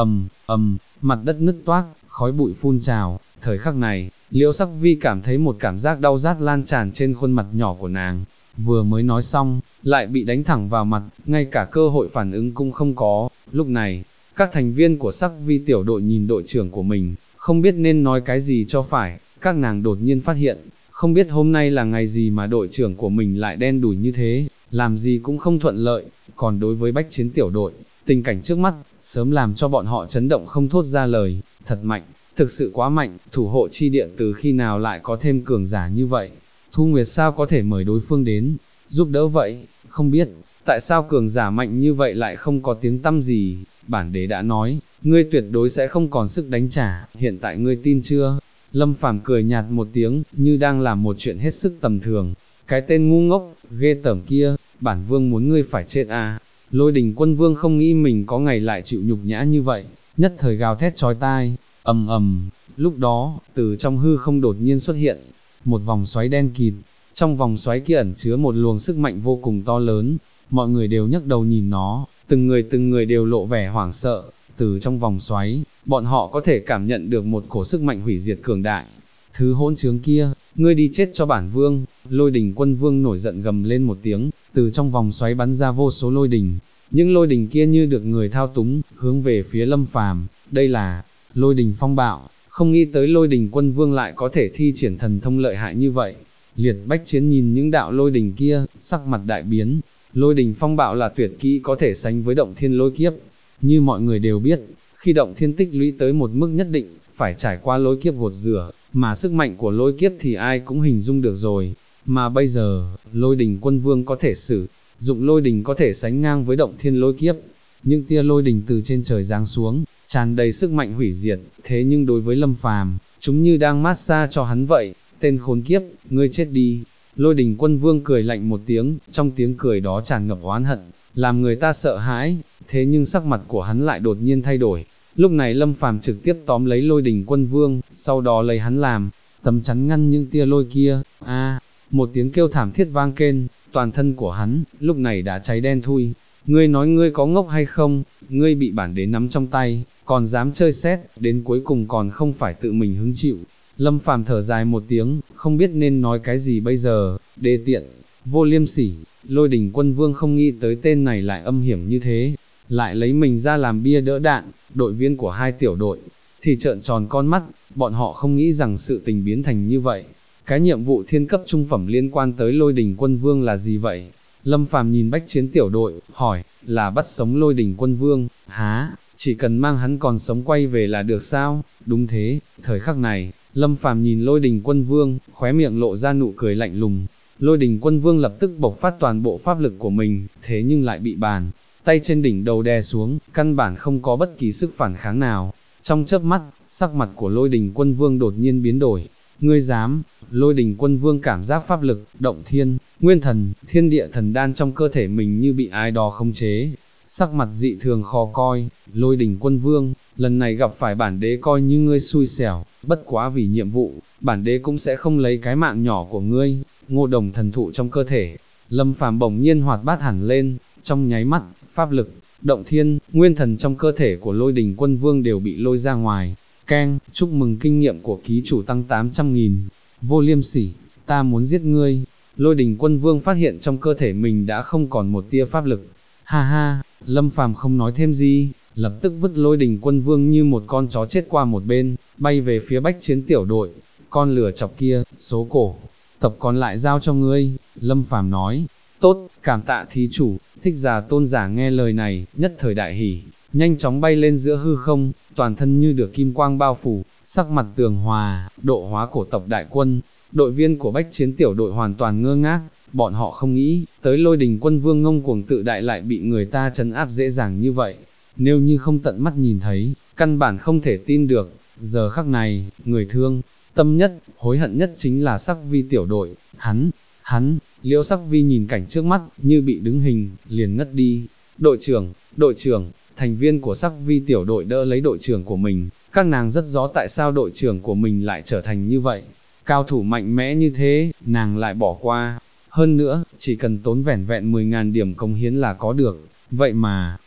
mặt đất nứt toác, khói bụi phun trào. Thời khắc này, Liễu Sắc Vi cảm thấy một cảm giác đau rát lan tràn trên khuôn mặt nhỏ của nàng, vừa mới nói xong, lại bị đánh thẳng vào mặt, ngay cả cơ hội phản ứng cũng không có. Lúc này, các thành viên của Sắc Vi tiểu đội nhìn đội trưởng của mình, không biết nên nói cái gì cho phải. Các nàng đột nhiên phát hiện, không biết hôm nay là ngày gì mà đội trưởng của mình lại đen đủi như thế, làm gì cũng không thuận lợi. Còn đối với Bách Chiến tiểu đội, tình cảnh trước mắt, sớm làm cho bọn họ chấn động không thốt ra lời. Thật mạnh, thực sự quá mạnh, thủ hộ chi địa từ khi nào lại có thêm cường giả như vậy. Thu Nguyệt sao có thể mời đối phương đến giúp đỡ vậy, không biết tại sao cường giả mạnh như vậy lại không có tiếng tăm gì. Bản đế đã nói, ngươi tuyệt đối sẽ không còn sức đánh trả, hiện tại ngươi tin chưa? Lâm Phàm cười nhạt một tiếng, như đang làm một chuyện hết sức tầm thường. Cái tên ngu ngốc, ghê tởm kia, bản vương muốn ngươi phải chết à. Lôi Đình Quân Vương không nghĩ mình có ngày lại chịu nhục nhã như vậy, nhất thời gào thét chói tai, lúc đó, từ trong hư không đột nhiên xuất hiện một vòng xoáy đen kịt, trong vòng xoáy kia ẩn chứa một luồng sức mạnh vô cùng to lớn, mọi người đều nhấc đầu nhìn nó, từng người đều lộ vẻ hoảng sợ. Từ trong vòng xoáy, bọn họ có thể cảm nhận được một cổ sức mạnh hủy diệt cường đại. Thứ hỗn trướng kia, ngươi đi chết cho bản vương. Lôi Đình Quân Vương nổi giận gầm lên một tiếng, từ trong vòng xoáy bắn ra vô số lôi đình. Những lôi đình kia như được người thao túng, hướng về phía Lâm Phàm. Đây là Lôi Đình Phong Bạo, không nghĩ tới Lôi Đình Quân Vương lại có thể thi triển thần thông lợi hại như vậy. Liệt Bách Chiến nhìn những đạo lôi đình kia, sắc mặt đại biến. Lôi Đình Phong Bạo là tuyệt kỹ có thể sánh với Động Thiên Lôi Kiếp. Như mọi người đều biết, khi Động Thiên tích lũy tới một mức nhất định, phải trải qua lôi kiếp gột rửa, mà sức mạnh của lôi kiếp thì ai cũng hình dung được rồi, mà bây giờ, lôi đình quân vương có thể sử dụng lôi đình có thể sánh ngang với động thiên lôi kiếp, những tia lôi đình từ trên trời giáng xuống, tràn đầy sức mạnh hủy diệt, thế nhưng đối với Lâm Phàm, chúng như đang mát xa cho hắn vậy, tên khốn kiếp, ngươi chết đi. Lôi đình quân vương cười lạnh một tiếng, trong tiếng cười đó tràn ngập oán hận, làm người ta sợ hãi, thế nhưng sắc mặt của hắn lại đột nhiên thay đổi. Lúc này Lâm Phàm trực tiếp tóm lấy lôi đình quân vương, sau đó lấy hắn làm tấm chắn ngăn những tia lôi kia. Một tiếng kêu thảm thiết vang kên, toàn thân của hắn lúc này đã cháy đen thui. Ngươi nói ngươi có ngốc hay không, ngươi bị bản đế nắm trong tay, còn dám chơi xét, đến cuối cùng còn không phải tự mình hứng chịu. Lâm Phàm thở dài một tiếng, không biết nên nói cái gì bây giờ, đê tiện, vô liêm sỉ. Lôi đình quân vương không nghĩ tới tên này lại âm hiểm như thế, lại lấy mình ra làm bia đỡ đạn. Đội viên của hai tiểu đội thì trợn tròn con mắt, bọn họ không nghĩ rằng sự tình biến thành như vậy. Cái nhiệm vụ thiên cấp trung phẩm liên quan tới lôi đình quân vương là gì vậy? Lâm Phàm nhìn bách chiến tiểu đội, hỏi, là bắt sống lôi đình quân vương, chỉ cần mang hắn còn sống quay về là được sao? Đúng thế, thời khắc này, Lâm Phàm nhìn lôi đình quân vương, khóe miệng lộ ra nụ cười lạnh lùng. Lôi đình quân vương lập tức bộc phát toàn bộ pháp lực của mình, thế nhưng lại bị bàn tay trên đỉnh đầu đè xuống, căn bản không có bất kỳ sức phản kháng nào. Trong chớp mắt, sắc mặt của lôi đình quân vương đột nhiên biến đổi. Ngươi dám? Lôi đình quân vương cảm giác pháp lực, động thiên, nguyên thần, thiên địa thần đan trong cơ thể mình như bị ai đó khống chế. Sắc mặt dị thường khó coi, lôi đình quân vương, lần này gặp phải bản đế coi như ngươi xui xẻo, bất quá vì nhiệm vụ, bản đế cũng sẽ không lấy cái mạng nhỏ của ngươi. Ngô đồng thần thụ trong cơ thể, Lâm Phàm bỗng nhiên hoạt bát hẳn lên, trong nháy mắt, pháp lực, động thiên, nguyên thần trong cơ thể của lôi đình quân vương đều bị lôi ra ngoài. Keng, chúc mừng kinh nghiệm của ký chủ tăng 800.000, vô liêm sỉ, ta muốn giết ngươi. Lôi đình quân vương phát hiện trong cơ thể mình đã không còn một tia pháp lực. Ha ha, Lâm Phàm không nói thêm gì, lập tức vứt lôi đình quân vương như một con chó chết qua một bên, bay về phía bách chiến tiểu đội. Con lửa chọc kia, số cổ tộc còn lại giao cho ngươi. Lâm Phàm nói, tốt, cảm tạ thí chủ. Thích Giả tôn giả nghe lời này, nhất thời đại hỉ, nhanh chóng bay lên giữa hư không, toàn thân như được kim quang bao phủ, sắc mặt tường hòa, độ hóa cổ tộc đại quân. Đội viên của bách chiến tiểu đội hoàn toàn ngơ ngác, bọn họ không nghĩ tới lôi đình quân vương ngông cuồng tự đại lại bị người ta trấn áp dễ dàng như vậy. Nếu như không tận mắt nhìn thấy, căn bản không thể tin được. Giờ khắc này, người thương tâm nhất, hối hận nhất chính là Sắc Vi tiểu đội. Liễu Sắc Vi nhìn cảnh trước mắt, như bị đứng hình, liền ngất đi. Đội trưởng, thành viên của Sắc Vi tiểu đội đỡ lấy đội trưởng của mình, các nàng rất rõ tại sao đội trưởng của mình lại trở thành như vậy. Cao thủ mạnh mẽ như thế, nàng lại bỏ qua. Hơn nữa, chỉ cần tốn vẻn vẹn 10.000 điểm công hiến là có được. Vậy mà,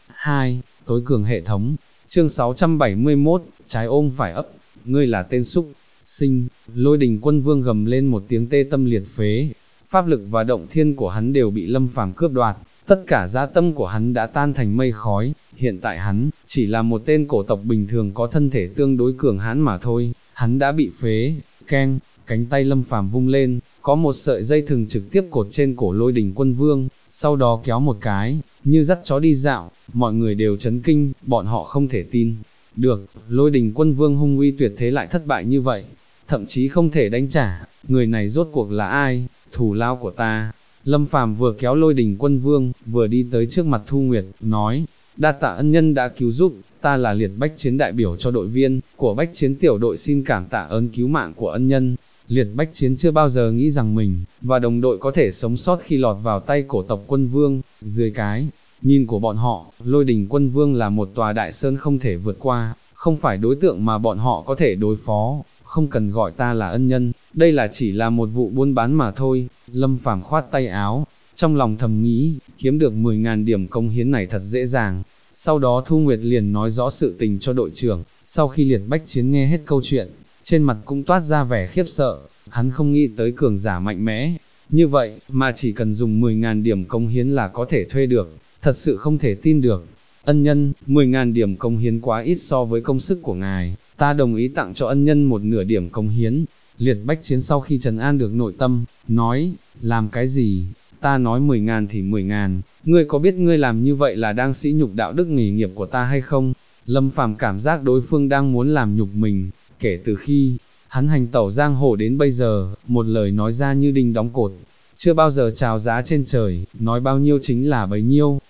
tối cường hệ thống. Chương 671, trái ôm phải ấp, ngươi là tên súc sinh. Lôi đình quân vương gầm lên một tiếng tê tâm liệt phế. Pháp lực và động thiên của hắn đều bị Lâm Phàm cướp đoạt, tất cả dã tâm của hắn đã tan thành mây khói. Hiện tại hắn chỉ là một tên cổ tộc bình thường có thân thể tương đối cường hãn mà thôi, hắn đã bị phế. Keng, cánh tay Lâm Phàm vung lên, có một sợi dây thừng trực tiếp cột trên cổ lôi đình quân vương, sau đó kéo một cái, như dắt chó đi dạo. Mọi người đều chấn kinh, bọn họ không thể tin được, lôi đình quân vương hung uy tuyệt thế lại thất bại như vậy, thậm chí không thể đánh trả. Người này rốt cuộc là ai? Thù lao của ta. Lâm Phàm vừa kéo lôi đình quân vương, vừa đi tới trước mặt Thu Nguyệt, nói, đa tạ ân nhân đã cứu giúp, ta là liệt bách chiến đại biểu cho đội viên của bách chiến tiểu đội xin cảm tạ ơn cứu mạng của ân nhân. Liệt bách chiến chưa bao giờ nghĩ rằng mình và đồng đội có thể sống sót khi lọt vào tay cổ tộc quân vương. Dưới cái nhìn của bọn họ, lôi đình quân vương là một tòa đại sơn không thể vượt qua, không phải đối tượng mà bọn họ có thể đối phó. Không cần gọi ta là ân nhân, đây là chỉ là một vụ buôn bán mà thôi. Lâm Phàm khoát tay áo, trong lòng thầm nghĩ, kiếm được 10.000 điểm công hiến này thật dễ dàng. Sau đó Thu Nguyệt liền nói rõ sự tình cho đội trưởng. Sau khi liệt bách chiến nghe hết câu chuyện, trên mặt cũng toát ra vẻ khiếp sợ. Hắn không nghĩ tới cường giả mạnh mẽ như vậy, mà chỉ cần dùng 10.000 điểm công hiến là có thể thuê được, thật sự không thể tin được. Ân nhân, 10.000 điểm công hiến quá ít so với công sức của ngài, ta đồng ý tặng cho ân nhân một nửa điểm công hiến. Liệt bách chiến sau khi trấn an được nội tâm, nói, làm cái gì, ta nói 10.000 thì 10.000, ngươi có biết ngươi làm như vậy là đang sỉ nhục đạo đức nghề nghiệp của ta hay không? Lâm Phàm cảm giác đối phương đang muốn làm nhục mình, kể từ khi, hắn hành tẩu giang hồ đến bây giờ, một lời nói ra như đinh đóng cột, chưa bao giờ chào giá trên trời, nói bao nhiêu chính là bấy nhiêu,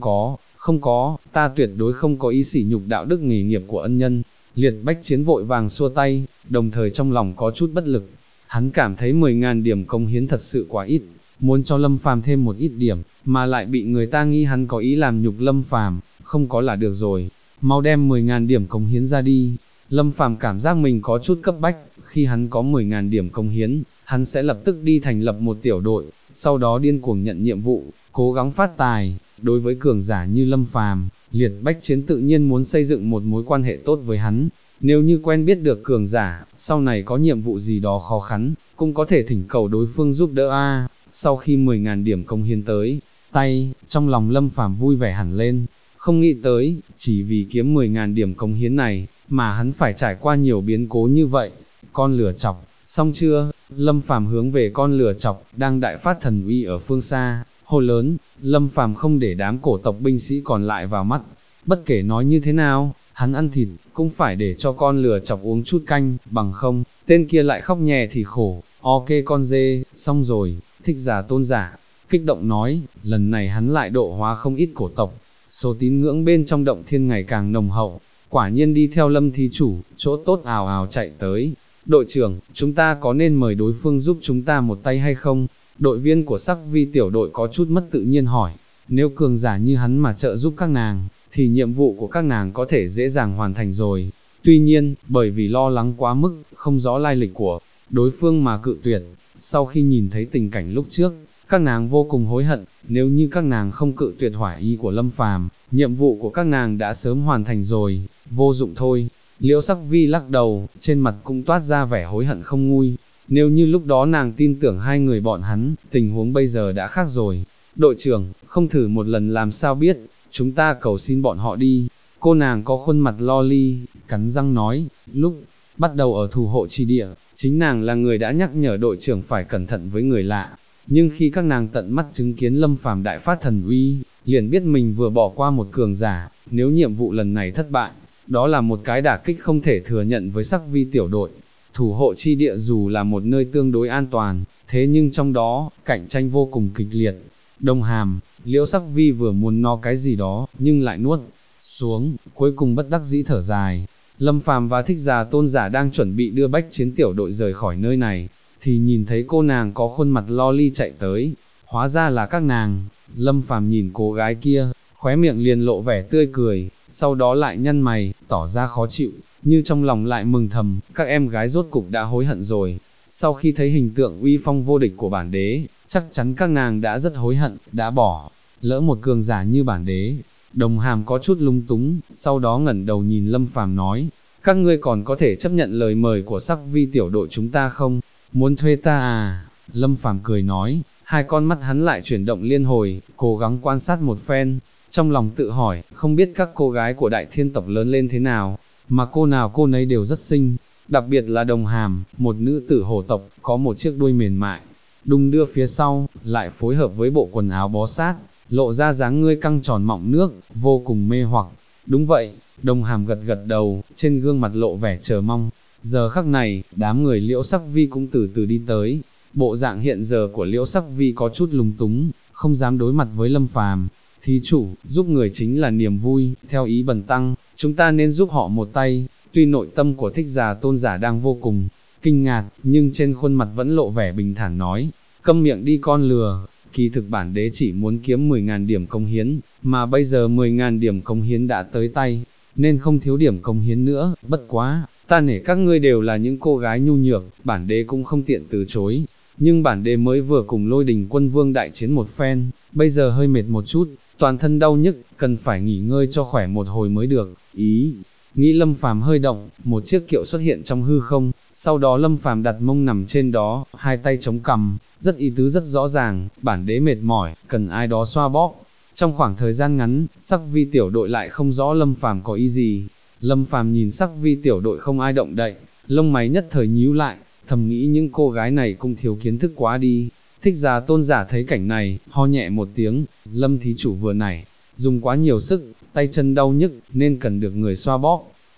không có, ta tuyệt đối không có ý sỉ nhục đạo đức nghề nghiệp của ân nhân. Liệt Bách Chiến vội vàng xua tay, đồng thời trong lòng có chút bất lực, hắn cảm thấy 10.000 điểm cống hiến thật sự quá ít, muốn cho Lâm Phàm thêm một ít điểm, mà lại bị người ta nghi hắn có ý làm nhục Lâm Phàm, không có là được rồi, mau đem 10.000 điểm cống hiến ra đi. Lâm Phàm cảm giác mình có chút cấp bách, khi hắn có 10.000 điểm cống hiến, hắn sẽ lập tức đi thành lập một tiểu đội, sau đó điên cuồng nhận nhiệm vụ, cố gắng phát tài. Đối với cường giả như Lâm Phàm, Liệt Bách Chiến tự nhiên muốn xây dựng một mối quan hệ tốt với hắn. Nếu như quen biết được cường giả, sau này có nhiệm vụ gì đó khó khăn, cũng có thể thỉnh cầu đối phương giúp đỡ a. Sau khi 10.000 điểm cống hiến tới tay, trong lòng Lâm Phàm vui vẻ hẳn lên, không nghĩ tới, chỉ vì kiếm 10.000 điểm cống hiến này, mà hắn phải trải qua nhiều biến cố như vậy. Con lửa chọc, xong chưa? Lâm Phàm hướng về con lửa chọc, đang đại phát thần uy ở phương xa, hô lớn. Lâm Phàm không để đám cổ tộc binh sĩ còn lại vào mắt, bất kể nói như thế nào, hắn ăn thịt, cũng phải để cho con lửa chọc uống chút canh, bằng không, tên kia lại khóc nhè thì khổ. Ok con dê, xong rồi. Thích Giả Tôn Giả kích động nói, lần này hắn lại độ hóa không ít cổ tộc, số tín ngưỡng bên trong động thiên ngày càng nồng hậu, quả nhiên đi theo Lâm thí chủ, chỗ tốt ào ào chạy tới. Đội trưởng, chúng ta có nên mời đối phương giúp chúng ta một tay hay không? Đội viên của Sắc Vi tiểu đội có chút mất tự nhiên hỏi, nếu cường giả như hắn mà trợ giúp các nàng, thì nhiệm vụ của các nàng có thể dễ dàng hoàn thành rồi. Tuy nhiên, bởi vì lo lắng quá mức, không rõ lai lịch của đối phương mà cự tuyệt. Sau khi nhìn thấy tình cảnh lúc trước, các nàng vô cùng hối hận, nếu như các nàng không cự tuyệt hỏa ý của Lâm Phàm, nhiệm vụ của các nàng đã sớm hoàn thành rồi, vô dụng thôi. Liễu Sắc Vi lắc đầu, trên mặt cũng toát ra vẻ hối hận không nguôi, nếu như lúc đó nàng tin tưởng hai người bọn hắn, tình huống bây giờ đã khác rồi. Đội trưởng, không thử một lần làm sao biết, chúng ta cầu xin bọn họ đi. Cô nàng có khuôn mặt lo ly, cắn răng nói, lúc bắt đầu ở thủ hộ chi địa, chính nàng là người đã nhắc nhở đội trưởng phải cẩn thận với người lạ. Nhưng khi các nàng tận mắt chứng kiến Lâm Phàm đại phát thần uy, liền biết mình vừa bỏ qua một cường giả, nếu nhiệm vụ lần này thất bại, đó là một cái đả kích không thể thừa nhận với Sắc Vi tiểu đội. Thủ hộ chi địa dù là một nơi tương đối an toàn, thế nhưng trong đó, cạnh tranh vô cùng kịch liệt. Đông Hàm, Liễu Sắc Vi vừa muốn nói cái gì đó, nhưng lại nuốt xuống, cuối cùng bất đắc dĩ thở dài. Lâm Phàm và Thích Giả Tôn Giả đang chuẩn bị đưa Bách Chiến tiểu đội rời khỏi nơi này, thì nhìn thấy cô nàng có khuôn mặt lo ly chạy tới, hóa ra là các nàng. Lâm Phàm nhìn cô gái kia, khóe miệng liền lộ vẻ tươi cười, sau đó lại nhăn mày, tỏ ra khó chịu, như trong lòng lại mừng thầm, các em gái rốt cục đã hối hận rồi. Sau khi thấy hình tượng uy phong vô địch của bản đế, chắc chắn các nàng đã rất hối hận, đã bỏ lỡ một cường giả như bản đế. Đồng Hàm có chút lung túng, sau đó ngẩng đầu nhìn Lâm Phàm nói, các ngươi còn có thể chấp nhận lời mời của Sắc Vi tiểu đội chúng ta không? Muốn thuê ta à? Lâm Phàm cười nói, hai con mắt hắn lại chuyển động liên hồi, cố gắng quan sát một phen, trong lòng tự hỏi, không biết các cô gái của Đại Thiên tộc lớn lên thế nào, mà cô nào cô nấy đều rất xinh, đặc biệt là Đồng Hàm, một nữ tử hổ tộc, có một chiếc đuôi mềm mại, đung đưa phía sau, lại phối hợp với bộ quần áo bó sát, lộ ra dáng ngươi căng tròn mọng nước, vô cùng mê hoặc. Đúng vậy, Đồng Hàm gật gật đầu, trên gương mặt lộ vẻ chờ mong. Giờ khắc này, đám người Liễu Sắc Vi cũng từ từ đi tới. Bộ dạng hiện giờ của Liễu Sắc Vi có chút lúng túng, không dám đối mặt với Lâm Phàm. Thí chủ, giúp người chính là niềm vui, theo ý bần tăng, chúng ta nên giúp họ một tay. Tuy nội tâm của Thích Giả Tôn Giả đang vô cùng kinh ngạc, nhưng trên khuôn mặt vẫn lộ vẻ bình thản nói, câm miệng đi con lừa. Kỳ thực bản đế chỉ muốn kiếm 10.000 điểm công hiến, mà bây giờ 10.000 điểm công hiến đã tới tay, nên không thiếu điểm công hiến nữa. Bất quá, ta nể các ngươi đều là những cô gái nhu nhược, bản đế cũng không tiện từ chối. Nhưng bản đế mới vừa cùng Lôi Đình Quân Vương đại chiến một phen, bây giờ hơi mệt một chút, toàn thân đau nhức, cần phải nghỉ ngơi cho khỏe một hồi mới được. Ý nghĩ Lâm Phàm hơi động, một chiếc kiệu xuất hiện trong hư không, sau đó Lâm Phàm đặt mông nằm trên đó, hai tay chống cằm, rất ý tứ rất rõ ràng, bản đế mệt mỏi, cần ai đó xoa bóp. Trong khoảng thời gian ngắn, Sắc Vi tiểu đội lại không rõ Lâm Phàm có ý gì. Lâm Phàm nhìn Sắc Vi tiểu đội không ai động đậy, lông mày nhất thời nhíu lại, thầm nghĩ những cô gái này cũng thiếu kiến thức quá đi. Thích Giả Tôn Giả thấy cảnh này, ho nhẹ một tiếng, Lâm thí chủ vừa nãy dùng quá nhiều sức, tay chân đau nhức, nên cần được người xoa bóp.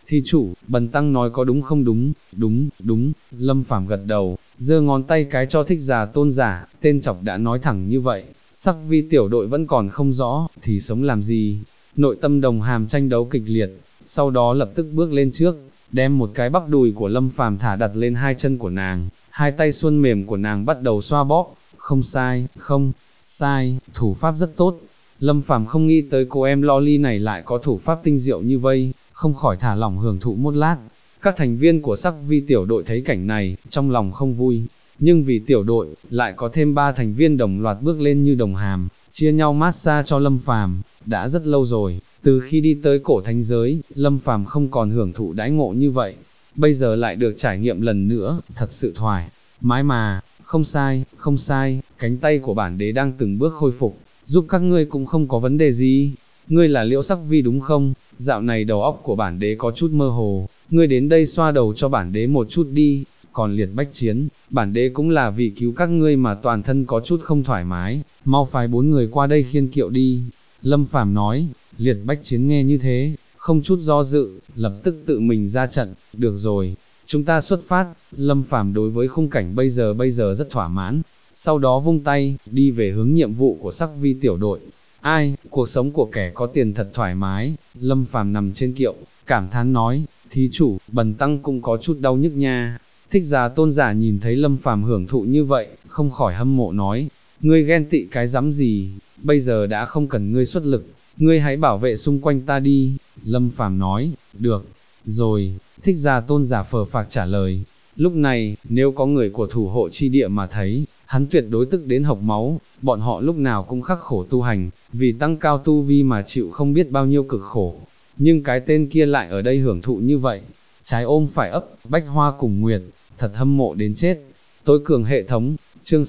thí chủ, bần tăng nói có đúng không đúng, đúng, Lâm Phàm gật đầu, giơ ngón tay cái cho Thích Già Tôn giả, tên chọc đã nói thẳng như vậy, Sắc Vi tiểu đội vẫn còn không rõ, thì sống làm gì, nội tâm Đồng Hàm tranh đấu kịch liệt, sau đó lập tức bước lên trước, đem một cái bắp đùi của Lâm Phàm thả đặt lên hai chân của nàng, hai tay xuân mềm của nàng bắt đầu xoa bóp, không sai, thủ pháp rất tốt. Lâm Phàm không nghĩ tới cô em Loli này lại có thủ pháp tinh diệu như vây, không khỏi thả lỏng hưởng thụ một lát. Các thành viên của Sắc Vi tiểu đội thấy cảnh này, trong lòng không vui, nhưng vì tiểu đội, lại có thêm 3 thành viên đồng loạt bước lên như Đồng Hàm, chia nhau massage cho Lâm Phàm. Đã rất lâu rồi, từ khi đi tới cổ thánh giới, Lâm Phàm không còn hưởng thụ đãi ngộ như vậy, bây giờ lại được trải nghiệm lần nữa, thật sự thoải mái mà. Không sai, cánh tay của bản đế đang từng bước khôi phục, giúp các ngươi cũng không có vấn đề gì. Ngươi là Liễu Sắc Vi đúng không? Dạo này đầu óc của bản đế có chút mơ hồ, ngươi đến đây xoa đầu cho bản đế một chút đi. Còn Liệt Bách Chiến, bản đế cũng là vì cứu các ngươi mà toàn thân có chút không thoải mái, mau phái 4 người qua đây khiêng kiệu đi. Lâm Phàm nói. Liệt Bách Chiến nghe như thế, không chút do dự, lập tức tự mình ra trận. Được rồi, chúng ta xuất phát. Lâm Phàm đối với khung cảnh bây giờ rất thỏa mãn, sau đó vung tay, đi về hướng nhiệm vụ của Sắc Vi tiểu đội. Ai, cuộc sống của kẻ có tiền thật thoải mái. Lâm Phàm nằm trên kiệu, cảm thán nói, thí chủ, bần tăng cũng có chút đau nhức nha. Thích Già Tôn giả nhìn thấy Lâm Phàm hưởng thụ như vậy, không khỏi hâm mộ nói, ngươi ghen tị cái dám gì, bây giờ đã không cần ngươi xuất lực, ngươi hãy bảo vệ xung quanh ta đi. Lâm Phàm nói, được rồi. Thích Già Tôn giả phờ phạc trả lời. Lúc này, nếu có người của thủ hộ chi địa mà thấy, hắn tuyệt đối tức đến hộc máu. Bọn họ lúc nào cũng khắc khổ tu hành, vì tăng cao tu vi mà chịu không biết bao nhiêu cực khổ, nhưng cái tên kia lại ở đây hưởng thụ như vậy, trái ôm phải ấp, bách hoa cùng nguyệt, thật hâm mộ đến chết. Tối cường hệ thống, chương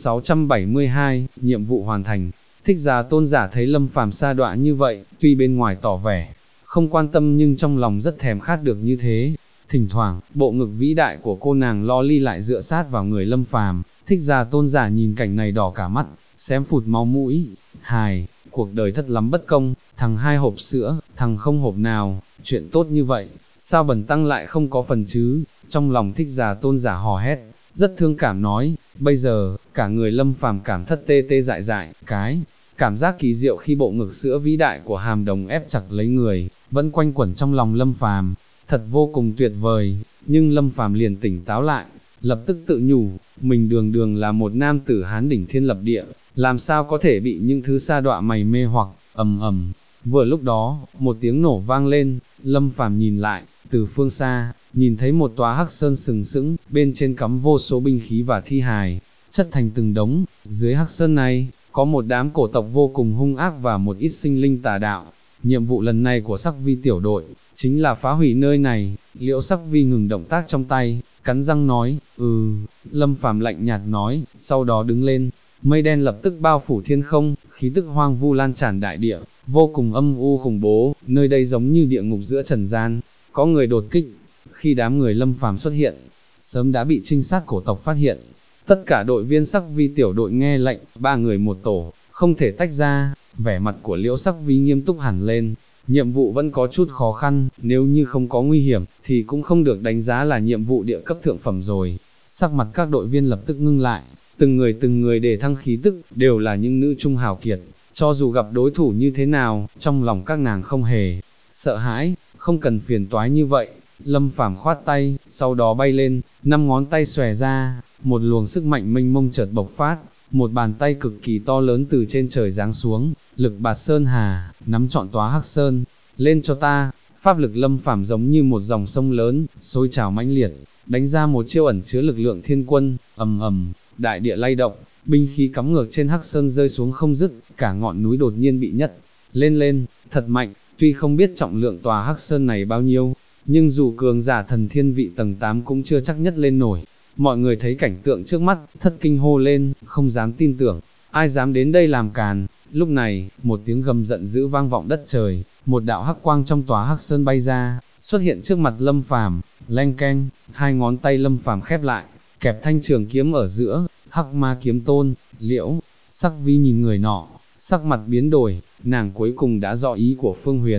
672, nhiệm vụ hoàn thành. Thích Già Tôn giả thấy Lâm Phàm sa đọa như vậy, tuy bên ngoài tỏ vẻ không quan tâm nhưng trong lòng rất thèm khát được như thế. Thỉnh thoảng, bộ ngực vĩ đại của cô nàng Loli lại dựa sát vào người Lâm Phàm. Thích Già Tôn giả nhìn cảnh này đỏ cả mắt, xém phụt máu mũi. Hài, cuộc đời thật lắm bất công, thằng 2 hộp sữa, thằng không hộp nào, chuyện tốt như vậy, sao bần tăng lại không có phần chứ? Trong lòng Thích Già Tôn giả hò hét, rất thương cảm nói. Bây giờ, cả người Lâm Phàm cảm thất tê tê dại dại, cái cảm giác kỳ diệu khi bộ ngực sữa vĩ đại của Hàm Đồng ép chặt lấy người, vẫn quanh quẩn trong lòng Lâm Phàm, thật vô cùng tuyệt vời. Nhưng Lâm Phàm liền tỉnh táo lại, lập tức tự nhủ, mình đường đường là một nam tử Hán đỉnh thiên lập địa, làm sao có thể bị những thứ sa đọa mày mê hoặc. Ầm ầm. Vừa lúc đó, một tiếng nổ vang lên, Lâm Phàm nhìn lại, từ phương xa, nhìn thấy một tòa hắc sơn sừng sững, bên trên cắm vô số binh khí và thi hài, chất thành từng đống. Dưới hắc sơn này, có một đám cổ tộc vô cùng hung ác và một ít sinh linh tà đạo. Nhiệm vụ lần này của Sắc Vi tiểu đội, chính là phá hủy nơi này. Liễu Sắc Vi ngừng động tác trong tay, cắn răng nói, Lâm Phàm lạnh nhạt nói, sau đó đứng lên. Mây đen lập tức bao phủ thiên không, khí tức hoang vu lan tràn đại địa, vô cùng âm u khủng bố, nơi đây giống như địa ngục giữa trần gian. Có người đột kích. Khi đám người Lâm Phàm xuất hiện, sớm đã bị trinh sát cổ tộc phát hiện. Tất cả đội viên Sắc Vi tiểu đội nghe lệnh, 3 người một tổ, không thể tách ra. Vẻ mặt của Liễu Sắc Vi nghiêm túc hẳn lên. Nhiệm vụ vẫn có chút khó khăn, nếu như không có nguy hiểm, thì cũng không được đánh giá là nhiệm vụ địa cấp thượng phẩm rồi. Sắc mặt các đội viên lập tức ngưng lại, từng người để thăng khí tức, đều là những nữ trung hào kiệt. Cho dù gặp đối thủ như thế nào, trong lòng các nàng không hề sợ hãi, không cần phiền toái như vậy. Lâm Phàm khoát tay, sau đó bay lên, 5 ngón tay xòe ra, một luồng sức mạnh mênh mông chợt bộc phát, một bàn tay cực kỳ to lớn từ trên trời giáng xuống, lực bạt sơn hà, nắm trọn tòa hắc sơn. Lên cho ta. Pháp lực Lâm Phàm giống như một dòng sông lớn, sôi trào mãnh liệt, đánh ra một chiêu ẩn chứa lực lượng thiên quân. Ầm ầm, đại địa lay động, binh khí cắm ngược trên hắc sơn rơi xuống không dứt, cả ngọn núi đột nhiên bị nhấc lên, thật mạnh. Tuy không biết trọng lượng tòa hắc sơn này bao nhiêu, nhưng dù cường giả thần thiên vị tầng 8 cũng chưa chắc nhất lên nổi. Mọi người thấy cảnh tượng trước mắt, thất kinh hô lên, không dám tin tưởng, ai dám đến đây làm càn. Lúc này, một tiếng gầm giận dữ vang vọng đất trời, một đạo hắc quang trong tòa hắc sơn bay ra, xuất hiện trước mặt Lâm Phàm. Leng keng, 2 ngón tay Lâm Phàm khép lại, kẹp thanh trường kiếm ở giữa. Hắc Ma kiếm tôn. Liễu Sắc Vi nhìn người nọ, sắc mặt biến đổi, nàng cuối cùng đã rõ ý của Phương Huyền.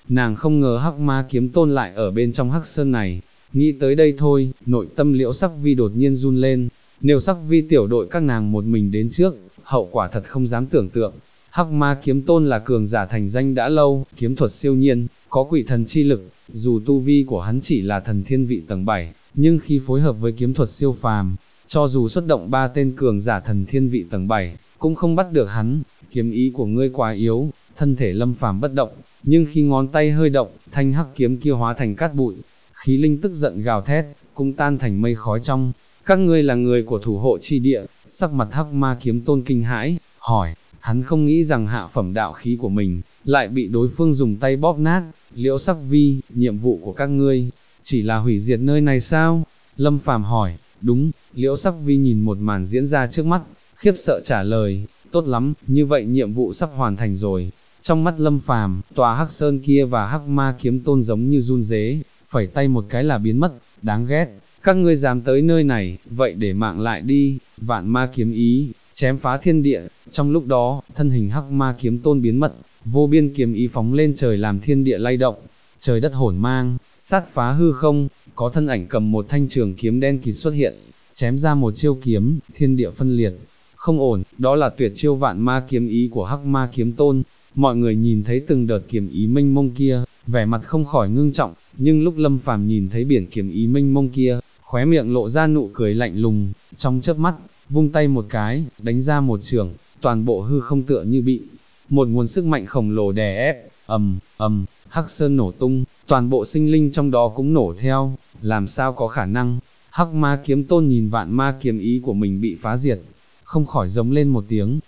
nàng không ngờ Hắc Ma Kiếm Tôn lại ở bên trong Hắc Sơn này. Nghĩ tới đây thôi, nội tâm Liễu Sắc Vi đột nhiên run lên. Nếu Sắc Vi tiểu đội các nàng một mình đến trước, hậu quả thật không dám tưởng tượng. Hắc Ma Kiếm Tôn là cường giả thành danh đã lâu, kiếm thuật siêu nhiên, có quỷ thần chi lực, dù tu vi của hắn chỉ là thần thiên vị tầng 7, nhưng khi phối hợp với kiếm thuật siêu phàm, cho dù xuất động 3 tên cường giả thần thiên vị tầng 7, cũng không bắt được hắn. Kiếm ý của ngươi quá yếu. Thân thể Lâm Phàm bất động, nhưng khi ngón tay hơi động, thanh hắc kiếm kia hóa thành cát bụi, khí linh tức giận gào thét, cũng tan thành mây khói trong. Các ngươi là người của thủ hộ chi địa. Sắc mặt Hắc Ma Kiếm Tôn kinh hãi, hỏi, hắn không nghĩ rằng hạ phẩm đạo khí của mình, lại bị đối phương dùng tay bóp nát. Liễu Sắc Vi, nhiệm vụ của các ngươi, chỉ là hủy diệt nơi này sao? Lâm Phàm hỏi, đúng. Liễu Sắc Vi nhìn một màn diễn ra trước mắt, khiếp sợ trả lời, tốt lắm, như vậy nhiệm vụ sắp hoàn thành rồi. Trong mắt Lâm Phàm, tòa Hắc Sơn kia và Hắc Ma Kiếm Tôn giống như run rế, phẩy tay một cái là biến mất, đáng ghét, các ngươi dám tới nơi này, vậy để mạng lại đi. Vạn ma kiếm ý, chém phá thiên địa. Trong lúc đó, thân hình Hắc Ma Kiếm Tôn biến mất, vô biên kiếm ý phóng lên trời làm thiên địa lay động, trời đất hỗn mang, sát phá hư không. Có thân ảnh cầm một thanh trường kiếm đen kịt xuất hiện, chém ra một chiêu kiếm, thiên địa phân liệt. Không ổn, đó là tuyệt chiêu vạn ma kiếm ý của Hắc Ma Kiếm Tôn. Mọi người nhìn thấy từng đợt kiếm ý mênh mông kia, vẻ mặt không khỏi ngưng trọng, nhưng lúc Lâm Phàm nhìn thấy biển kiếm ý mênh mông kia, khóe miệng lộ ra nụ cười lạnh lùng, trong chớp mắt, vung tay một cái, đánh ra một chưởng, toàn bộ hư không tựa như bị một nguồn sức mạnh khổng lồ đè ép, ầm, Hắc Sơn nổ tung, toàn bộ sinh linh trong đó cũng nổ theo. Làm sao có khả năng? Hắc Ma Kiếm Tôn nhìn vạn ma kiếm ý của mình bị phá diệt, không khỏi giống lên một tiếng,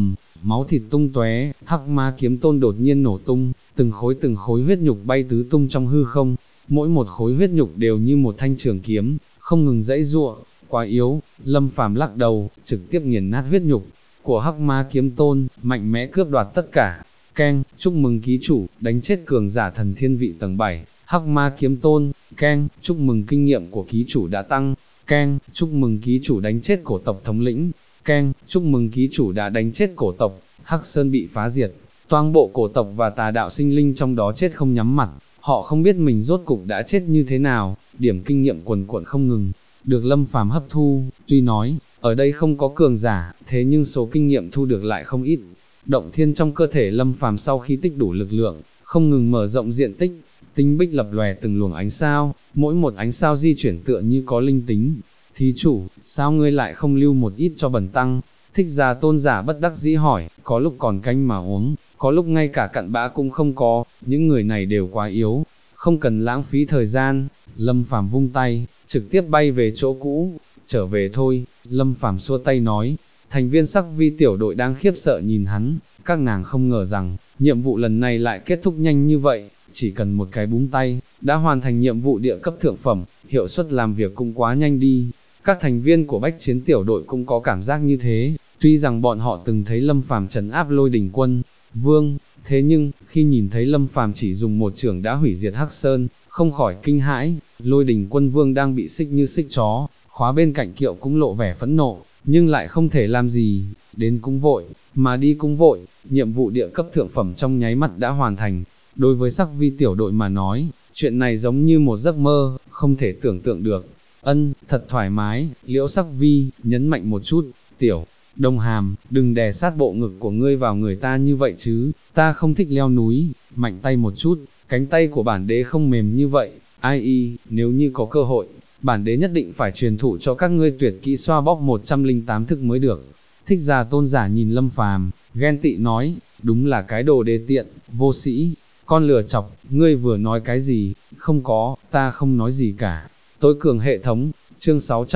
máu thịt tung tóe. Hắc Ma Kiếm Tôn đột nhiên nổ tung, từng khối huyết nhục bay tứ tung trong hư không, mỗi một khối huyết nhục đều như một thanh trường kiếm, không ngừng giãy giụa. Quá yếu. Lâm Phàm lắc đầu, trực tiếp nghiền nát huyết nhục của Hắc Ma Kiếm Tôn, mạnh mẽ cướp đoạt tất cả. Keng, chúc mừng ký chủ, đánh chết cường giả thần thiên vị tầng 7, Hắc Ma Kiếm Tôn. Keng, chúc mừng kinh nghiệm của ký chủ đã tăng. Keng, chúc mừng ký chủ đánh chết cổ tộc thống lĩnh. Keng, chúc mừng ký chủ đã đánh chết cổ tộc. Hắc Sơn bị phá diệt, toàn bộ cổ tộc và tà đạo sinh linh trong đó chết không nhắm mặt, họ không biết mình rốt cục đã chết như thế nào. Điểm kinh nghiệm quần quật không ngừng, được Lâm Phàm hấp thu. Tuy nói, ở đây không có cường giả, thế nhưng số kinh nghiệm thu được lại không ít. Động thiên trong cơ thể Lâm Phàm sau khi tích đủ lực lượng, không ngừng mở rộng diện tích, tinh bích lập lòe từng luồng ánh sao, mỗi một ánh sao di chuyển tựa như có linh tính. Thí chủ, sao ngươi lại không lưu một ít cho bần tăng? Thích Giả Tôn giả bất đắc dĩ hỏi, có lúc còn canh mà uống, có lúc ngay cả cặn bã cũng không có, những người này đều quá yếu, không cần lãng phí thời gian. Lâm Phàm vung tay, trực tiếp bay về chỗ cũ, trở về thôi. Lâm Phàm xua tay nói. Thành viên Sắc Vi tiểu đội đang khiếp sợ nhìn hắn, các nàng không ngờ rằng, nhiệm vụ lần này lại kết thúc nhanh như vậy, chỉ cần một cái búng tay, đã hoàn thành nhiệm vụ địa cấp thượng phẩm, hiệu suất làm việc cũng quá nhanh đi. Các thành viên của Bách Chiến tiểu đội cũng có cảm giác như thế, tuy rằng bọn họ từng thấy Lâm Phàm trấn áp Lôi Đỉnh Quân Vương, thế nhưng, khi nhìn thấy Lâm Phàm chỉ dùng một chưởng đã hủy diệt Hắc Sơn, không khỏi kinh hãi. Lôi Đỉnh Quân Vương đang bị xích như xích chó, khóa bên cạnh kiệu cũng lộ vẻ phẫn nộ, nhưng lại không thể làm gì, đến cũng vội, mà đi cũng vội. Nhiệm vụ địa cấp thượng phẩm trong nháy mắt đã hoàn thành. Đối với Sắc Vi tiểu đội mà nói, chuyện này giống như một giấc mơ, không thể tưởng tượng được. Thật thoải mái. Liễu Sắc Vi nhấn mạnh một chút, tiểu Đông Hàm, đừng đè sát bộ ngực của ngươi vào người ta như vậy chứ, ta không thích leo núi. Mạnh tay một chút, cánh tay của bản đế không mềm như vậy. Ai nếu như có cơ hội, bản đế nhất định phải truyền thụ cho các ngươi tuyệt kỹ xoa bóp 108 thức mới được. Thích Giả Tôn giả nhìn Lâm Phàm, ghen tị nói, đúng là cái đồ đê tiện, vô sĩ, con lừa chọc. Ngươi vừa nói cái gì? Không có, ta không nói gì cả. Tối cường hệ thống, chương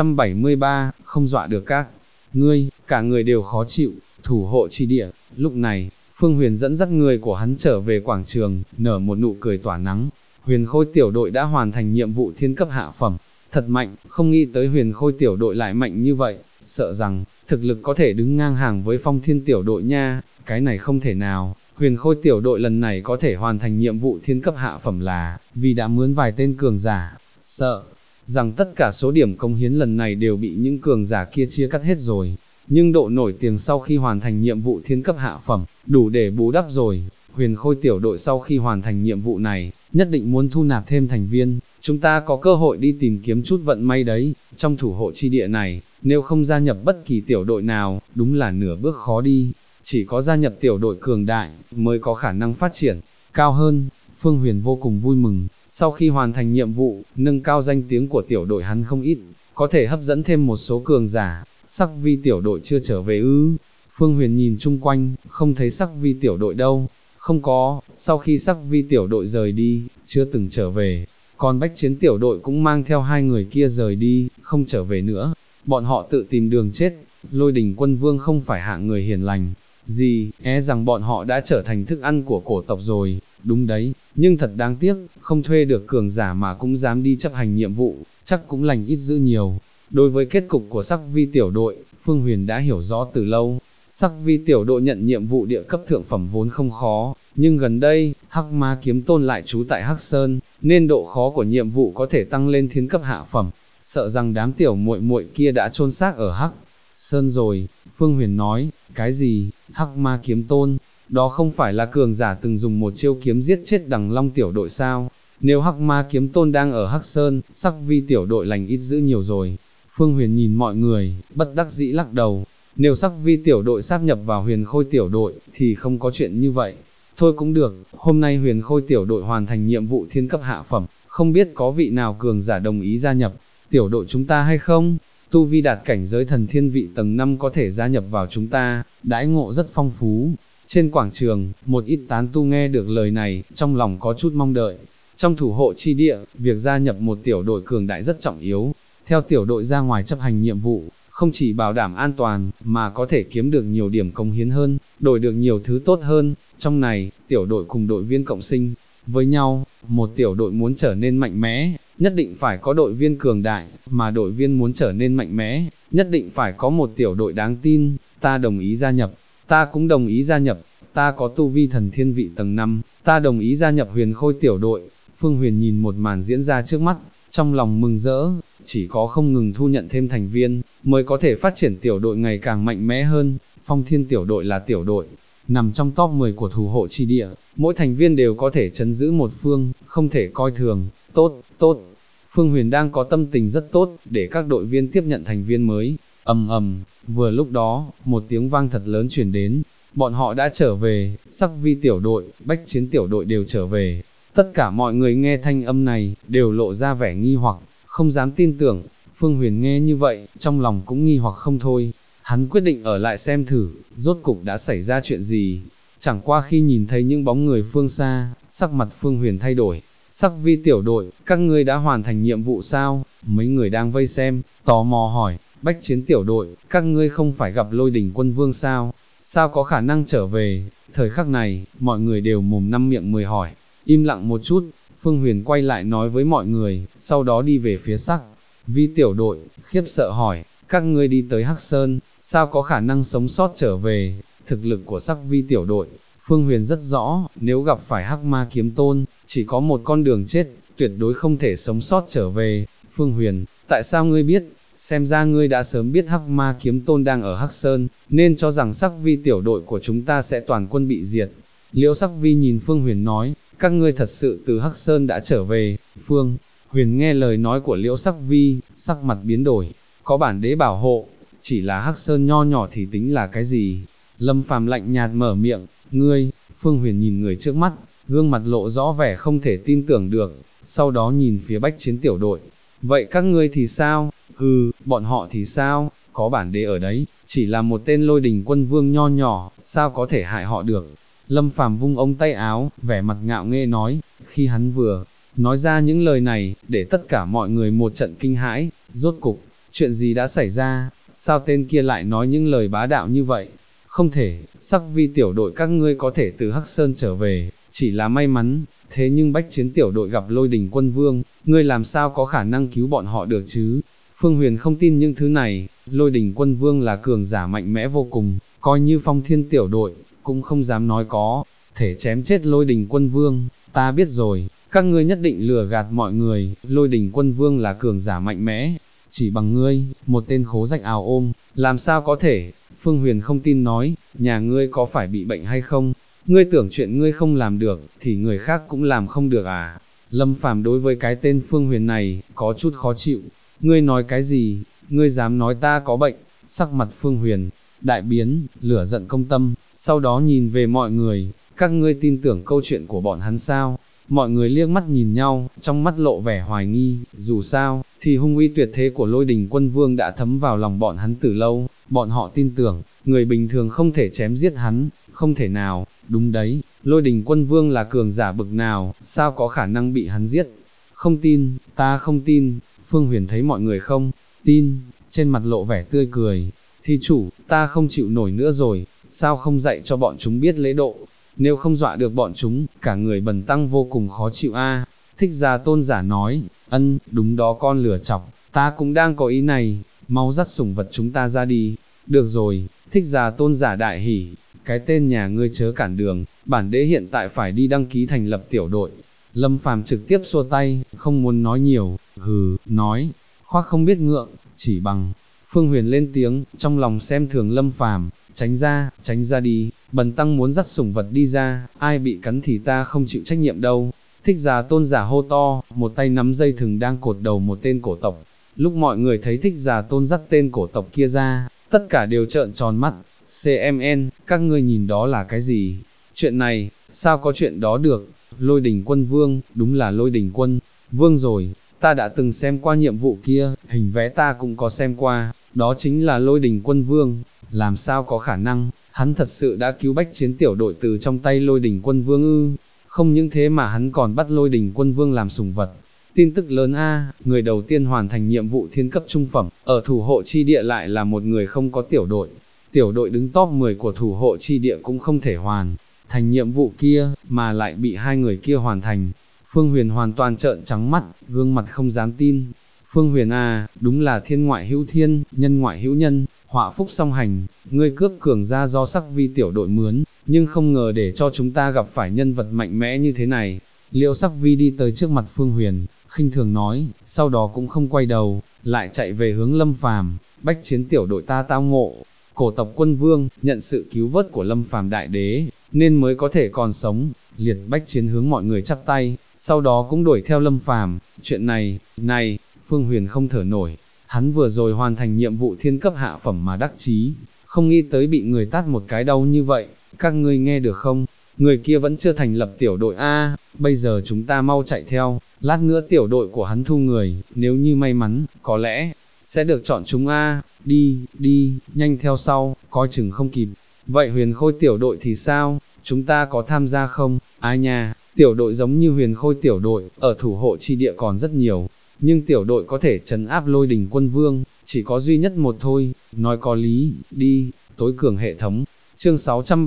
673, không dọa được các ngươi. Cả người đều khó chịu. Thủ hộ chi địa. Lúc này, Phương Huyền dẫn dắt người của hắn trở về quảng trường, nở một nụ cười tỏa nắng. Huyền Khôi tiểu đội đã hoàn thành nhiệm vụ thiên cấp hạ phẩm, thật mạnh, không nghĩ tới Huyền Khôi tiểu đội lại mạnh như vậy, sợ rằng, thực lực có thể đứng ngang hàng với Phong Thiên tiểu đội nha. Cái này không thể nào. Huyền Khôi tiểu đội lần này có thể hoàn thành nhiệm vụ thiên cấp hạ phẩm là vì đã mướn vài tên cường giả, sợ rằng tất cả số điểm công hiến lần này đều bị những cường giả kia chia cắt hết rồi. Nhưng độ nổi tiếng sau khi hoàn thành nhiệm vụ thiên cấp hạ phẩm, đủ để bù đắp rồi. Huyền Khôi tiểu đội sau khi hoàn thành nhiệm vụ này, nhất định muốn thu nạp thêm thành viên, chúng ta có cơ hội đi tìm kiếm chút vận may đấy, trong thủ hộ chi địa này, nếu không gia nhập bất kỳ tiểu đội nào, đúng là nửa bước khó đi, chỉ có gia nhập tiểu đội cường đại, mới có khả năng phát triển cao hơn. Phương Huyền vô cùng vui mừng, sau khi hoàn thành nhiệm vụ, nâng cao danh tiếng của tiểu đội hắn không ít, có thể hấp dẫn thêm một số cường giả. Sắc Vi tiểu đội chưa trở về ư? Phương Huyền nhìn chung quanh, không thấy Sắc Vi tiểu đội đâu. Không có, sau khi Sắc Vi tiểu đội rời đi, chưa từng trở về. Còn Bách Chiến tiểu đội cũng mang theo hai người kia rời đi, không trở về nữa. Bọn họ tự tìm đường chết. Lôi Đình Quân Vương không phải hạng người hiền lành gì, rằng bọn họ đã trở thành thức ăn của cổ tộc rồi. Đúng đấy, nhưng thật đáng tiếc, không thuê được cường giả mà cũng dám đi chấp hành nhiệm vụ, chắc cũng lành ít dữ nhiều. Đối với kết cục của Sắc Vi tiểu đội, Phương Huyền đã hiểu rõ từ lâu. Sắc Vi tiểu đội nhận nhiệm vụ địa cấp thượng phẩm vốn không khó, nhưng gần đây, Hắc Ma Kiếm Tôn lại trú tại Hắc Sơn, nên độ khó của nhiệm vụ có thể tăng lên thiên cấp hạ phẩm. Sợ rằng đám tiểu muội muội kia đã chôn xác ở Hắc Sơn rồi. Phương Huyền nói, cái gì? Hắc Ma Kiếm Tôn? Đó không phải là cường giả từng dùng một chiêu kiếm giết chết Đằng Long tiểu đội sao? Nếu Hắc Ma Kiếm Tôn đang ở Hắc Sơn, Sắc Vi tiểu đội lành ít dữ nhiều rồi. Phương Huyền nhìn mọi người, bất đắc dĩ lắc đầu. Nếu Sắc Vi tiểu đội sáp nhập vào Huyền Khôi tiểu đội, thì không có chuyện như vậy. Thôi cũng được, hôm nay Huyền Khôi tiểu đội hoàn thành nhiệm vụ thiên cấp hạ phẩm, không biết có vị nào cường giả đồng ý gia nhập tiểu đội chúng ta hay không? Tu vi đạt cảnh giới thần thiên vị tầng 5 có thể gia nhập vào chúng ta, đãi ngộ rất phong phú. Trên quảng trường, một ít tán tu nghe được lời này, trong lòng có chút mong đợi. Trong thủ hộ chi địa, việc gia nhập một tiểu đội cường đại rất trọng yếu. Theo tiểu đội ra ngoài chấp hành nhiệm vụ, không chỉ bảo đảm an toàn, mà có thể kiếm được nhiều điểm công hiến hơn, đổi được nhiều thứ tốt hơn. Trong này, tiểu đội cùng đội viên cộng sinh với nhau, một tiểu đội muốn trở nên mạnh mẽ, nhất định phải có đội viên cường đại, mà đội viên muốn trở nên mạnh mẽ, nhất định phải có một tiểu đội đáng tin. Ta đồng ý gia nhập, ta cũng đồng ý gia nhập, ta có tu vi thần thiên vị tầng 5, ta đồng ý gia nhập Huyền Khôi tiểu đội. Phương Huyền nhìn một màn diễn ra trước mắt, trong lòng mừng rỡ, chỉ có không ngừng thu nhận thêm thành viên, mới có thể phát triển tiểu đội ngày càng mạnh mẽ hơn. Phong Thiên tiểu đội là tiểu đội nằm trong top 10 của thủ hộ chi địa, mỗi thành viên đều có thể trấn giữ một phương, không thể coi thường. Tốt, tốt. Phương Huyền đang có tâm tình rất tốt, để các đội viên tiếp nhận thành viên mới. Ầm ầm, vừa lúc đó, một tiếng vang thật lớn truyền đến, bọn họ đã trở về, Sắc Vi tiểu đội, Bách Chiến tiểu đội đều trở về. Tất cả mọi người nghe thanh âm này, đều lộ ra vẻ nghi hoặc, không dám tin tưởng. Phương Huyền nghe như vậy, trong lòng cũng nghi hoặc không thôi. Hắn quyết định ở lại xem thử, rốt cục đã xảy ra chuyện gì. Chẳng qua khi nhìn thấy những bóng người phương xa, sắc mặt Phương Huyền thay đổi. Sắc Vi tiểu đội, các ngươi đã hoàn thành nhiệm vụ sao? Mấy người đang vây xem, tò mò hỏi. Bách Chiến tiểu đội, các ngươi không phải gặp Lôi Đình Quân Vương sao? Sao có khả năng trở về? Thời khắc này, mọi người đều mồm năm miệng mười hỏi. Im lặng một chút, Phương Huyền quay lại nói với mọi người, sau đó đi về phía Sắc Vi tiểu đội, khiếp sợ hỏi, các ngươi đi tới Hắc Sơn, sao có khả năng sống sót trở về? Thực lực của Sắc Vi tiểu đội, Phương Huyền rất rõ, nếu gặp phải Hắc Ma Kiếm Tôn, chỉ có một con đường chết, tuyệt đối không thể sống sót trở về. Phương Huyền, tại sao ngươi biết? Xem ra ngươi đã sớm biết Hắc Ma Kiếm Tôn đang ở Hắc Sơn, nên cho rằng Sắc Vi tiểu đội của chúng ta sẽ toàn quân bị diệt. Liễu Sắc Vi nhìn Phương Huyền nói, các ngươi thật sự từ Hắc Sơn đã trở về. Phương Huyền nghe lời nói của Liễu Sắc Vi, sắc mặt biến đổi, có bản đế bảo hộ, chỉ là Hắc Sơn nho nhỏ thì tính là cái gì? Lâm Phàm lạnh nhạt mở miệng, ngươi. Phương Huyền nhìn người trước mắt, gương mặt lộ rõ vẻ không thể tin tưởng được, sau đó nhìn phía Bách Chiến tiểu đội. Vậy các ngươi thì sao? Bọn họ thì sao? Có bản đế ở đấy, chỉ là một tên Lôi Đình Quân Vương nho nhỏ, sao có thể hại họ được? Lâm Phàm vung ống tay áo, vẻ mặt ngạo nghễ nói. Khi hắn vừa nói ra những lời này, để tất cả mọi người một trận kinh hãi. Rốt cục, chuyện gì đã xảy ra? Sao tên kia lại nói những lời bá đạo như vậy? Không thể, Sắc Vi tiểu đội các ngươi có thể từ Hắc Sơn trở về, chỉ là may mắn, thế nhưng Bách Chiến tiểu đội gặp Lôi Đình Quân Vương, ngươi làm sao có khả năng cứu bọn họ được chứ? Phương Huyền không tin những thứ này, Lôi Đình Quân Vương là cường giả mạnh mẽ vô cùng, coi như Phong Thiên tiểu đội, cũng không dám nói có thể chém chết Lôi Đình Quân Vương. Ta biết rồi, các ngươi nhất định lừa gạt mọi người, Lôi Đình Quân Vương là cường giả mạnh mẽ, chỉ bằng ngươi, một tên khố rách ào ôm, làm sao có thể? Phương Huyền không tin nói, nhà ngươi có phải bị bệnh hay không? ngươi tưởng chuyện ngươi không làm được, thì người khác cũng làm không được à? Lâm Phàm đối với cái tên Phương Huyền này, có chút khó chịu, ngươi nói cái gì, ngươi dám nói ta có bệnh, sắc mặt Phương Huyền, đại biến, lửa giận công tâm, sau đó nhìn về mọi người, các ngươi tin tưởng câu chuyện của bọn hắn sao? Mọi người liếc mắt nhìn nhau, trong mắt lộ vẻ hoài nghi, dù sao, thì hung uy tuyệt thế của Lôi Đình Quân Vương đã thấm vào lòng bọn hắn từ lâu, bọn họ tin tưởng, người bình thường không thể chém giết hắn, không thể nào, đúng đấy, Lôi Đình Quân Vương là cường giả bực nào, sao có khả năng bị hắn giết? Không tin, ta không tin. Phương Huyền thấy mọi người không tin, trên mặt lộ vẻ tươi cười, thi chủ, ta không chịu nổi nữa rồi, sao không dạy cho bọn chúng biết lễ độ, nếu không dọa được bọn chúng, cả người bần tăng vô cùng khó chịu a. Thích Gia Tôn giả nói, đúng đó con lửa chọc, ta cũng đang có ý này, mau dắt sủng vật chúng ta ra đi. Được rồi, Thích Gia Tôn giả đại hỉ, cái tên nhà ngươi chớ cản đường, bản đế hiện tại phải đi đăng ký thành lập tiểu đội. Lâm Phàm trực tiếp xua tay, không muốn nói nhiều, nói, khoác không biết ngượng, chỉ bằng. Phương Huyền lên tiếng, trong lòng xem thường Lâm Phàm, tránh ra đi, bần tăng muốn dắt sủng vật đi ra, ai bị cắn thì ta không chịu trách nhiệm đâu. Thích Gia Tôn giả hô to, một tay nắm dây thừng đang cột đầu một tên cổ tộc. Lúc mọi người thấy Thích Gia Tôn dắt tên cổ tộc kia ra, tất cả đều trợn tròn mắt. CMN, các ngươi nhìn đó là cái gì? Chuyện này, sao có chuyện đó được? Lôi Đình Quân Vương, đúng là Lôi Đình Quân Vương rồi, ta đã từng xem qua nhiệm vụ kia, hình vẽ ta cũng có xem qua, đó chính là Lôi Đình Quân Vương, làm sao có khả năng, hắn thật sự đã cứu bách chiến tiểu đội từ trong tay Lôi Đình Quân Vương ư? Không những thế mà hắn còn bắt Lôi Đình Quân Vương làm sủng vật. Tin tức lớn a, người đầu tiên hoàn thành nhiệm vụ thiên cấp trung phẩm, ở thủ hộ chi địa lại là một người không có tiểu đội đứng top 10 của thủ hộ chi địa cũng không thể hoàn thành nhiệm vụ kia, mà lại bị hai người kia hoàn thành. Phương Huyền hoàn toàn trợn trắng mắt, gương mặt không dám tin. Phương Huyền à, đúng là thiên ngoại hữu thiên, nhân ngoại hữu nhân, họa phúc song hành, ngươi cướp cường gia do Sắc Vi tiểu đội mướn, nhưng không ngờ để cho chúng ta gặp phải nhân vật mạnh mẽ như thế này. Liễu Sắc Vi đi tới trước mặt Phương Huyền, khinh thường nói, sau đó cũng không quay đầu, lại chạy về hướng Lâm Phàm, bách chiến tiểu đội ta tao ngộ. Cổ tộc Quân Vương, nhận sự cứu vớt của Lâm Phàm đại đế, nên mới có thể còn sống. Liệt bách chiến hướng mọi người chắp tay, sau đó cũng đuổi theo Lâm Phàm. Chuyện này, Phương Huyền không thở nổi, hắn vừa rồi hoàn thành nhiệm vụ thiên cấp hạ phẩm mà đắc chí, không nghĩ tới bị người tát một cái đau như vậy, các ngươi nghe được không? Người kia vẫn chưa thành lập tiểu đội a, bây giờ chúng ta mau chạy theo, lát nữa tiểu đội của hắn thu người, nếu như may mắn, có lẽ sẽ được chọn chúng a. Đi, nhanh theo sau, coi chừng không kịp. Vậy Huyền Khôi tiểu đội thì sao? Chúng ta có tham gia không? Ai nha, tiểu đội giống như Huyền Khôi tiểu đội, ở thủ hộ chi địa còn rất nhiều, nhưng tiểu đội có thể trấn áp Lôi Đình Quân Vương, chỉ có duy nhất một thôi, nói có lý, đi, tối cường hệ thống. Chương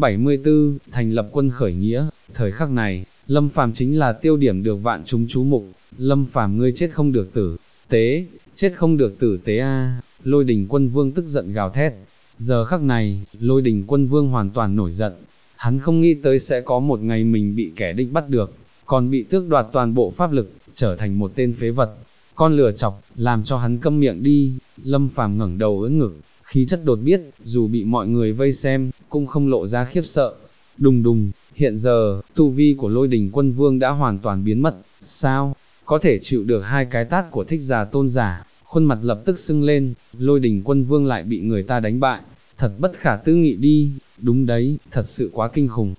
674, thành lập quân khởi nghĩa. Thời khắc này, Lâm Phàm chính là tiêu điểm được vạn chúng chú mục. Lâm Phàm ngươi chết không được tử tế, chết không được tử tế a. Lôi Đình Quân Vương tức giận gào thét. Giờ khắc này, Lôi Đình Quân Vương hoàn toàn nổi giận. Hắn không nghĩ tới sẽ có một ngày mình bị kẻ địch bắt được, còn bị tước đoạt toàn bộ pháp lực, trở thành một tên phế vật. Con lừa chọc, làm cho hắn câm miệng đi. Lâm Phàm ngẩng đầu ưỡn ngực, khí chất đột biết, dù bị mọi người vây xem, cũng không lộ ra khiếp sợ. Đùng, hiện giờ, tu vi của Lôi Đình Quân Vương đã hoàn toàn biến mất, sao? Có thể chịu được hai cái tát của Thích Già Tôn giả, khuôn mặt lập tức sưng lên, Lôi Đình Quân Vương lại bị người ta đánh bại, thật bất khả tư nghị đi, đúng đấy, thật sự quá kinh khủng.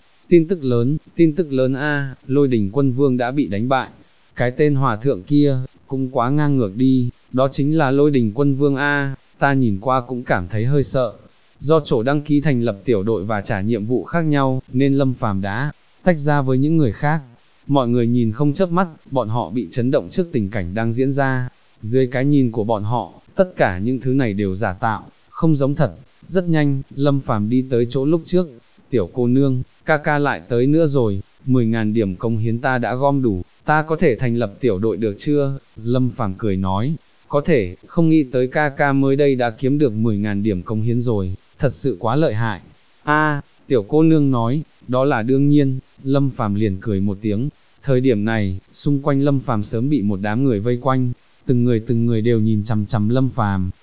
Tin tức lớn a, Lôi Đình Quân Vương đã bị đánh bại. Cái tên hòa thượng kia, cũng quá ngang ngược đi, đó chính là Lôi Đình Quân Vương a, ta nhìn qua cũng cảm thấy hơi sợ. Do chỗ đăng ký thành lập tiểu đội và trả nhiệm vụ khác nhau, nên Lâm Phàm đã tách ra với những người khác. Mọi người nhìn không chớp mắt, bọn họ bị chấn động trước tình cảnh đang diễn ra. Dưới cái nhìn của bọn họ, tất cả những thứ này đều giả tạo, không giống thật. Rất nhanh, Lâm Phàm đi tới chỗ lúc trước. Tiểu cô nương, ca lại tới nữa rồi, 10.000 điểm công hiến ta đã gom đủ, ta có thể thành lập tiểu đội được chưa? Lâm Phàm cười nói, có thể, không nghĩ tới ca mới đây đã kiếm được 10.000 điểm công hiến rồi, thật sự quá lợi hại. A, tiểu cô nương nói, đó là đương nhiên. Lâm Phàm liền cười một tiếng. Thời điểm này, xung quanh Lâm Phàm sớm bị một đám người vây quanh, từng người đều nhìn chằm chằm Lâm Phàm,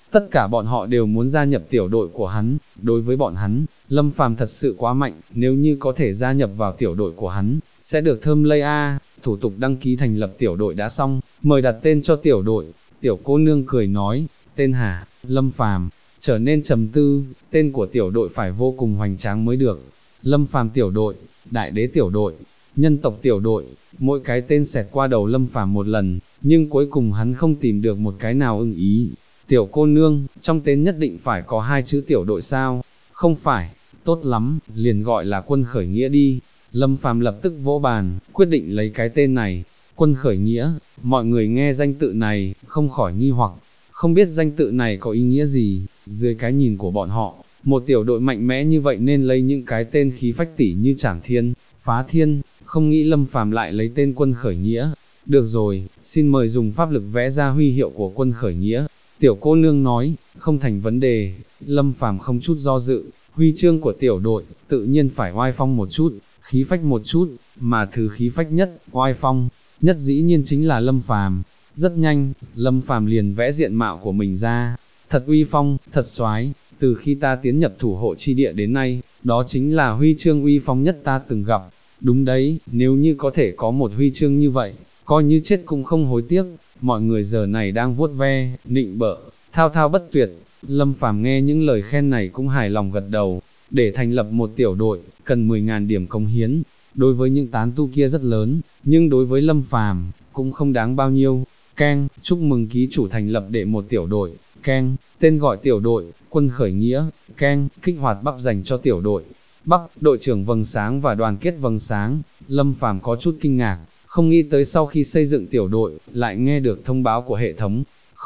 tất cả bọn họ đều muốn gia nhập tiểu đội của hắn, đối với bọn hắn, Lâm Phàm thật sự quá mạnh, nếu như có thể gia nhập vào tiểu đội của hắn, sẽ được thơm lây a. Thủ tục đăng ký thành lập tiểu đội đã xong, mời đặt tên cho tiểu đội. Tiểu cô nương cười nói, tên hả? Lâm Phàm trở nên trầm tư, tên của tiểu đội phải vô cùng hoành tráng mới được. Lâm Phàm tiểu đội, Đại Đế tiểu đội, Nhân tộc tiểu đội, mỗi cái tên xẹt qua đầu Lâm Phàm một lần, nhưng cuối cùng hắn không tìm được một cái nào ưng ý. Tiểu cô nương, trong tên nhất định phải có 2 chữ tiểu đội sao? Không phải, tốt lắm, liền gọi là Quân Khởi Nghĩa đi. Lâm Phàm lập tức vỗ bàn, quyết định lấy cái tên này, Quân Khởi Nghĩa. Mọi người nghe danh tự này, không khỏi nghi hoặc, không biết danh tự này có ý nghĩa gì. Dưới cái nhìn của bọn họ, một tiểu đội mạnh mẽ như vậy nên lấy những cái tên khí phách tỉ như Trảm Thiên, Phá Thiên, không nghĩ Lâm Phàm lại lấy tên Quân Khởi Nghĩa. Được rồi, xin mời dùng pháp lực vẽ ra huy hiệu của Quân Khởi Nghĩa. Tiểu cô nương nói, không thành vấn đề. Lâm Phàm không chút do dự, huy chương của tiểu đội, tự nhiên phải oai phong một chút, khí phách một chút, mà thứ khí phách nhất, oai phong, nhất dĩ nhiên chính là Lâm Phàm. Rất nhanh, Lâm Phàm liền vẽ diện mạo của mình ra, thật uy phong, thật soái. Từ khi ta tiến nhập thủ hộ chi địa đến nay, đó chính là huy chương uy phong nhất ta từng gặp. Đúng đấy, nếu như có thể có một huy chương như vậy, coi như chết cũng không hối tiếc. Mọi người giờ này đang vuốt ve, nịnh bợ, thao thao bất tuyệt. Lâm Phàm nghe những lời khen này cũng hài lòng gật đầu. Để thành lập một tiểu đội, cần 10.000 điểm cống hiến. Đối với những tán tu kia rất lớn, nhưng đối với Lâm Phàm cũng không đáng bao nhiêu. Keng, chúc mừng ký chủ thành lập đệ một tiểu đội. Keng, tên gọi tiểu đội, Quân Khởi Nghĩa. Keng, kích hoạt bắp dành cho tiểu đội. Bắp, đội trưởng vầng sáng và đoàn kết vầng sáng. Lâm Phàm có chút kinh ngạc, không nghĩ tới sau khi xây dựng tiểu đội, lại nghe được thông báo của hệ thống.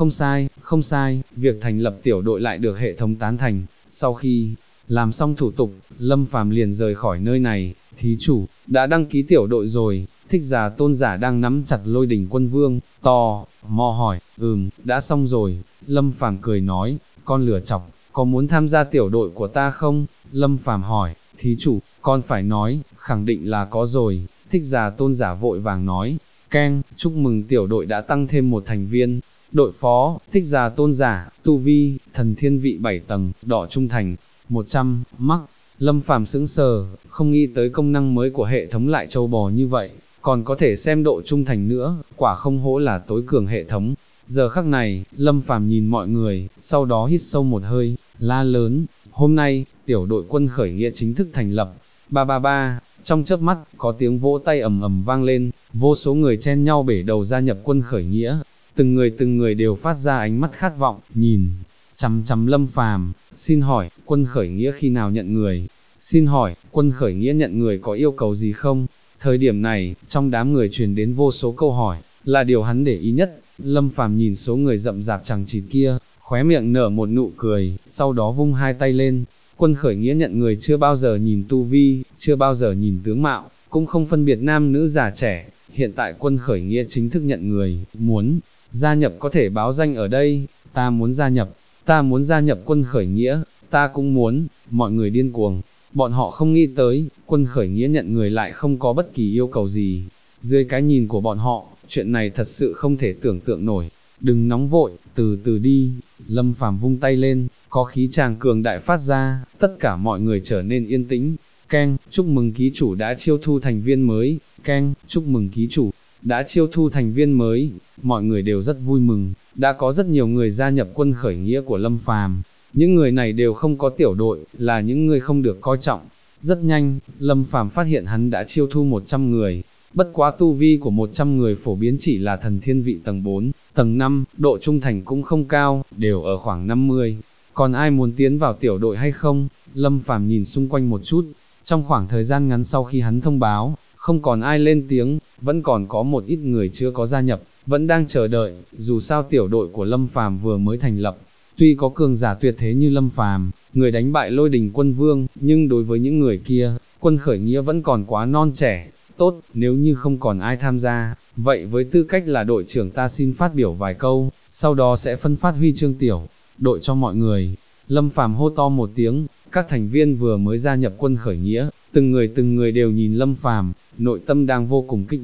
Không sai, việc thành lập tiểu đội lại được hệ thống tán thành. Sau khi làm xong thủ tục, Lâm Phàm liền rời khỏi nơi này. Thí chủ, đã đăng ký tiểu đội rồi. Thích Giả Tôn giả đang nắm chặt Lôi Đỉnh Quân Vương, mò hỏi, đã xong rồi. Lâm Phàm cười nói, con lửa chọc, có muốn tham gia tiểu đội của ta không? Lâm Phàm hỏi, thí chủ, con phải nói, khẳng định là có rồi. Thích Giả Tôn giả vội vàng nói, keng, chúc mừng tiểu đội đã tăng thêm một thành viên. Đội phó, Thích Giả Tôn giả, tu vi, thần thiên vị 7 tầng, đỏ trung thành, 100, mắc. Lâm Phàm sững sờ, không nghĩ tới công năng mới của hệ thống lại trâu bò như vậy, còn có thể xem độ trung thành nữa, quả không hổ là tối cường hệ thống. Giờ khắc này, Lâm Phàm nhìn mọi người, sau đó hít sâu một hơi, la lớn, hôm nay, tiểu đội Quân Khởi Nghĩa chính thức thành lập. Ba ba ba, trong chớp mắt, có tiếng vỗ tay ầm ầm vang lên, vô số người chen nhau bể đầu gia nhập Quân Khởi Nghĩa, từng người đều phát ra ánh mắt khát vọng, nhìn chằm chằm Lâm Phàm. Xin hỏi, Quân Khởi Nghĩa khi nào nhận người? Xin hỏi, Quân Khởi Nghĩa nhận người có yêu cầu gì không? Thời điểm này, trong đám người truyền đến vô số câu hỏi, là điều hắn để ý nhất. Lâm Phàm nhìn số người rậm rạp chằng chịt kia, khóe miệng nở một nụ cười, sau đó vung hai tay lên. Quân Khởi Nghĩa nhận người chưa bao giờ nhìn tu vi, chưa bao giờ nhìn tướng mạo, cũng không phân biệt nam nữ già trẻ. Hiện tại Quân Khởi Nghĩa chính thức nhận người, muốn gia nhập có thể báo danh ở đây. Ta muốn gia nhập Quân Khởi Nghĩa, ta cũng muốn. Mọi người điên cuồng, bọn họ không nghĩ tới, Quân Khởi Nghĩa nhận người lại không có bất kỳ yêu cầu gì. Dưới cái nhìn của bọn họ, chuyện này thật sự không thể tưởng tượng nổi. Đừng nóng vội, từ từ đi. Lâm Phàm vung tay lên, có khí tràng cường đại phát ra, tất cả mọi người trở nên yên tĩnh. Keng, chúc mừng ký chủ đã chiêu thu thành viên mới. Keng, chúc mừng ký chủ đã chiêu thu thành viên mới. Mọi người đều rất vui mừng, đã có rất nhiều người gia nhập Quân Khởi Nghĩa của Lâm Phàm. Những người này đều không có tiểu đội, là những người không được coi trọng. Rất nhanh, Lâm Phàm phát hiện hắn đã chiêu thu 100 người. Bất quá tu vi của 100 người phổ biến chỉ là thần thiên vị tầng 4, tầng 5, độ trung thành cũng không cao, đều ở khoảng 50. Còn ai muốn tiến vào tiểu đội hay không? Lâm Phàm nhìn xung quanh một chút, trong khoảng thời gian ngắn sau khi hắn thông báo, không còn ai lên tiếng, vẫn còn có một ít người chưa có gia nhập, vẫn đang chờ đợi. Dù sao tiểu đội của Lâm Phàm vừa mới thành lập, tuy có cường giả tuyệt thế như Lâm Phàm, người đánh bại Lôi Đình Quân Vương, nhưng đối với những người kia, Quân Khởi Nghĩa vẫn còn quá non trẻ. Tốt, nếu như không còn ai tham gia, vậy với tư cách là đội trưởng ta xin phát biểu vài câu, sau đó sẽ phân phát huy chương tiểu đội cho mọi người. Lâm Phàm hô to một tiếng, các thành viên vừa mới gia nhập Quân Khởi Nghĩa, từng người đều nhìn Lâm Phàm, nội tâm đang vô cùng kích động.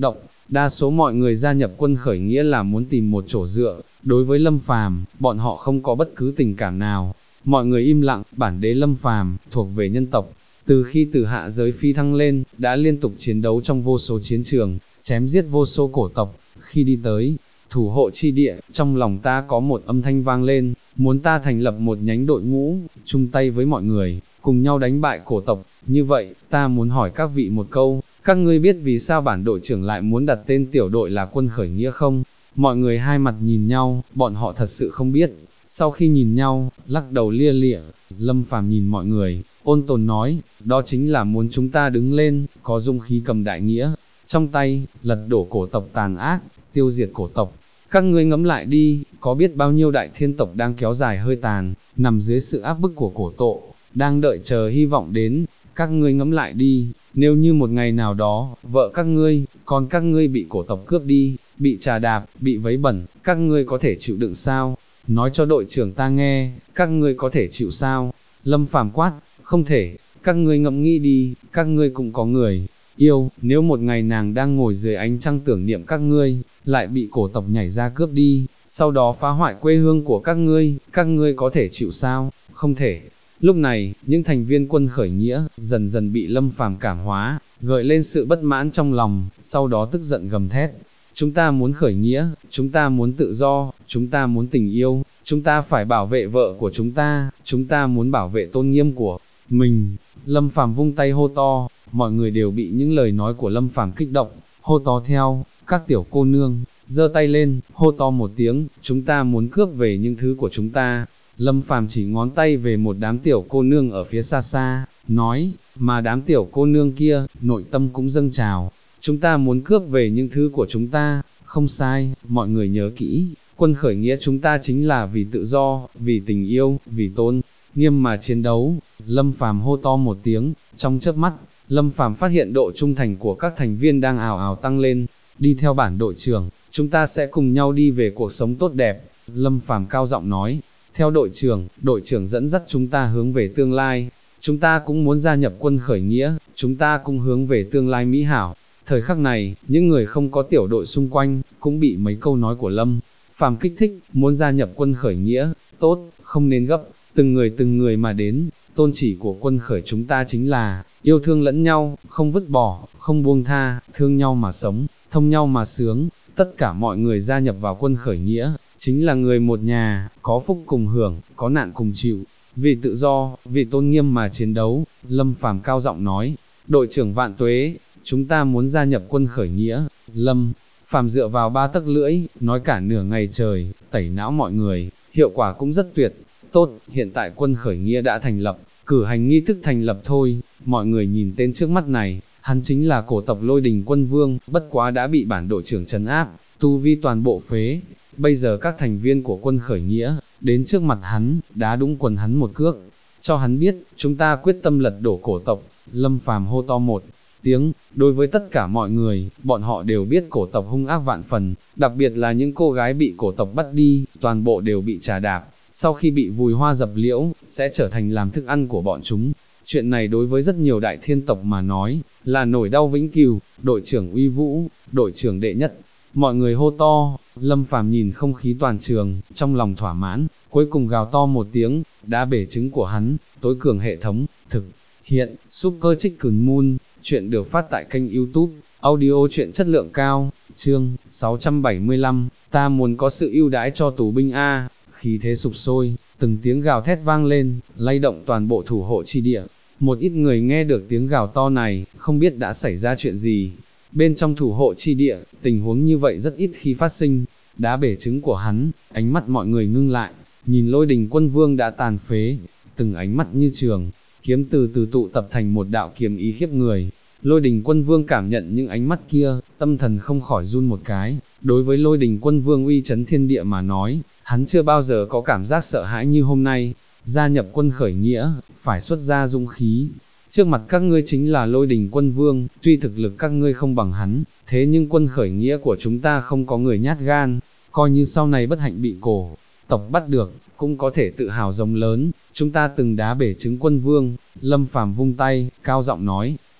Đa số mọi người gia nhập quân khởi nghĩa là muốn tìm một chỗ dựa, đối với Lâm Phàm, bọn họ không có bất cứ tình cảm nào. Mọi người im lặng, bản đế Lâm Phàm thuộc về nhân tộc. Từ khi từ hạ giới phi thăng lên, đã liên tục chiến đấu trong vô số chiến trường, chém giết vô số cổ tộc. Khi đi tới thủ hộ chi địa, trong lòng ta có một âm thanh vang lên, muốn ta thành lập một nhánh đội ngũ, chung tay với mọi người, cùng nhau đánh bại cổ tộc. Như vậy, ta muốn hỏi các vị một câu, các ngươi biết vì sao bản đội trưởng lại muốn đặt tên tiểu đội là quân khởi nghĩa không? Mọi người hai mặt nhìn nhau, bọn họ thật sự không biết. Sau khi nhìn nhau, lắc đầu lia lịa, Lâm Phàm nhìn mọi người, ôn tồn nói, đó chính là muốn chúng ta đứng lên, có dung khí cầm đại nghĩa, trong tay, lật đổ cổ tộc tàn ác, tiêu diệt cổ tộc. Các ngươi ngẫm lại đi, có biết bao nhiêu đại thiên tộc đang kéo dài hơi tàn, nằm dưới sự áp bức của cổ tộ, đang đợi chờ hy vọng đến. Các ngươi ngẫm lại đi, nếu như một ngày nào đó, vợ các ngươi, con các ngươi bị cổ tộc cướp đi, bị trà đạp, bị vấy bẩn, các ngươi có thể chịu đựng sao? Nói cho đội trưởng ta nghe, các ngươi có thể chịu sao? Lâm Phàm quát, không thể, các ngươi ngẫm nghĩ đi, các ngươi cũng có người yêu, nếu một ngày nàng đang ngồi dưới ánh trăng tưởng niệm các ngươi, lại bị cổ tộc nhảy ra cướp đi, sau đó phá hoại quê hương của các ngươi có thể chịu sao? Không thể. Lúc này, những thành viên quân khởi nghĩa, dần dần bị Lâm Phàm cảm hóa, gợi lên sự bất mãn trong lòng, sau đó tức giận gầm thét. Chúng ta muốn khởi nghĩa, chúng ta muốn tự do, chúng ta muốn tình yêu, chúng ta phải bảo vệ vợ của chúng ta muốn bảo vệ tôn nghiêm của mình. Lâm Phàm vung tay hô to, mọi người đều bị những lời nói của Lâm Phàm kích động, hô to theo, các tiểu cô nương, giơ tay lên, hô to một tiếng, chúng ta muốn cướp về những thứ của chúng ta. Lâm Phàm chỉ ngón tay về một đám tiểu cô nương ở phía xa xa, nói, mà đám tiểu cô nương kia, nội tâm cũng dâng trào, chúng ta muốn cướp về những thứ của chúng ta, không sai, mọi người nhớ kỹ, quân khởi nghĩa chúng ta chính là vì tự do, vì tình yêu, vì tôn nghiêm mà chiến đấu. Lâm Phàm hô to một tiếng, trong chớp mắt, Lâm Phàm phát hiện độ trung thành của các thành viên đang ào ào tăng lên, đi theo bản đội trưởng, chúng ta sẽ cùng nhau đi về cuộc sống tốt đẹp. Lâm Phàm cao giọng nói, theo đội trưởng dẫn dắt chúng ta hướng về tương lai, chúng ta cũng muốn gia nhập quân khởi nghĩa, chúng ta cũng hướng về tương lai mỹ hảo. Thời khắc này, những người không có tiểu đội xung quanh, cũng bị mấy câu nói của Lâm Phàm kích thích, muốn gia nhập quân khởi nghĩa, tốt, không nên gấp, từng người mà đến, tôn chỉ của quân khởi chúng ta chính là, yêu thương lẫn nhau, không vứt bỏ, không buông tha, thương nhau mà sống, thông nhau mà sướng, tất cả mọi người gia nhập vào quân khởi nghĩa, chính là người một nhà, có phúc cùng hưởng, có nạn cùng chịu, vì tự do, vì tôn nghiêm mà chiến đấu. Lâm Phàm cao giọng nói, đội trưởng vạn tuế, chúng ta muốn gia nhập quân khởi nghĩa. Lâm Phàm dựa vào 3 tấc lưỡi, nói cả nửa ngày trời, tẩy não mọi người, hiệu quả cũng rất tuyệt. Tốt, hiện tại quân khởi nghĩa đã thành lập, cử hành nghi thức thành lập thôi. Mọi người nhìn tên trước mắt này, hắn chính là cổ tộc Lôi Đình Quân Vương, bất quá đã bị bản đội trưởng trấn áp, tu vi toàn bộ phế. Bây giờ các thành viên của quân khởi nghĩa, đến trước mặt hắn, đá đúng quần hắn một cước, cho hắn biết, chúng ta quyết tâm lật đổ cổ tộc. Lâm Phàm hô to một tiếng, đối với tất cả mọi người, bọn họ đều biết cổ tộc hung ác vạn phần, đặc biệt là những cô gái bị cổ tộc bắt đi, toàn bộ đều bị trà đạp, sau khi bị vùi hoa dập liễu, sẽ trở thành làm thức ăn của bọn chúng. Chuyện này đối với rất nhiều đại thiên tộc mà nói, là nỗi đau vĩnh cửu. Đội trưởng uy vũ, đội trưởng đệ nhất. Mọi người hô to, Lâm Phàm nhìn không khí toàn trường, trong lòng thỏa mãn, cuối cùng gào to một tiếng, đã bể trứng của hắn, tối cường hệ thống, thực hiện, Super Chicken Moon, chuyện được phát tại kênh YouTube, audio chuyện chất lượng cao, chương 675, ta muốn có sự ưu đãi cho tù binh A, khí thế sục sôi, từng tiếng gào thét vang lên, lay động toàn bộ thủ hộ chi địa. Một ít người nghe được tiếng gào to này, không biết đã xảy ra chuyện gì. Bên trong thủ hộ chi địa, tình huống như vậy rất ít khi phát sinh. Đá bể trứng của hắn, ánh mắt mọi người ngưng lại, nhìn Lôi Đình Quân Vương đã tàn phế, từng ánh mắt như trường kiếm từ từ tụ tập thành một đạo kiếm ý khiếp người. Lôi Đình Quân Vương cảm nhận những ánh mắt kia, tâm thần không khỏi run một cái. Đối với Lôi Đình Quân Vương uy chấn thiên địa mà nói, hắn chưa bao giờ có cảm giác sợ hãi như hôm nay. Gia nhập quân khởi nghĩa, phải xuất ra dũng khí. Trước mặt các ngươi chính là Lôi Đình Quân Vương, tuy thực lực các ngươi không bằng hắn, thế nhưng quân khởi nghĩa của chúng ta không có người nhát gan, coi như sau này bất hạnh bị cổ tộc bắt được, cũng có thể tự hào rống lớn, chúng ta từng đá bể trứng quân vương. Lâm Phàm vung tay, cao giọng nói,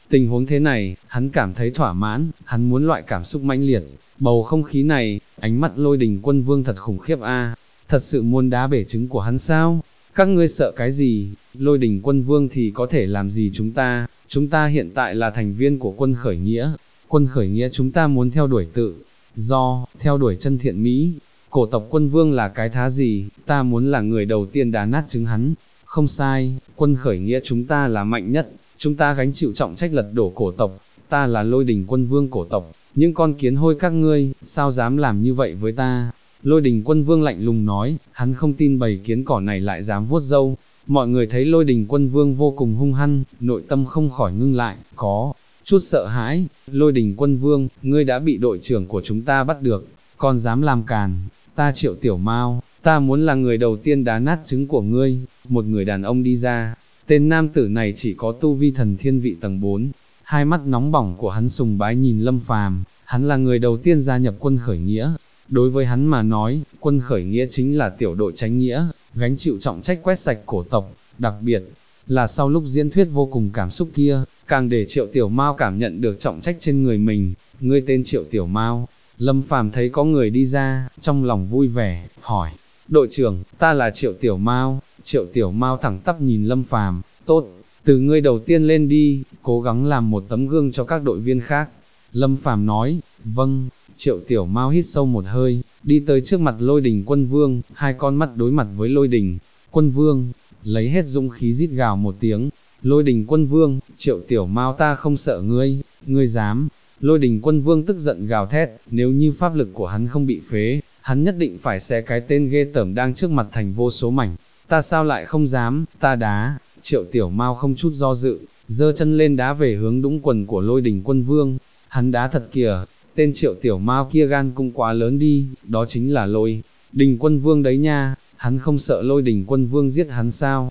Tình huống thế này, hắn cảm thấy thỏa mãn, hắn muốn loại cảm xúc mãnh liệt, bầu không khí này, ánh mắt Lôi Đình Quân Vương thật khủng khiếp a, thật sự muốn đá bể trứng của hắn sao? Các ngươi sợ cái gì? Lôi Đình Quân Vương thì có thể làm gì chúng ta hiện tại là thành viên của quân khởi nghĩa, chúng ta muốn theo đuổi tự do, theo đuổi chân thiện mỹ. Cổ tộc Quân Vương là cái thá gì, ta muốn là người đầu tiên đá nát trứng hắn. Không sai, quân khởi nghĩa chúng ta là mạnh nhất, chúng ta gánh chịu trọng trách lật đổ cổ tộc, ta là Lôi Đình Quân Vương cổ tộc, những con kiến hôi các ngươi, sao dám làm như vậy với ta? Lôi Đình Quân Vương lạnh lùng nói, hắn không tin bầy kiến cỏ này lại dám vuốt râu. Mọi người thấy Lôi Đình Quân Vương vô cùng hung hăng, nội tâm không khỏi ngưng lại, có chút sợ hãi. Lôi Đình Quân Vương, ngươi đã bị đội trưởng của chúng ta bắt được, còn dám làm càn, ta Triệu Tiểu Mao, ta muốn là người đầu tiên đá nát trứng của ngươi. Một người đàn ông đi ra, tên nam tử này chỉ có tu vi thần thiên vị tầng 4, hai mắt nóng bỏng của hắn sùng bái nhìn Lâm Phàm, hắn là người đầu tiên gia nhập quân khởi nghĩa. Đối với hắn mà nói, quân khởi nghĩa chính là tiểu đội tránh nghĩa, gánh chịu trọng trách quét sạch cổ tộc, đặc biệt là sau lúc diễn thuyết vô cùng cảm xúc kia, càng để Triệu Tiểu Mao cảm nhận được trọng trách trên người mình. Ngươi tên Triệu Tiểu Mao? Lâm Phàm thấy có người đi ra, trong lòng vui vẻ, hỏi, đội trưởng, ta là Triệu Tiểu Mao. Triệu Tiểu Mao thẳng tắp nhìn Lâm Phàm, tốt, từ ngươi đầu tiên lên đi, cố gắng làm một tấm gương cho các đội viên khác. Lâm Phàm nói, vâng. Triệu Tiểu Mao hít sâu một hơi, đi tới trước mặt Lôi Đình Quân Vương, hai con mắt đối mặt với Lôi Đình Quân Vương, lấy hết dũng khí rít gào một tiếng. Lôi Đình Quân Vương, Triệu Tiểu Mao ta không sợ ngươi, ngươi dám? Lôi Đình Quân Vương tức giận gào thét, nếu như pháp lực của hắn không bị phế, hắn nhất định phải xé cái tên ghê tởm đang trước mặt thành vô số mảnh. Ta sao lại không dám, ta đá. Triệu Tiểu Mao không chút do dự, giơ chân lên đá về hướng đũng quần của Lôi Đình Quân Vương. Hắn đá thật kìa, tên Triệu Tiểu Mao kia gan cũng quá lớn đi, đó chính là Lôi Đình Quân Vương đấy nha, hắn không sợ Lôi Đình Quân Vương giết hắn sao?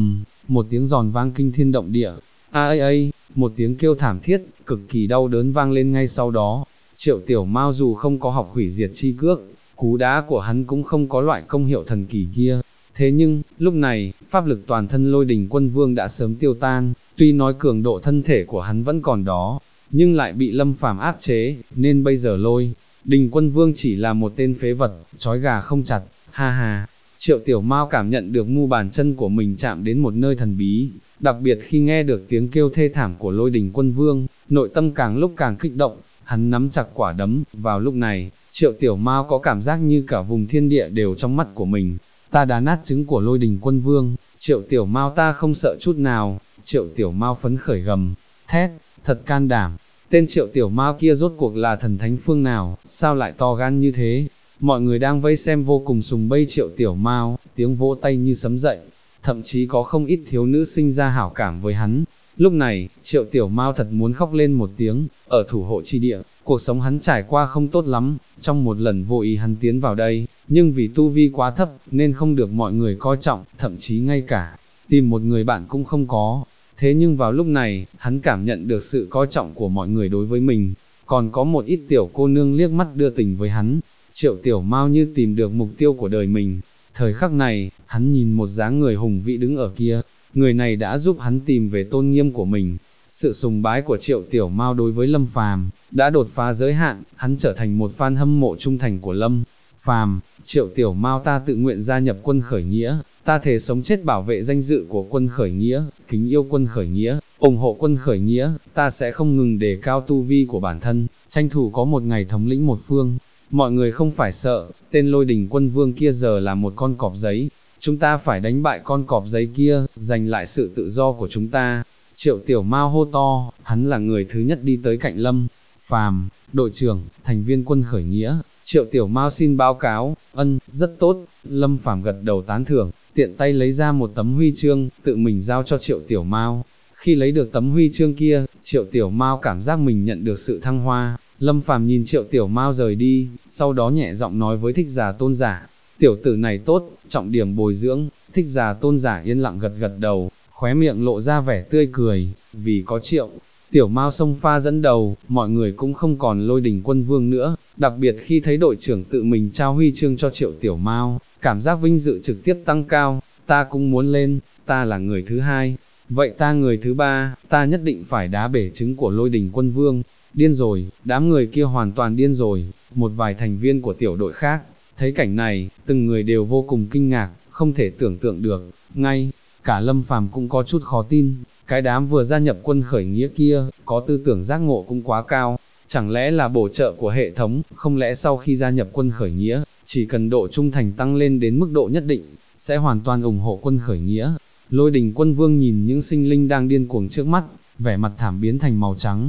Một tiếng giòn vang kinh thiên động địa, một tiếng kêu thảm thiết, cực kỳ đau đớn vang lên ngay sau đó. Triệu Tiểu Mao dù không có học hủy diệt chi cước, cú đá của hắn cũng không có loại công hiệu thần kỳ kia. Thế nhưng, lúc này, pháp lực toàn thân Lôi Đình Quân Vương đã sớm tiêu tan, tuy nói cường độ thân thể của hắn vẫn còn đó, nhưng lại bị Lâm Phàm áp chế, nên bây giờ Lôi Đình Quân Vương chỉ là một tên phế vật, trói gà không chặt, ha ha. Triệu Tiểu Mao cảm nhận được mu bàn chân của mình chạm đến một nơi thần bí, đặc biệt khi nghe được tiếng kêu thê thảm của Lôi Đình Quân Vương, nội tâm càng lúc càng kích động, hắn nắm chặt quả đấm. Vào lúc này, Triệu Tiểu Mao có cảm giác như cả vùng thiên địa đều trong mắt của mình. Ta đá nát trứng của Lôi Đình Quân Vương, Triệu Tiểu Mao ta không sợ chút nào. Triệu Tiểu Mao phấn khởi gầm thét, thật can đảm. Tên Triệu Tiểu Mao kia rốt cuộc là thần thánh phương nào, sao lại to gan như thế? Mọi người đang vây xem vô cùng sùng bây Triệu Tiểu Mao, tiếng vỗ tay như sấm dậy, thậm chí có không ít thiếu nữ sinh ra hảo cảm với hắn. Lúc này, Triệu Tiểu Mao thật muốn khóc lên một tiếng. Ở thủ hộ chi địa, cuộc sống hắn trải qua không tốt lắm, trong một lần vô ý hắn tiến vào đây, nhưng vì tu vi quá thấp, nên không được mọi người coi trọng, thậm chí ngay cả tìm một người bạn cũng không có. Thế nhưng vào lúc này, hắn cảm nhận được sự coi trọng của mọi người đối với mình, còn có một ít tiểu cô nương liếc mắt đưa tình với hắn. Triệu Tiểu Mao như tìm được mục tiêu của đời mình. Thời khắc này, hắn nhìn một dáng người hùng vĩ đứng ở kia, người này đã giúp hắn tìm về tôn nghiêm của mình. Sự sùng bái của Triệu Tiểu Mao đối với Lâm Phàm đã đột phá giới hạn, hắn trở thành một fan hâm mộ trung thành của Lâm Phàm. Triệu Tiểu Mao ta tự nguyện gia nhập quân khởi nghĩa, ta thề sống chết bảo vệ danh dự của quân khởi nghĩa, kính yêu quân khởi nghĩa, ủng hộ quân khởi nghĩa, ta sẽ không ngừng đề cao tu vi của bản thân, tranh thủ có một ngày thống lĩnh một phương. Mọi người không phải sợ, tên Lôi Đình Quân Vương kia giờ là một con cọp giấy, chúng ta phải đánh bại con cọp giấy kia, giành lại sự tự do của chúng ta. Triệu Tiểu Mao hô to, hắn là người thứ nhất đi tới cạnh Lâm Phàm. Đội trưởng, thành viên quân khởi nghĩa. Triệu Tiểu Mao xin báo cáo. Rất tốt. Lâm Phàm gật đầu tán thưởng, tiện tay lấy ra một tấm huy chương, tự mình giao cho Triệu Tiểu Mao. Khi lấy được tấm huy chương kia, Triệu Tiểu Mao cảm giác mình nhận được sự thăng hoa. Lâm Phàm nhìn Triệu Tiểu Mao rời đi, sau đó nhẹ giọng nói với Thích Giả Tôn Giả, tiểu tử này tốt, trọng điểm bồi dưỡng. Thích Giả Tôn Giả yên lặng gật gật đầu, khóe miệng lộ ra vẻ tươi cười, vì có Triệu Tiểu Mao xông pha dẫn đầu, mọi người cũng không còn Lôi Đình Quân Vương nữa, đặc biệt khi thấy đội trưởng tự mình trao huy chương cho Triệu Tiểu Mao, cảm giác vinh dự trực tiếp tăng cao. Ta cũng muốn lên, ta là người thứ hai. vậy ta người thứ ba, ta nhất định phải đá bể trứng của Lôi Đình Quân Vương. Điên rồi, đám người kia hoàn toàn điên rồi. Một vài thành viên của tiểu đội khác, thấy cảnh này, từng người đều vô cùng kinh ngạc, không thể tưởng tượng được, ngay cả Lâm Phàm cũng có chút khó tin, cái đám vừa gia nhập quân khởi nghĩa kia, có tư tưởng giác ngộ cũng quá cao, chẳng lẽ là bổ trợ của hệ thống, không lẽ sau khi gia nhập quân khởi nghĩa, chỉ cần độ trung thành tăng lên đến mức độ nhất định, sẽ hoàn toàn ủng hộ quân khởi nghĩa. Lôi Đình Quân Vương nhìn những sinh linh đang điên cuồng trước mắt, vẻ mặt thảm biến thành màu trắng,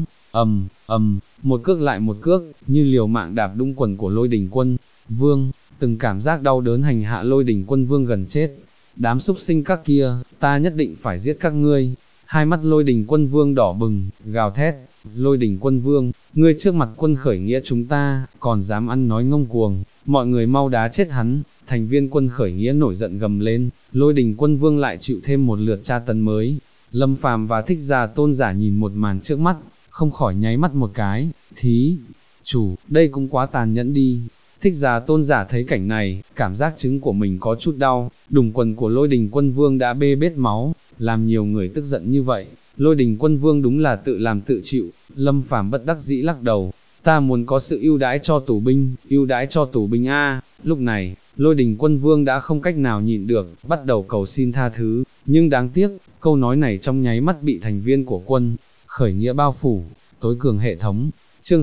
một cước lại một cước, như liều mạng đạp đũng quần của Lôi Đình Quân Vương, từng cảm giác đau đớn hành hạ Lôi Đình Quân Vương gần chết. Đám súc sinh các kia, ta nhất định phải giết các ngươi. Hai mắt Lôi Đình Quân Vương đỏ bừng, gào thét, Lôi Đình Quân Vương, ngươi trước mặt quân khởi nghĩa chúng ta, còn dám ăn nói ngông cuồng, mọi người mau đá chết hắn. Thành viên quân khởi nghĩa nổi giận gầm lên, Lôi Đình Quân Vương lại chịu thêm một lượt tra tấn mới. Lâm Phàm và Thích Giả Tôn Giả nhìn một màn trước mắt, không khỏi nháy mắt một cái, thí chủ, đây cũng quá tàn nhẫn đi. Thích Giả Tôn Giả thấy cảnh này, cảm giác trứng của mình có chút đau, đùng quần của Lôi Đình Quân Vương đã bê bết máu, làm nhiều người tức giận như vậy. Lôi Đình Quân Vương đúng là tự làm tự chịu. Lâm Phàm bất đắc dĩ lắc đầu, ta muốn có sự ưu đãi cho tù binh, ưu đãi cho tù binh a. Lúc này, Lôi Đình Quân Vương đã không cách nào nhịn được, bắt đầu cầu xin tha thứ, nhưng đáng tiếc, câu nói này trong nháy mắt bị thành viên của quân khởi nghĩa bao phủ, tối cường hệ thống. Chương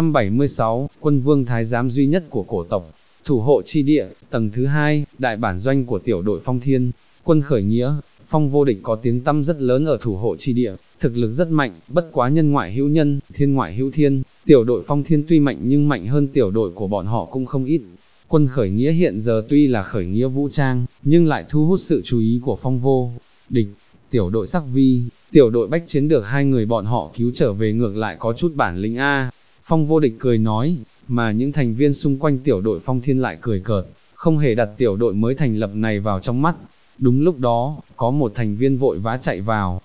676, Quân Vương Thái Giám duy nhất của cổ tộc, thủ hộ chi địa, tầng thứ 2, đại bản doanh của tiểu đội Phong Thiên. Quân khởi nghĩa, Phong Vô Địch có tiếng tăm rất lớn ở thủ hộ chi địa, thực lực rất mạnh, bất quá nhân ngoại hữu nhân, thiên ngoại hữu thiên, tiểu đội Phong Thiên tuy mạnh nhưng mạnh hơn tiểu đội của bọn họ cũng không ít. Quân khởi nghĩa hiện giờ tuy là khởi nghĩa vũ trang, nhưng lại thu hút sự chú ý của Phong Vô Địch. Tiểu đội Sắc Vi, tiểu đội Bách Chiến được hai người bọn họ cứu trở về ngược lại có chút bản lĩnh a. Phong Vô Địch cười nói, mà những thành viên xung quanh tiểu đội Phong Thiên lại cười cợt, không hề đặt tiểu đội mới thành lập này vào trong mắt. Đúng lúc đó, có một thành viên vội vã chạy vào,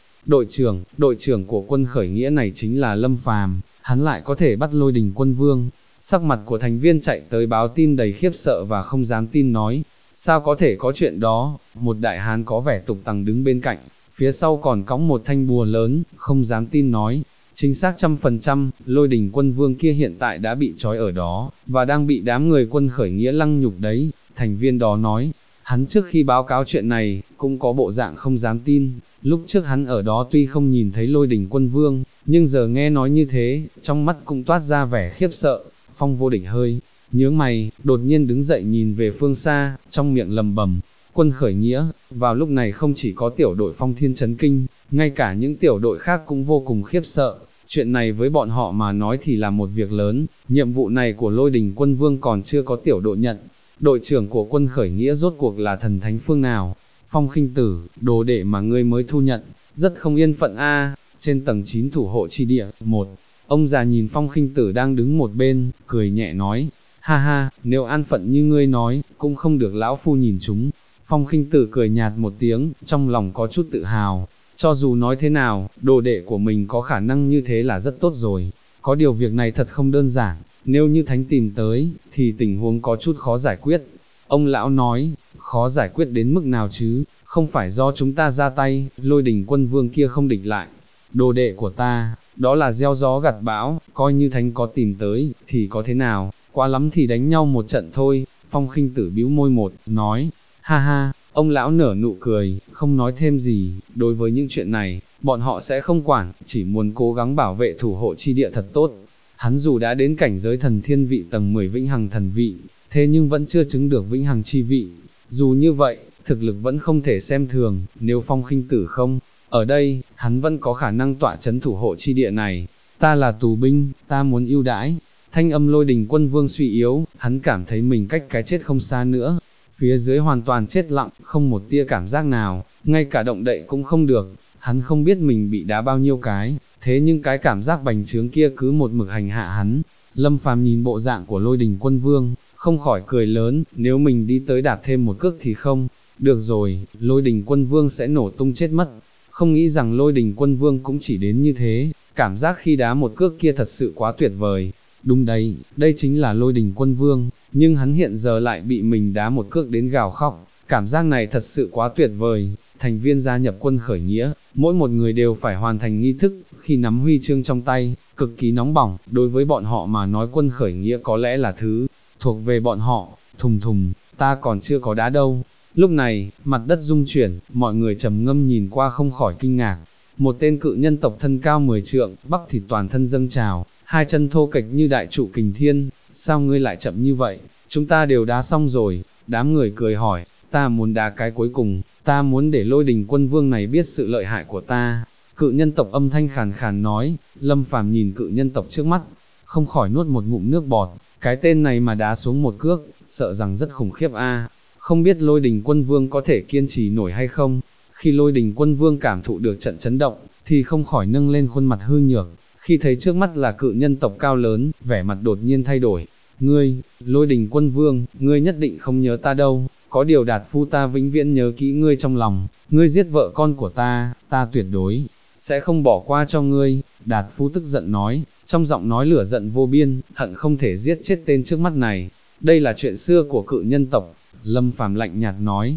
đội trưởng của quân khởi nghĩa này chính là Lâm Phàm, hắn lại có thể bắt Lôi Đình Quân Vương. Sắc mặt của thành viên chạy tới báo tin đầy khiếp sợ và không dám tin nói, sao có thể có chuyện đó. Một đại hán có vẻ tục tằng đứng bên cạnh, phía sau còn cõng một thanh bùa lớn, không dám tin nói, chính xác 100%, Lôi Đình Quân Vương kia hiện tại đã bị trói ở đó, và đang bị đám người quân khởi nghĩa lăng nhục đấy. Thành viên đó nói, hắn trước khi báo cáo chuyện này, cũng có bộ dạng không dám tin, lúc trước hắn ở đó tuy không nhìn thấy Lôi Đình Quân Vương, nhưng giờ nghe nói như thế, trong mắt cũng toát ra vẻ khiếp sợ. Phong Vô Địch hơi nhướng mày, đột nhiên đứng dậy nhìn về phương xa, trong miệng lầm bầm, quân khởi nghĩa. Vào lúc này không chỉ có tiểu đội Phong Thiên chấn kinh, ngay cả những tiểu đội khác cũng vô cùng khiếp sợ. Chuyện này với bọn họ mà nói thì là một việc lớn, nhiệm vụ này của Lôi Đình Quân Vương còn chưa có tiểu đội nhận. Đội trưởng của quân khởi nghĩa rốt cuộc là thần thánh phương nào? Phong Khinh Tử, đồ đệ mà ngươi mới thu nhận, rất không yên phận a. Trên tầng 9 thủ hộ chi địa, một ông già nhìn Phong Khinh Tử đang đứng một bên, cười nhẹ nói, ha ha, nếu an phận như ngươi nói, cũng không được lão phu nhìn chúng. Phong Khinh Tử cười nhạt một tiếng, trong lòng có chút tự hào, cho dù nói thế nào, đồ đệ của mình có khả năng như thế là rất tốt rồi. Có điều việc này thật không đơn giản, nếu như thánh tìm tới, thì tình huống có chút khó giải quyết. Ông lão nói, khó giải quyết đến mức nào chứ, không phải do chúng ta ra tay, Lôi Đình Quân Vương kia không địch lại. Đồ đệ của ta, đó là gieo gió gặt bão, coi như thánh có tìm tới, thì có thế nào, quá lắm thì đánh nhau một trận thôi. Phong Khinh Tử bĩu môi nói, ha ha, ông lão nở nụ cười, không nói thêm gì. Đối với những chuyện này, bọn họ sẽ không quản, chỉ muốn cố gắng bảo vệ thủ hộ chi địa thật tốt. Hắn dù đã đến cảnh giới thần thiên vị tầng 10 vĩnh hằng thần vị, thế nhưng vẫn chưa chứng được vĩnh hằng chi vị. Dù như vậy, thực lực vẫn không thể xem thường, nếu Phong Khinh Tử không ở đây, hắn vẫn có khả năng tọa chấn thủ hộ chi địa này. Ta là tù binh, ta muốn ưu đãi. Thanh âm Lôi Đình Quân Vương suy yếu, hắn cảm thấy mình cách cái chết không xa nữa. Phía dưới hoàn toàn chết lặng, không một tia cảm giác nào, ngay cả động đậy cũng không được. Hắn không biết mình bị đá bao nhiêu cái, thế nhưng cái cảm giác bành trướng kia cứ một mực hành hạ hắn. Lâm Phàm nhìn bộ dạng của Lôi Đình Quân Vương, không khỏi cười lớn, nếu mình đi tới đạp thêm một cước thì không được rồi, Lôi Đình Quân Vương sẽ nổ tung chết mất. Không nghĩ rằng Lôi Đình Quân Vương cũng chỉ đến như thế, cảm giác khi đá một cước kia thật sự quá tuyệt vời. Đúng đấy, đây chính là Lôi Đình Quân Vương, nhưng hắn hiện giờ lại bị mình đá một cước đến gào khóc, cảm giác này thật sự quá tuyệt vời. Thành viên gia nhập quân khởi nghĩa, mỗi một người đều phải hoàn thành nghi thức, khi nắm huy chương trong tay, cực kỳ nóng bỏng, đối với bọn họ mà nói quân khởi nghĩa có lẽ là thứ thuộc về bọn họ. Thùng thùng, ta còn chưa có đá đâu. Lúc này, mặt đất rung chuyển, mọi người trầm ngâm nhìn qua không khỏi kinh ngạc. Một tên cự nhân tộc thân cao 10 trượng, bắp thịt toàn thân dâng trào, hai chân thô kệch như đại trụ kình thiên. Sao ngươi lại chậm như vậy? Chúng ta đều đá xong rồi. Đám người cười hỏi, ta muốn đá cái cuối cùng, ta muốn để Lôi Đình Quân Vương này biết sự lợi hại của ta. Cự nhân tộc âm thanh khàn khàn nói. Lâm Phàm nhìn cự nhân tộc trước mắt, không khỏi nuốt một ngụm nước bọt. Cái tên này mà đá xuống một cước, sợ rằng rất khủng khiếp a. Không biết Lôi Đình Quân Vương có thể kiên trì nổi hay không? Khi Lôi Đình Quân Vương cảm thụ được trận chấn động, thì không khỏi nâng lên khuôn mặt hư nhược. Khi thấy trước mắt là cự nhân tộc cao lớn, vẻ mặt đột nhiên thay đổi. Ngươi, Lôi Đình Quân Vương, ngươi nhất định không nhớ ta đâu, có điều Đạt Phu ta vĩnh viễn nhớ kỹ ngươi trong lòng, ngươi giết vợ con của ta tuyệt đối sẽ không bỏ qua cho ngươi. Đạt Phu tức giận nói, trong giọng nói lửa giận vô biên, hận không thể giết chết tên trước mắt này. Đây là chuyện xưa của cự nhân tộc. Lâm Phàm lạnh nhạt nói,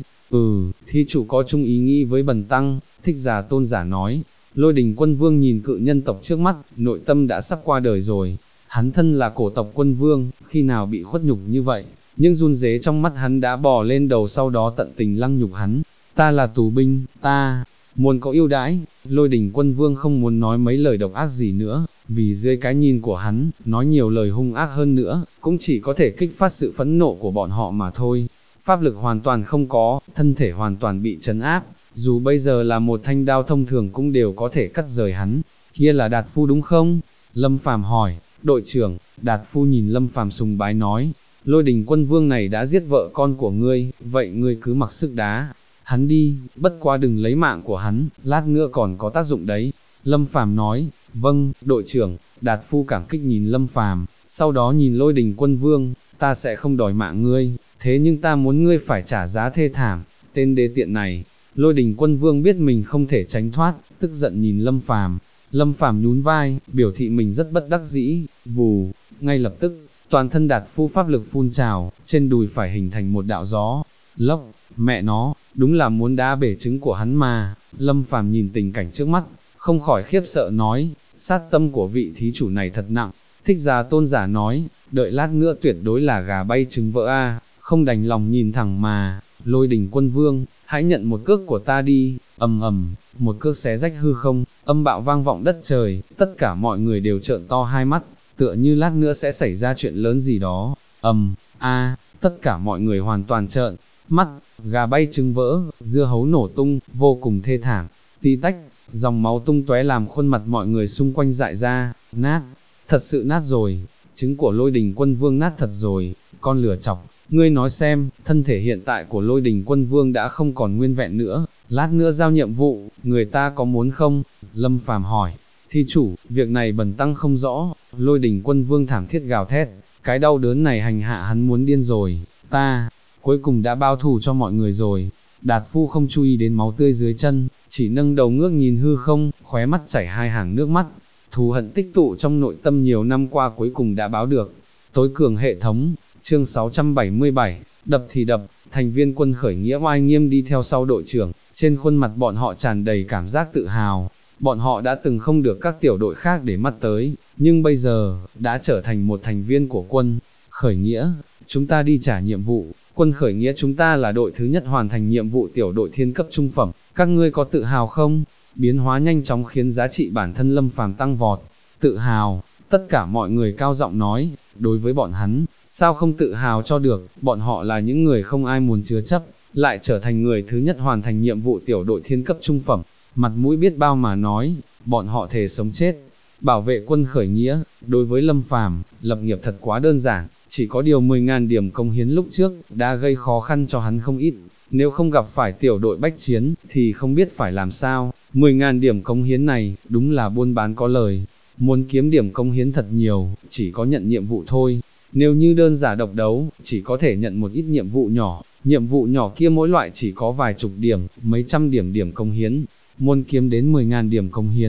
thí chủ có chung ý nghĩ với bần tăng. Thích Giả Tôn giả nói. Lôi Đình Quân Vương nhìn cự nhân tộc trước mắt, nội tâm đã sắp qua đời rồi. Hắn thân là cổ tộc quân vương, khi nào bị khuất nhục như vậy, nhưng run rế trong mắt hắn đã bò lên đầu, sau đó tận tình lăng nhục hắn. Ta là tù binh, ta muốn có ưu đãi. Lôi Đình Quân Vương không muốn nói mấy lời độc ác gì nữa, vì dưới cái nhìn của hắn, nói nhiều lời hung ác hơn nữa, cũng chỉ có thể kích phát sự phẫn nộ của bọn họ mà thôi. Pháp lực hoàn toàn không có, thân thể hoàn toàn bị trấn áp, dù bây giờ là một thanh đao thông thường cũng đều có thể cắt rời hắn. Kia là Đạt Phu đúng không? Lâm Phàm hỏi. Đội trưởng. Đạt Phu nhìn Lâm Phàm sùng bái nói, Lôi Đình Quân Vương này đã giết vợ con của ngươi, vậy ngươi cứ mặc sức đá hắn đi, bất quá đừng lấy mạng của hắn, lát nữa còn có tác dụng đấy. Lâm Phàm nói. Vâng, đội trưởng. Đạt Phu cảm kích nhìn Lâm Phàm, sau đó nhìn Lôi Đình Quân Vương, ta sẽ không đòi mạng ngươi, thế nhưng ta muốn ngươi phải trả giá thê thảm. Tên đê tiện này. Lôi Đình Quân Vương biết mình không thể tránh thoát, tức giận nhìn Lâm Phàm. Lâm Phàm nhún vai, biểu thị mình rất bất đắc dĩ. Vù, ngay lập tức, toàn thân Đạt Phu pháp lực phun trào, trên đùi phải hình thành một đạo gió lốc. Mẹ nó, đúng là muốn đá bể trứng của hắn mà. Lâm Phàm nhìn tình cảnh trước mắt, không khỏi khiếp sợ nói, sát tâm của vị thí chủ này thật nặng. Thích Giả Tôn giả nói, đợi lát nữa tuyệt đối là gà bay trứng vỡ a, không đành lòng nhìn thẳng mà. Lôi Đình Quân Vương, hãy nhận một cước của ta đi. Ầm ầm, một cước xé rách hư không, âm bạo vang vọng đất trời, tất cả mọi người đều trợn to hai mắt, tựa như lát nữa sẽ xảy ra chuyện lớn gì đó. Tất cả mọi người hoàn toàn trợn mắt, gà bay trứng vỡ, dưa hấu nổ tung, vô cùng thê thảm. Tí tách, dòng máu tung tóe làm khuôn mặt mọi người xung quanh dại ra, nát, thật sự nát rồi. Trứng của Lôi Đình Quân Vương nát thật rồi. Con lửa chọc, ngươi nói xem, thân thể hiện tại của Lôi Đình Quân Vương đã không còn nguyên vẹn nữa, lát nữa giao nhiệm vụ, người ta có muốn không? Lâm Phàm hỏi. Thí chủ, việc này bần tăng không rõ. Lôi Đình Quân Vương thảm thiết gào thét, cái đau đớn này hành hạ hắn muốn điên rồi. Ta cuối cùng đã bao thù cho mọi người rồi. Đạt Phu không chú ý đến máu tươi dưới chân, chỉ nâng đầu ngước nhìn hư không, khóe mắt chảy hai hàng nước mắt. Thù hận tích tụ trong nội tâm nhiều năm qua cuối cùng đã báo được. Tối cường hệ thống. Chương 677, đập thì đập. Thành viên quân khởi nghĩa oai nghiêm đi theo sau đội trưởng, trên khuôn mặt bọn họ tràn đầy cảm giác tự hào. Bọn họ đã từng không được các tiểu đội khác để mắt tới, nhưng bây giờ, đã trở thành một thành viên của quân khởi nghĩa. Chúng ta đi trả nhiệm vụ. Quân khởi nghĩa chúng ta là đội thứ nhất hoàn thành nhiệm vụ tiểu đội thiên cấp trung phẩm, các ngươi có tự hào không? Biến hóa nhanh chóng khiến giá trị bản thân Lâm Phàm tăng vọt. Tự hào, tất cả mọi người cao giọng nói, đối với bọn hắn, sao không tự hào cho được, bọn họ là những người không ai muốn chứa chấp, lại trở thành người thứ nhất hoàn thành nhiệm vụ tiểu đội thiên cấp trung phẩm, mặt mũi biết bao mà nói, bọn họ thề sống chết, bảo vệ quân khởi nghĩa. Đối với Lâm Phàm, lập nghiệp thật quá đơn giản, chỉ có điều 10.000 điểm công hiến lúc trước, đã gây khó khăn cho hắn không ít, nếu không gặp phải tiểu đội bách chiến, thì không biết phải làm sao. 10.000 điểm công hiến này, đúng là buôn bán có lời. Muốn kiếm điểm công hiến thật nhiều, chỉ có nhận nhiệm vụ thôi. Nếu như đơn giả độc đấu, chỉ có thể nhận một ít nhiệm vụ nhỏ kia mỗi loại chỉ có vài chục điểm, mấy trăm điểm điểm công hiến. Muốn kiếm đến 10.000 điểm công hiến,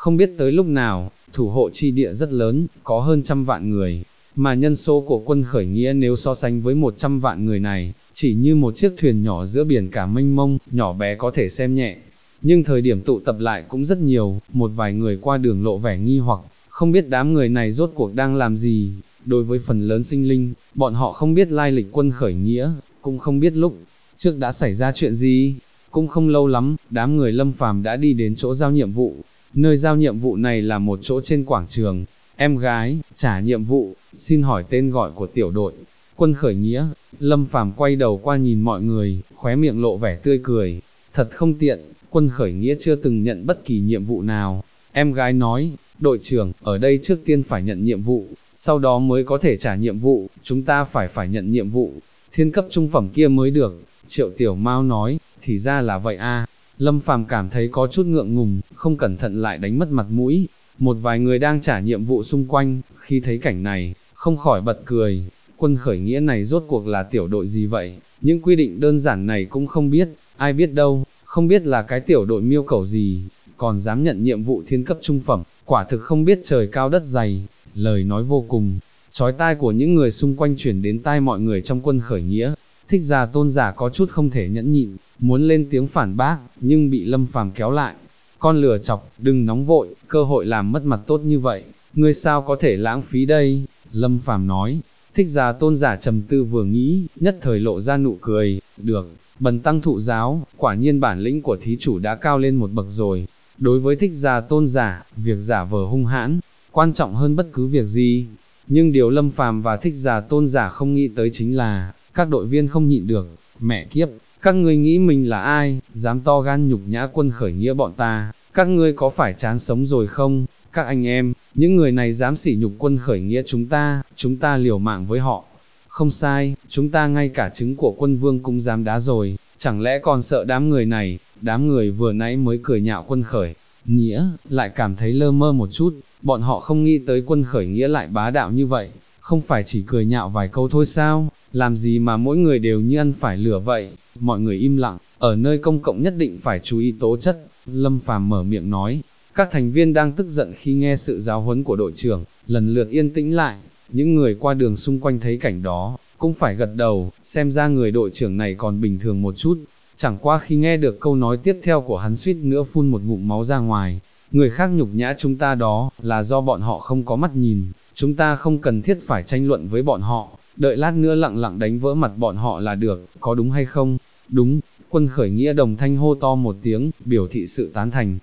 không biết tới lúc nào, thủ hộ chi địa rất lớn, có hơn 100 vạn người, mà nhân số của quân khởi nghĩa nếu so sánh với 100 vạn người này, chỉ như một chiếc thuyền nhỏ giữa biển cả mênh mông, nhỏ bé có thể xem nhẹ. Nhưng thời điểm tụ tập lại cũng rất nhiều, một vài người qua đường lộ vẻ nghi hoặc, không biết đám người này rốt cuộc đang làm gì. Đối với phần lớn sinh linh, bọn họ không biết lai lịch quân khởi nghĩa, cũng không biết lúc trước đã xảy ra chuyện gì. Cũng không lâu lắm, đám người Lâm Phàm đã đi đến chỗ giao nhiệm vụ. Nơi giao nhiệm vụ này là một chỗ trên quảng trường. Em gái, trả nhiệm vụ, xin hỏi tên gọi của tiểu đội. Quân khởi nghĩa. Lâm Phàm quay đầu qua nhìn mọi người, khóe miệng lộ vẻ tươi cười. Thật không tiện, quân khởi nghĩa chưa từng nhận bất kỳ nhiệm vụ nào. Em gái nói, đội trưởng, ở đây trước tiên phải nhận nhiệm vụ, sau đó mới có thể trả nhiệm vụ, chúng ta phải nhận nhiệm vụ, thiên cấp trung phẩm kia mới được. Triệu Tiểu Mao nói, thì ra là vậy a. Lâm Phàm cảm thấy có chút ngượng ngùng, không cẩn thận lại đánh mất mặt mũi. Một vài người đang trả nhiệm vụ xung quanh, khi thấy cảnh này, không khỏi bật cười. Quân khởi nghĩa này rốt cuộc là tiểu đội gì vậy? Những quy định đơn giản này cũng không biết, ai biết đâu, không biết là cái tiểu đội miêu cầu gì, còn dám nhận nhiệm vụ thiên cấp trung phẩm, quả thực không biết trời cao đất dày. Lời nói vô cùng chói tai của những người xung quanh chuyển đến tai mọi người trong quân khởi nghĩa. Thích Giả Tôn Giả có chút không thể nhẫn nhịn, muốn lên tiếng phản bác, nhưng bị Lâm Phàm kéo lại. Con lừa chọc, đừng nóng vội, cơ hội làm mất mặt tốt như vậy, ngươi sao có thể lãng phí đây? Lâm Phàm nói. Thích Giả Tôn Giả trầm tư vừa nghĩ, nhất thời lộ ra nụ cười. Được, bần tăng thụ giáo, quả nhiên bản lĩnh của thí chủ đã cao lên một bậc rồi. Đối với Thích Giả Tôn Giả, việc giả vờ hung hãn quan trọng hơn bất cứ việc gì. Nhưng điều Lâm Phàm và Thích Giả Tôn Giả không nghĩ tới chính là, các đội viên không nhịn được. Mẹ kiếp, các ngươi nghĩ mình là ai, dám to gan nhục nhã quân khởi nghĩa bọn ta, các ngươi có phải chán sống rồi không? Các anh em, những người này dám sỉ nhục quân khởi nghĩa chúng ta liều mạng với họ. Không sai, chúng ta ngay cả trứng của quân vương cũng dám đá rồi, chẳng lẽ còn sợ đám người này? Đám người vừa nãy mới cười nhạo quân khởi nghĩa, lại cảm thấy lơ mơ một chút, bọn họ không nghĩ tới quân khởi nghĩa lại bá đạo như vậy, không phải chỉ cười nhạo vài câu thôi sao, làm gì mà mỗi người đều như ăn phải lửa vậy. Mọi người im lặng, ở nơi công cộng nhất định phải chú ý tố chất. Lâm Phàm mở miệng nói. Các thành viên đang tức giận khi nghe sự giáo huấn của đội trưởng, lần lượt yên tĩnh lại. Những người qua đường xung quanh thấy cảnh đó, cũng phải gật đầu, xem ra người đội trưởng này còn bình thường một chút. Chẳng qua khi nghe được câu nói tiếp theo của hắn suýt nữa phun một ngụm máu ra ngoài. Người khác nhục nhã chúng ta đó, là do bọn họ không có mắt nhìn, chúng ta không cần thiết phải tranh luận với bọn họ, đợi lát nữa lặng lặng đánh vỡ mặt bọn họ là được, có đúng hay không? Đúng, quân khởi nghĩa đồng thanh hô to một tiếng, biểu thị sự tán thành.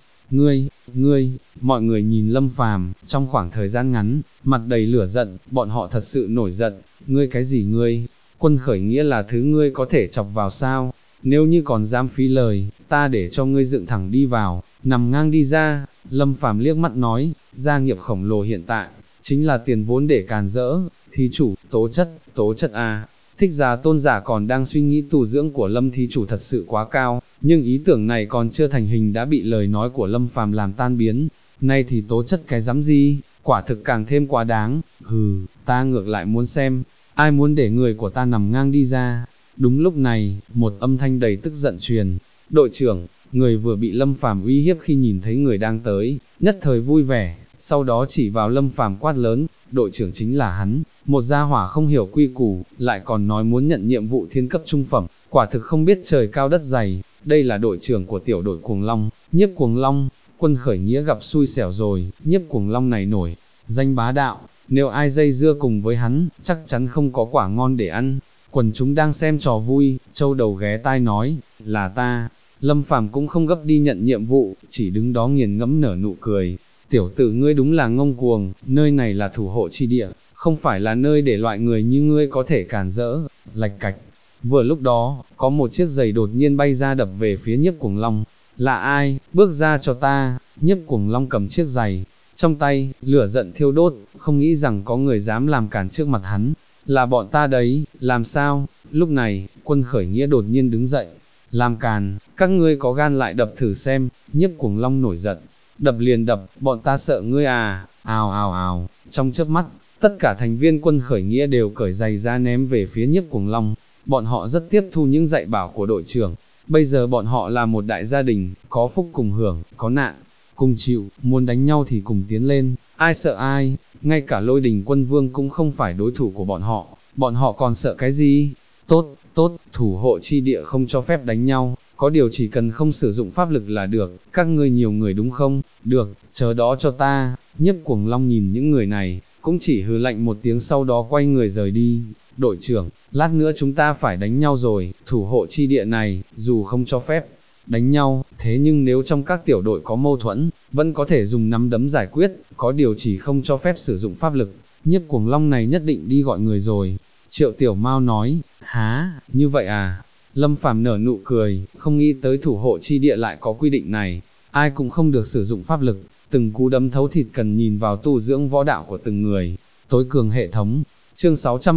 Ngươi, mọi người nhìn Lâm Phàm, trong khoảng thời gian ngắn, mặt đầy lửa giận, bọn họ thật sự nổi giận. Ngươi cái gì ngươi? Quân khởi nghĩa là thứ ngươi có thể chọc vào sao? Nếu như còn dám phí lời, ta để cho ngươi dựng thẳng đi vào, nằm ngang đi ra. Lâm Phàm liếc mắt nói, gia nghiệp khổng lồ hiện tại, chính là tiền vốn để càn rỡ. Thí chủ, tố chất à. Thích Giả Tôn Giả còn đang suy nghĩ tu dưỡng của Lâm thí chủ thật sự quá cao, nhưng ý tưởng này còn chưa thành hình đã bị lời nói của Lâm Phàm làm tan biến. Nay thì tố chất cái dám gì, quả thực càng thêm quá đáng. Hừ, ta ngược lại muốn xem, ai muốn để người của ta nằm ngang đi ra. Đúng lúc này, một âm thanh đầy tức giận truyền. Đội trưởng, người vừa bị Lâm Phàm uy hiếp khi nhìn thấy người đang tới, nhất thời vui vẻ, sau đó chỉ vào Lâm Phàm quát lớn. Đội trưởng chính là hắn, một gia hỏa không hiểu quy củ, lại còn nói muốn nhận nhiệm vụ thiên cấp trung phẩm, quả thực không biết trời cao đất dày. Đây là đội trưởng của tiểu đội Cuồng Long, Nhiếp Cuồng Long. Quân khởi nghĩa gặp xui xẻo rồi, Nhiếp Cuồng Long này nổi danh bá đạo, nếu ai dây dưa cùng với hắn, chắc chắn không có quả ngon để ăn. Quần chúng đang xem trò vui, châu đầu ghé tai nói, là ta. Lâm Phàm cũng không gấp đi nhận nhiệm vụ, chỉ đứng đó nghiền ngẫm nở nụ cười. Tiểu tử ngươi đúng là ngông cuồng, nơi này là thủ hộ chi địa, không phải là nơi để loại người như ngươi có thể cản rỡ. Lạch cạch. Vừa lúc đó, có một chiếc giày đột nhiên bay ra đập về phía Nhiếp Cuồng Long. Là ai, bước ra cho ta. Nhiếp Cuồng Long cầm chiếc giày trong tay, lửa giận thiêu đốt, không nghĩ rằng có người dám làm cản trước mặt hắn. Là bọn ta đấy, làm sao? Lúc này, quân khởi nghĩa đột nhiên đứng dậy. Làm càn, các ngươi có gan lại đập thử xem. Nhiếp Cuồng Long nổi giận. Đập liền đập, bọn ta sợ ngươi à? Ào ào ào. Trong chớp mắt, tất cả thành viên quân khởi nghĩa đều cởi giày ra ném về phía Nhiếp Cuồng Long. Bọn họ rất tiếp thu những dạy bảo của đội trưởng. Bây giờ bọn họ là một đại gia đình, có phúc cùng hưởng, có nạn cùng chịu, muốn đánh nhau thì cùng tiến lên, ai sợ ai, ngay cả Lôi Đình Quân Vương cũng không phải đối thủ của bọn họ còn sợ cái gì? Tốt, tốt, thủ hộ chi địa không cho phép đánh nhau, có điều chỉ cần không sử dụng pháp lực là được, các ngươi nhiều người đúng không? Được, chờ đó cho ta. Nhiếp Cuồng Long nhìn những người này, cũng chỉ hừ lạnh một tiếng sau đó quay người rời đi. Đội trưởng, lát nữa chúng ta phải đánh nhau rồi, thủ hộ chi địa này, dù không cho phép đánh nhau, thế nhưng nếu trong các tiểu đội có mâu thuẫn, vẫn có thể dùng nắm đấm giải quyết, có điều chỉ không cho phép sử dụng pháp lực. Nhiếp Cuồng Long này nhất định đi gọi người rồi. Triệu Tiểu Mao nói, há, như vậy à? Lâm Phàm nở nụ cười, không nghĩ tới thủ hộ chi địa lại có quy định này, ai cũng không được sử dụng pháp lực, từng cú đấm thấu thịt cần nhìn vào tu dưỡng võ đạo của từng người. Tối cường hệ thống, chương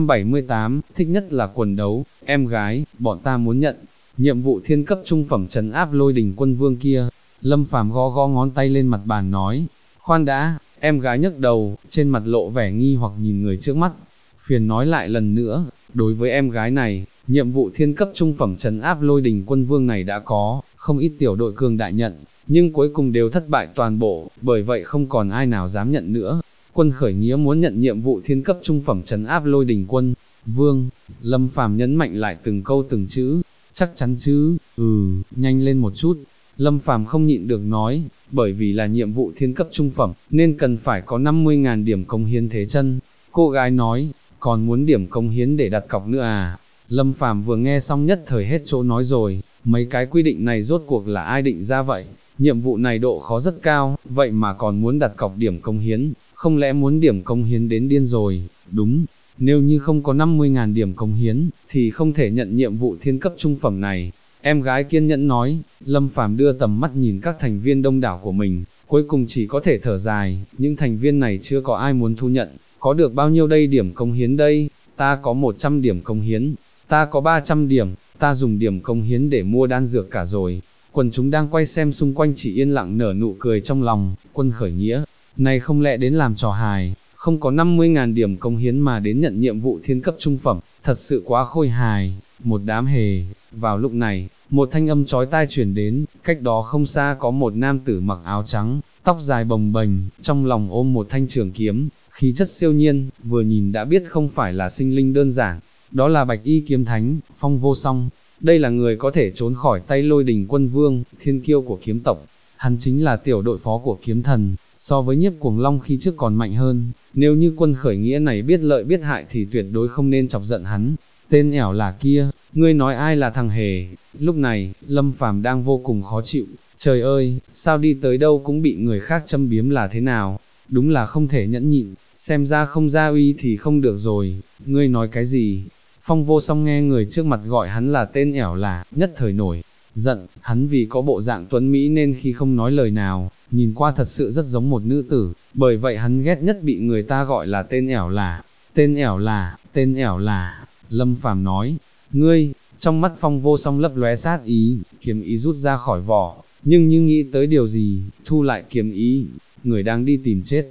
678, thích nhất là quần đấu, em gái, bọn ta muốn nhận nhiệm vụ thiên cấp trung phẩm trấn áp Lôi Đình Quân Vương kia. Lâm Phàm gõ gõ ngón tay lên mặt bàn nói, khoan đã, em gái nhấc đầu, trên mặt lộ vẻ nghi hoặc nhìn người trước mắt. Phiền nói lại lần nữa, đối với em gái này, nhiệm vụ thiên cấp trung phẩm trấn áp Lôi Đình Quân Vương này đã có, không ít tiểu đội cường đại nhận, nhưng cuối cùng đều thất bại toàn bộ, bởi vậy không còn ai nào dám nhận nữa. Quân khởi nghĩa muốn nhận nhiệm vụ thiên cấp trung phẩm trấn áp Lôi Đình Quân Vương. Lâm Phàm nhấn mạnh lại từng câu từng chữ, chắc chắn chứ, nhanh lên một chút. Lâm Phàm không nhịn được nói, bởi vì là nhiệm vụ thiên cấp trung phẩm, nên cần phải có 50.000 điểm cống hiến thế chân. Cô gái nói, còn muốn điểm cống hiến để đặt cọc nữa à? Lâm Phàm vừa nghe xong nhất thời hết chỗ nói rồi, mấy cái quy định này rốt cuộc là ai định ra vậy? Nhiệm vụ này độ khó rất cao, vậy mà còn muốn đặt cọc điểm cống hiến, không lẽ muốn điểm cống hiến đến điên rồi? Đúng, nếu như không có 50.000 điểm cống hiến, thì không thể nhận nhiệm vụ thiên cấp trung phẩm này. Em gái kiên nhẫn nói. Lâm Phàm đưa tầm mắt nhìn các thành viên đông đảo của mình, cuối cùng chỉ có thể thở dài, những thành viên này chưa có ai muốn thu nhận, có được bao nhiêu đây điểm cống hiến đây? Ta có 100 điểm cống hiến, ta có 300 điểm, ta dùng điểm cống hiến để mua đan dược cả rồi. Quần chúng đang quay xem xung quanh chỉ yên lặng nở nụ cười trong lòng, quân khởi nghĩa, này không lẽ đến làm trò hài, không có 50.000 điểm cống hiến mà đến nhận nhiệm vụ thiên cấp trung phẩm, thật sự quá khôi hài, một đám hề. Vào lúc này, một thanh âm chói tai truyền đến, cách đó không xa có một nam tử mặc áo trắng, tóc dài bồng bềnh, trong lòng ôm một thanh trường kiếm, khí chất siêu nhiên, vừa nhìn đã biết không phải là sinh linh đơn giản, đó là Bạch Y Kiếm Thánh, Phong Vô Song. Đây là người có thể trốn khỏi tay Lôi Đình Quân Vương, thiên kiêu của kiếm tộc, hắn chính là tiểu đội phó của kiếm thần, so với Nhiếp Cuồng Long khi trước còn mạnh hơn, nếu như quân khởi nghĩa này biết lợi biết hại thì tuyệt đối không nên chọc giận hắn. Tên ẻo là kia, ngươi nói ai là thằng hề? Lúc này, Lâm Phàm đang vô cùng khó chịu, trời ơi, sao đi tới đâu cũng bị người khác châm biếm là thế nào, đúng là không thể nhẫn nhịn, xem ra không gia uy thì không được rồi, ngươi nói cái gì? Phong Vô Song nghe người trước mặt gọi hắn là tên ẻo là, nhất thời nổi giận, hắn vì có bộ dạng tuấn Mỹ nên khi không nói lời nào, nhìn qua thật sự rất giống một nữ tử, bởi vậy hắn ghét nhất bị người ta gọi là tên ẻo là, tên ẻo là, tên ẻo là. Lâm Phàm nói, ngươi, trong mắt Phong Vô Song lấp lóe sát ý, kiếm ý rút ra khỏi vỏ, nhưng như nghĩ tới điều gì, thu lại kiếm ý, người đang đi tìm chết.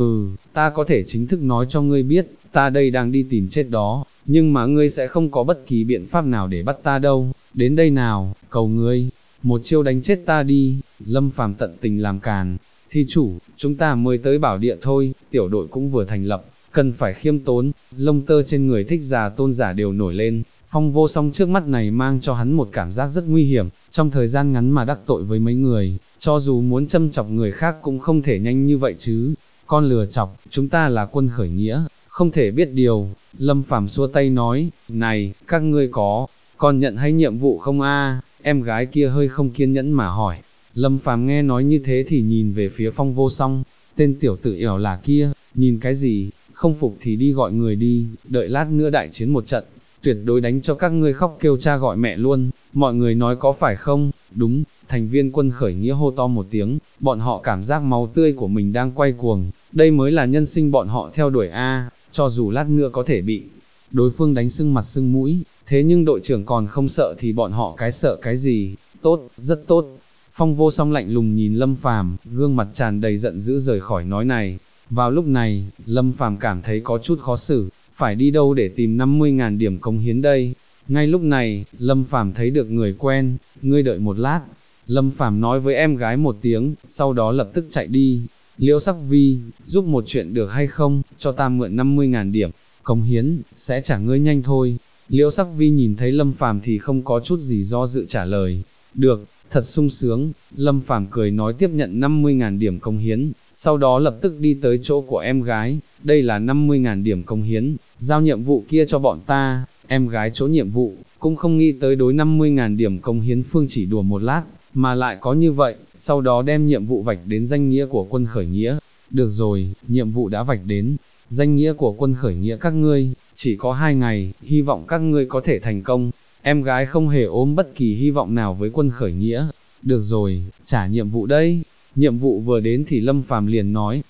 Ta có thể chính thức nói cho ngươi biết, ta đây đang đi tìm chết đó, nhưng mà ngươi sẽ không có bất kỳ biện pháp nào để bắt ta đâu, đến đây nào, cầu ngươi, một chiêu đánh chết ta đi. Lâm Phàm tận tình làm càn, thi chủ, chúng ta mới tới bảo địa thôi, tiểu đội cũng vừa thành lập, cần phải khiêm tốn. Lông tơ trên người thích già tôn giả đều nổi lên, Phong Vô Song trước mắt này mang cho hắn một cảm giác rất nguy hiểm, trong thời gian ngắn mà đắc tội với mấy người, cho dù muốn châm chọc người khác cũng không thể nhanh như vậy chứ. Con lừa chọc, chúng ta là quân khởi nghĩa, không thể biết điều. Lâm Phàm xua tay nói, này, các ngươi có, còn nhận hay nhiệm vụ không a? Em gái kia hơi không kiên nhẫn mà hỏi. Lâm Phàm nghe nói như thế thì nhìn về phía Phong Vô Song, tên tiểu tử ẻo là kia, nhìn cái gì, không phục thì đi gọi người đi, đợi lát nữa đại chiến một trận, tuyệt đối đánh cho các ngươi khóc kêu cha gọi mẹ luôn, mọi người nói có phải không? Đúng, thành viên quân khởi nghĩa hô to một tiếng, bọn họ cảm giác máu tươi của mình đang quay cuồng, đây mới là nhân sinh bọn họ theo đuổi a, cho dù lát nữa có thể bị đối phương đánh sưng mặt sưng mũi, thế nhưng đội trưởng còn không sợ thì bọn họ cái sợ cái gì? Tốt, rất tốt. Phong Vô Song lạnh lùng nhìn Lâm Phàm, gương mặt tràn đầy giận dữ rời khỏi nói này. Vào lúc này, Lâm Phàm cảm thấy có chút khó xử, phải đi đâu để tìm 50.000 điểm cống hiến đây? Ngay lúc này, Lâm Phàm thấy được người quen, ngươi đợi một lát. Lâm Phàm nói với em gái một tiếng, sau đó lập tức chạy đi. Liễu Sắc Vi, giúp một chuyện được hay không, cho ta mượn 50.000 điểm, cống hiến, sẽ trả ngươi nhanh thôi. Liễu Sắc Vi nhìn thấy Lâm Phàm thì không có chút gì do dự trả lời, được, thật sung sướng. Lâm Phàm cười nói tiếp nhận 50.000 điểm cống hiến, sau đó lập tức đi tới chỗ của em gái, đây là 50.000 điểm cống hiến, giao nhiệm vụ kia cho bọn ta. Em gái chỗ nhiệm vụ, cũng không nghĩ tới đối 50.000 điểm cống hiến Phương chỉ đùa một lát, mà lại có như vậy, sau đó đem nhiệm vụ vạch đến danh nghĩa của quân khởi nghĩa. Được rồi, nhiệm vụ đã vạch đến, danh nghĩa của quân khởi nghĩa các ngươi, chỉ có 2 ngày, hy vọng các ngươi có thể thành công. Em gái không hề ôm bất kỳ hy vọng nào với quân khởi nghĩa. Được rồi, trả nhiệm vụ đây. Nhiệm vụ vừa đến thì Lâm Phàm liền nói,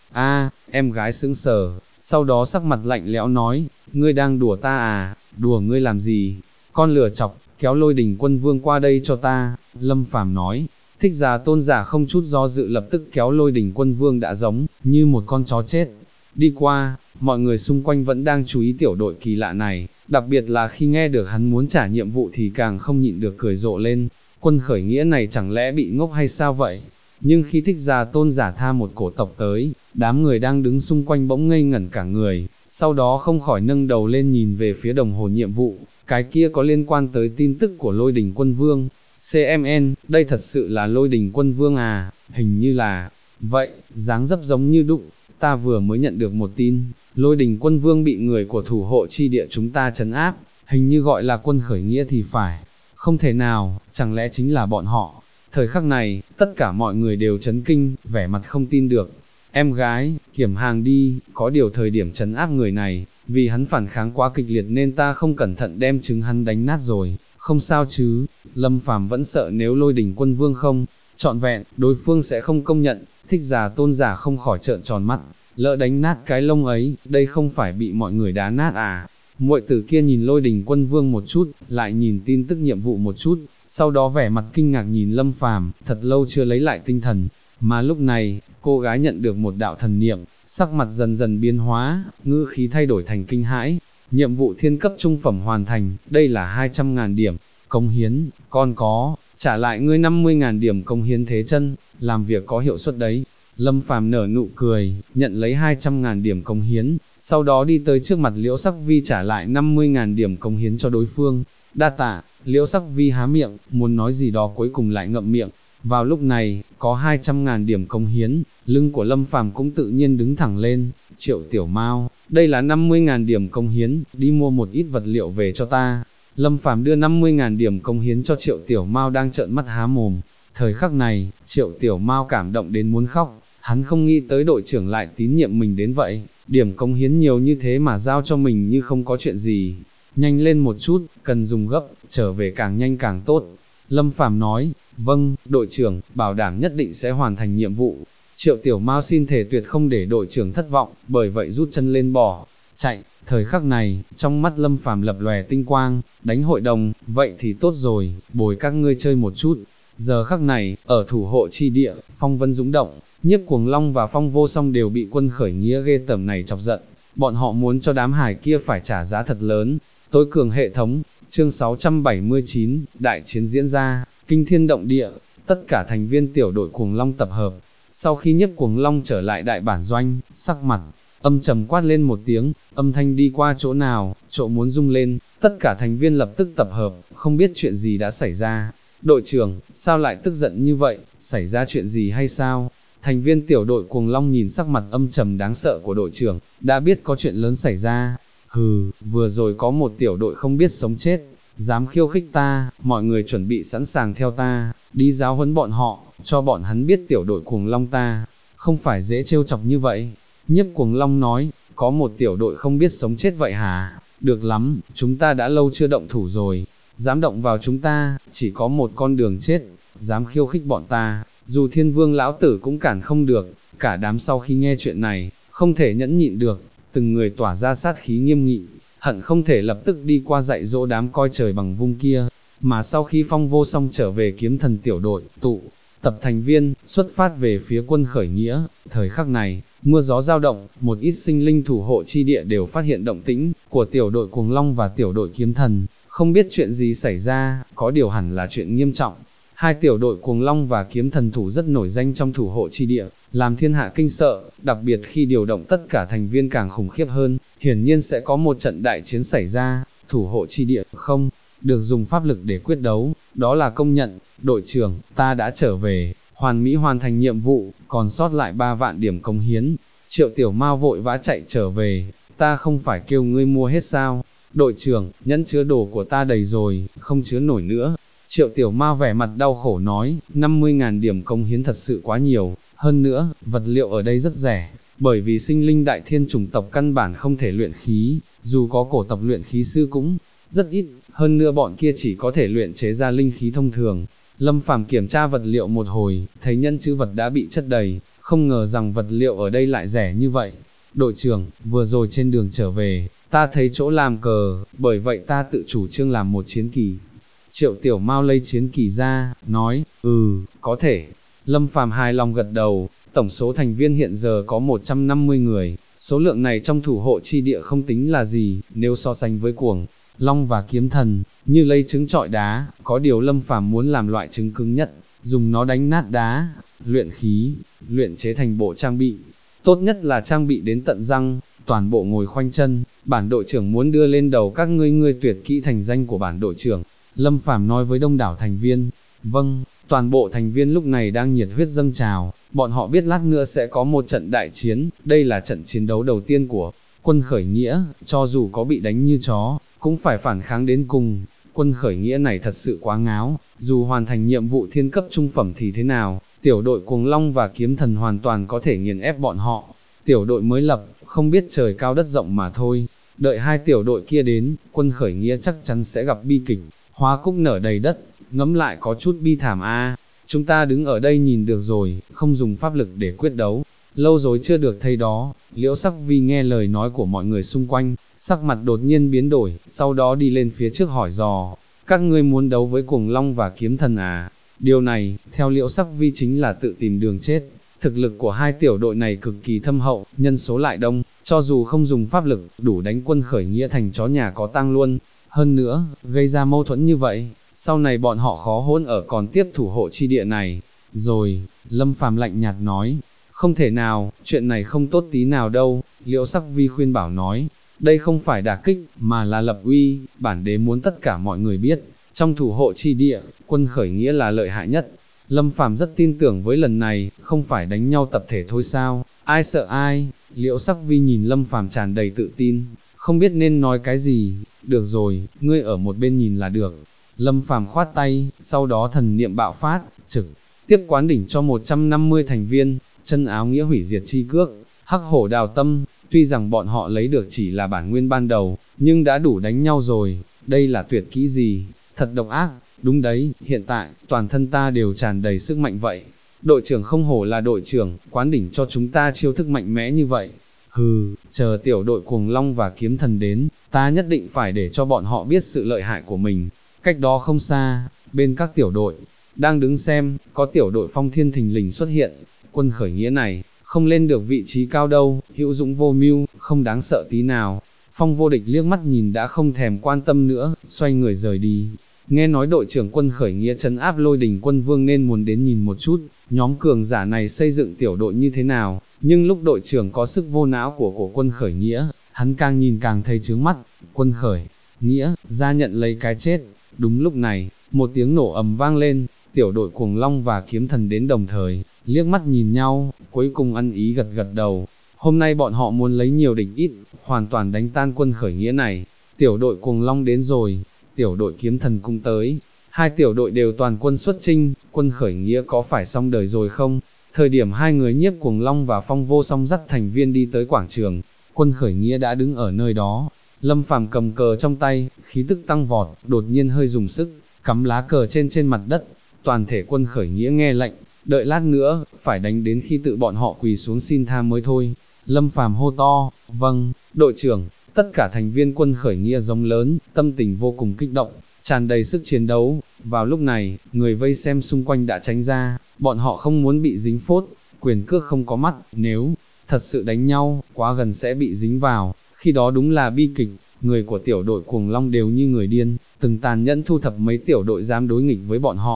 em gái sững sờ, sau đó sắc mặt lạnh lẽo nói, ngươi đang đùa ta à, đùa ngươi làm gì, con lừa chọc, kéo Lôi Đình Quân Vương qua đây cho ta. Lâm Phàm nói, Thích Giả Tôn Giả không chút do dự lập tức kéo Lôi Đình Quân Vương đã giống như một con chó chết đi qua. Mọi người xung quanh vẫn đang chú ý tiểu đội kỳ lạ này, đặc biệt là khi nghe được hắn muốn trả nhiệm vụ thì càng không nhịn được cười rộ lên. Quân khởi nghĩa này chẳng lẽ bị ngốc hay sao vậy? Nhưng khi Thích Giả Tôn Giả tha một cổ tộc tới, đám người đang đứng xung quanh bỗng ngây ngẩn cả người, sau đó không khỏi nâng đầu lên nhìn về phía đồng hồ nhiệm vụ, cái kia có liên quan tới tin tức của Lôi Đình Quân Vương. CMN, đây thật sự là Lôi Đình Quân Vương à, hình như là, vậy, dáng dấp giống như đụng, ta vừa mới nhận được một tin, Lôi Đình Quân Vương bị người của thủ hộ chi địa chúng ta trấn áp, hình như gọi là quân khởi nghĩa thì phải, không thể nào, chẳng lẽ chính là bọn họ. Thời khắc này, tất cả mọi người đều chấn kinh, vẻ mặt không tin được. Em gái, kiểm hàng đi, có điều thời điểm trấn áp người này, vì hắn phản kháng quá kịch liệt nên ta không cẩn thận đem trứng hắn đánh nát rồi, không sao chứ. Lâm Phàm vẫn sợ nếu Lôi Đình Quân Vương không trọn vẹn, đối phương sẽ không công nhận. Thích Giả Tôn Giả không khỏi trợn tròn mắt, lỡ đánh nát cái lông ấy, đây không phải bị mọi người đá nát à. Muội tử kia nhìn Lôi Đình Quân Vương một chút, lại nhìn tin tức nhiệm vụ một chút, sau đó vẻ mặt kinh ngạc nhìn Lâm Phàm, thật lâu chưa lấy lại tinh thần. Mà lúc này, cô gái nhận được một đạo thần niệm, sắc mặt dần dần biến hóa, ngữ khí thay đổi thành kinh hãi. Nhiệm vụ thiên cấp trung phẩm hoàn thành, đây là 200.000 điểm cống hiến, còn có, trả lại ngươi 50.000 điểm cống hiến thế chân, làm việc có hiệu suất đấy. Lâm Phàm nở nụ cười, nhận lấy 200.000 điểm cống hiến, sau đó đi tới trước mặt Liễu Sắc Vi trả lại 50.000 điểm cống hiến cho đối phương. Đa tạ. Liễu Sắc Vi há miệng, muốn nói gì đó cuối cùng lại ngậm miệng. Vào lúc này, có 200.000 điểm cống hiến, lưng của Lâm Phàm cũng tự nhiên đứng thẳng lên. Triệu Tiểu Mao, đây là 50.000 điểm cống hiến, đi mua một ít vật liệu về cho ta. Lâm Phàm đưa 50.000 điểm cống hiến cho Triệu Tiểu Mao đang trợn mắt há mồm. Thời khắc này, Triệu Tiểu Mao cảm động đến muốn khóc, hắn không nghĩ tới đội trưởng lại tín nhiệm mình đến vậy, điểm cống hiến nhiều như thế mà giao cho mình như không có chuyện gì. Nhanh lên một chút, cần dùng gấp, trở về càng nhanh càng tốt. Lâm Phàm nói, vâng, đội trưởng, bảo đảm nhất định sẽ hoàn thành nhiệm vụ. Triệu Tiểu Mao xin thề tuyệt không để đội trưởng thất vọng, bởi vậy rút chân lên bỏ chạy. Thời khắc này, trong mắt Lâm Phàm lập lòe tinh quang, đánh hội đồng, vậy thì tốt rồi, bồi các ngươi chơi một chút. Giờ khắc này, ở thủ hộ chi địa, phong vân dũng động, Nhiếp Cuồng Long và Phong Vô Song đều bị quân khởi nghĩa ghê tởm này chọc giận, bọn họ muốn cho đám hải kia phải trả giá thật lớn. Tối cường hệ thống, chương 679, đại chiến diễn ra, kinh thiên động địa, tất cả thành viên tiểu đội Cuồng Long tập hợp. Sau khi Nhiếp Cuồng Long trở lại đại bản doanh, sắc mặt âm trầm quát lên một tiếng, âm thanh đi qua chỗ nào, chỗ muốn rung lên, tất cả thành viên lập tức tập hợp, không biết chuyện gì đã xảy ra. Đội trưởng, sao lại tức giận như vậy, xảy ra chuyện gì hay sao? Thành viên tiểu đội Cuồng Long nhìn sắc mặt âm trầm đáng sợ của đội trưởng, đã biết có chuyện lớn xảy ra. Hừ, vừa rồi có một tiểu đội không biết sống chết, dám khiêu khích ta, mọi người chuẩn bị sẵn sàng theo ta, đi giáo huấn bọn họ, cho bọn hắn biết tiểu đội Cuồng Long ta, không phải dễ trêu chọc như vậy. Nhiếp Cuồng Long nói, có một tiểu đội không biết sống chết vậy hả? Được lắm, chúng ta đã lâu chưa động thủ rồi, dám động vào chúng ta, chỉ có một con đường chết, dám khiêu khích bọn ta, dù Thiên Vương lão tử cũng cản không được. Cả đám sau khi nghe chuyện này, không thể nhẫn nhịn được, từng người tỏa ra sát khí nghiêm nghị, hận không thể lập tức đi qua dạy dỗ đám coi trời bằng vung kia. Mà sau khi Phong Vô Song trở về kiếm thần tiểu đội, tụ tập thành viên, xuất phát về phía quân khởi nghĩa. Thời khắc này, mưa gió dao động, một ít sinh linh thủ hộ chi địa đều phát hiện động tĩnh của tiểu đội Cuồng Long và tiểu đội kiếm thần, không biết chuyện gì xảy ra, có điều hẳn là chuyện nghiêm trọng. Hai tiểu đội Cuồng Long và Kiếm Thần thủ rất nổi danh trong thủ hộ chi địa, làm thiên hạ kinh sợ, đặc biệt khi điều động tất cả thành viên càng khủng khiếp hơn, hiển nhiên sẽ có một trận đại chiến xảy ra, thủ hộ chi địa không được dùng pháp lực để quyết đấu, đó là công nhận. Đội trưởng, ta đã trở về, hoàn mỹ hoàn thành nhiệm vụ, còn sót lại 3 vạn điểm cống hiến. Triệu Tiểu Mao vội vã chạy trở về, ta không phải kêu ngươi mua hết sao? Đội trưởng, nhẫn chứa đồ của ta đầy rồi, không chứa nổi nữa. Triệu Tiểu Mao vẻ mặt đau khổ nói, 50.000 điểm cống hiến thật sự quá nhiều, hơn nữa, vật liệu ở đây rất rẻ, bởi vì sinh linh đại thiên chủng tộc căn bản không thể luyện khí, dù có cổ tộc luyện khí sư cũng rất ít, hơn nữa bọn kia chỉ có thể luyện chế ra linh khí thông thường. Lâm Phàm kiểm tra vật liệu một hồi, thấy nhẫn chữ vật đã bị chất đầy, không ngờ rằng vật liệu ở đây lại rẻ như vậy. Đội trưởng, vừa rồi trên đường trở về, ta thấy chỗ làm cờ, bởi vậy ta tự chủ trương làm một chiến kỳ. Triệu Tiểu Mao lấy chiến kỳ ra, nói, có thể. Lâm Phàm hài lòng gật đầu, tổng số thành viên hiện giờ có 150 người, số lượng này trong thủ hộ chi địa không tính là gì, nếu so sánh với Cuồng Long và Kiếm Thần, như lấy trứng trọi đá, có điều Lâm Phàm muốn làm loại trứng cứng nhất, dùng nó đánh nát đá, luyện khí, luyện chế thành bộ trang bị, tốt nhất là trang bị đến tận răng, toàn bộ ngồi khoanh chân, bản đội trưởng muốn đưa lên đầu các ngươi tuyệt kỹ thành danh của bản đội trưởng. Lâm Phàm nói với đông đảo thành viên. Vâng, toàn bộ thành viên lúc này đang nhiệt huyết dâng trào, bọn họ biết lát nữa sẽ có một trận đại chiến, đây là trận chiến đấu đầu tiên của quân khởi nghĩa, cho dù có bị đánh như chó, cũng phải phản kháng đến cùng. Quân khởi nghĩa này thật sự quá ngáo, dù hoàn thành nhiệm vụ thiên cấp trung phẩm thì thế nào, tiểu đội Cuồng Long và Kiếm Thần hoàn toàn có thể nghiền ép bọn họ. Tiểu đội mới lập, không biết trời cao đất rộng mà thôi, đợi hai tiểu đội kia đến, quân khởi nghĩa chắc chắn sẽ gặp bi kịch. Hoa cúc nở đầy đất, ngẫm lại có chút bi thảm a. Chúng ta đứng ở đây nhìn được rồi, không dùng pháp lực để quyết đấu, lâu rồi chưa được thấy đó. Liễu Sắc Vi nghe lời nói của mọi người xung quanh, sắc mặt đột nhiên biến đổi, sau đó đi lên phía trước hỏi dò, các ngươi muốn đấu với Cuồng Long và Kiếm Thần à? Điều này, theo Liễu Sắc Vi chính là tự tìm đường chết. Thực lực của hai tiểu đội này cực kỳ thâm hậu, nhân số lại đông, cho dù không dùng pháp lực, đủ đánh quân khởi nghĩa thành chó nhà có tang luôn. Hơn nữa, gây ra mâu thuẫn như vậy, sau này bọn họ khó hôn ở còn tiếp thủ hộ chi địa này. Rồi, Lâm Phàm lạnh nhạt nói, không thể nào, chuyện này không tốt tí nào đâu. Liễu Sắc Vi khuyên bảo nói, đây không phải đả kích, mà là lập uy, bản đế muốn tất cả mọi người biết, trong thủ hộ chi địa, quân khởi nghĩa là lợi hại nhất. Lâm Phàm rất tin tưởng với lần này, không phải đánh nhau tập thể thôi sao, ai sợ ai. Liễu Sắc Vi nhìn Lâm Phàm tràn đầy tự tin, không biết nên nói cái gì. Được rồi, ngươi ở một bên nhìn là được. Lâm Phàm khoát tay, sau đó thần niệm bạo phát, trực tiếp quán đỉnh cho 150 thành viên, chân áo nghĩa hủy diệt chi cước, hắc hổ đào tâm. Tuy rằng bọn họ lấy được chỉ là bản nguyên ban đầu, nhưng đã đủ đánh nhau rồi. Đây là tuyệt kỹ gì? Thật độc ác. Đúng đấy, hiện tại, toàn thân ta đều tràn đầy sức mạnh vậy. Đội trưởng không hổ là đội trưởng, quán đỉnh cho chúng ta chiêu thức mạnh mẽ như vậy. Hừ, chờ tiểu đội Cuồng Long và Kiếm Thần đến, ta nhất định phải để cho bọn họ biết sự lợi hại của mình. Cách đó không xa, bên các tiểu đội, đang đứng xem, có tiểu đội Phong Thiên thình lình xuất hiện. Quân khởi nghĩa này, không lên được vị trí cao đâu, hữu dũng vô mưu, không đáng sợ tí nào. Phong Vô Địch liếc mắt nhìn đã không thèm quan tâm nữa, xoay người rời đi. Nghe nói đội trưởng quân khởi nghĩa trấn áp Lôi Đình Quân Vương nên muốn đến nhìn một chút, nhóm cường giả này xây dựng tiểu đội như thế nào, nhưng lúc đội trưởng có sức vô não của quân khởi nghĩa, hắn càng nhìn càng thấy chướng mắt. Quân khởi nghĩa, ra nhận lấy cái chết. Đúng lúc này, một tiếng nổ ầm vang lên, tiểu đội Cuồng Long và Kiếm Thần đến đồng thời, liếc mắt nhìn nhau, cuối cùng ăn ý gật gật đầu. Hôm nay bọn họ muốn lấy nhiều địch ít, hoàn toàn đánh tan quân khởi nghĩa này. Tiểu đội Cuồng Long đến rồi, tiểu đội Kiếm Thần cũng tới, hai tiểu đội đều toàn quân xuất chinh. Quân khởi nghĩa có phải xong đời rồi không? Thời điểm hai người Nhiếp Cuồng Long và Phong Vô Song dắt thành viên đi tới quảng trường, quân khởi nghĩa đã đứng ở nơi đó. Lâm Phàm cầm cờ trong tay, khí tức tăng vọt, đột nhiên hơi dùng sức, cắm lá cờ trên mặt đất. Toàn thể quân khởi nghĩa nghe lệnh, đợi lát nữa, phải đánh đến khi tự bọn họ quỳ xuống xin tha mới thôi. Lâm Phàm hô to, vâng, đội trưởng. Tất cả thành viên quân khởi nghĩa giống lớn, tâm tình vô cùng kích động, tràn đầy sức chiến đấu. Vào lúc này, người vây xem xung quanh đã tránh ra, bọn họ không muốn bị dính phốt, quyền cước không có mắt, nếu thật sự đánh nhau, quá gần sẽ bị dính vào, khi đó đúng là bi kịch. Người của tiểu đội Cuồng Long đều như người điên, từng tàn nhẫn thu thập mấy tiểu đội dám đối nghịch với bọn họ,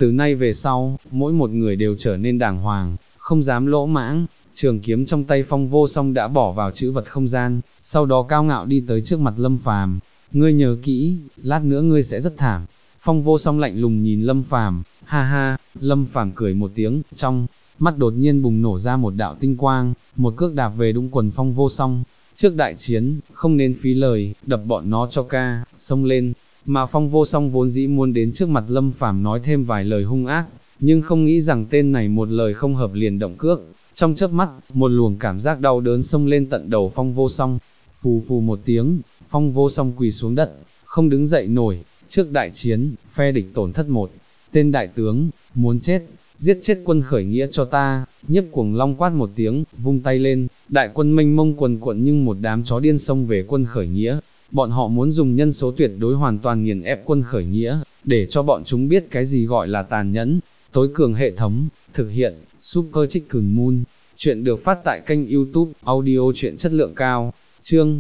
từ nay về sau, mỗi một người đều trở nên đàng hoàng, không dám lỗ mãng. Trường kiếm trong tay Phong Vô Song đã bỏ vào trữ vật không gian, sau đó cao ngạo đi tới trước mặt Lâm Phàm. Ngươi nhớ kỹ, lát nữa ngươi sẽ rất thảm. Phong Vô Song lạnh lùng nhìn Lâm Phàm, ha ha. Lâm Phàm cười một tiếng, trong mắt đột nhiên bùng nổ ra một đạo tinh quang, một cước đạp về đũng quần Phong Vô Song. Trước đại chiến, không nên phí lời, đập bọn nó cho ca, xông lên. Mà Phong Vô Song vốn dĩ muốn đến trước mặt Lâm Phàm nói thêm vài lời hung ác, nhưng không nghĩ rằng tên này một lời không hợp liền động cước. Trong chớp mắt, một luồng cảm giác đau đớn xông lên tận đầu Phong Vô Song. Phù phù một tiếng, Phong Vô Song quỳ xuống đất, không đứng dậy nổi. Trước đại chiến, phe địch tổn thất một tên đại tướng, muốn chết, giết chết quân khởi nghĩa cho ta. Nhiếp Cuồng Long quát một tiếng, vung tay lên, đại quân mênh mông quần quận nhưng một đám chó điên xông về quân khởi nghĩa. Bọn họ muốn dùng nhân số tuyệt đối hoàn toàn nghiền ép quân khởi nghĩa, để cho bọn chúng biết cái gì gọi là tàn nhẫn. Tối cường hệ thống, thực hiện, Super Chicken Moon. Chuyện được phát tại kênh YouTube, audio truyện chất lượng cao. Chương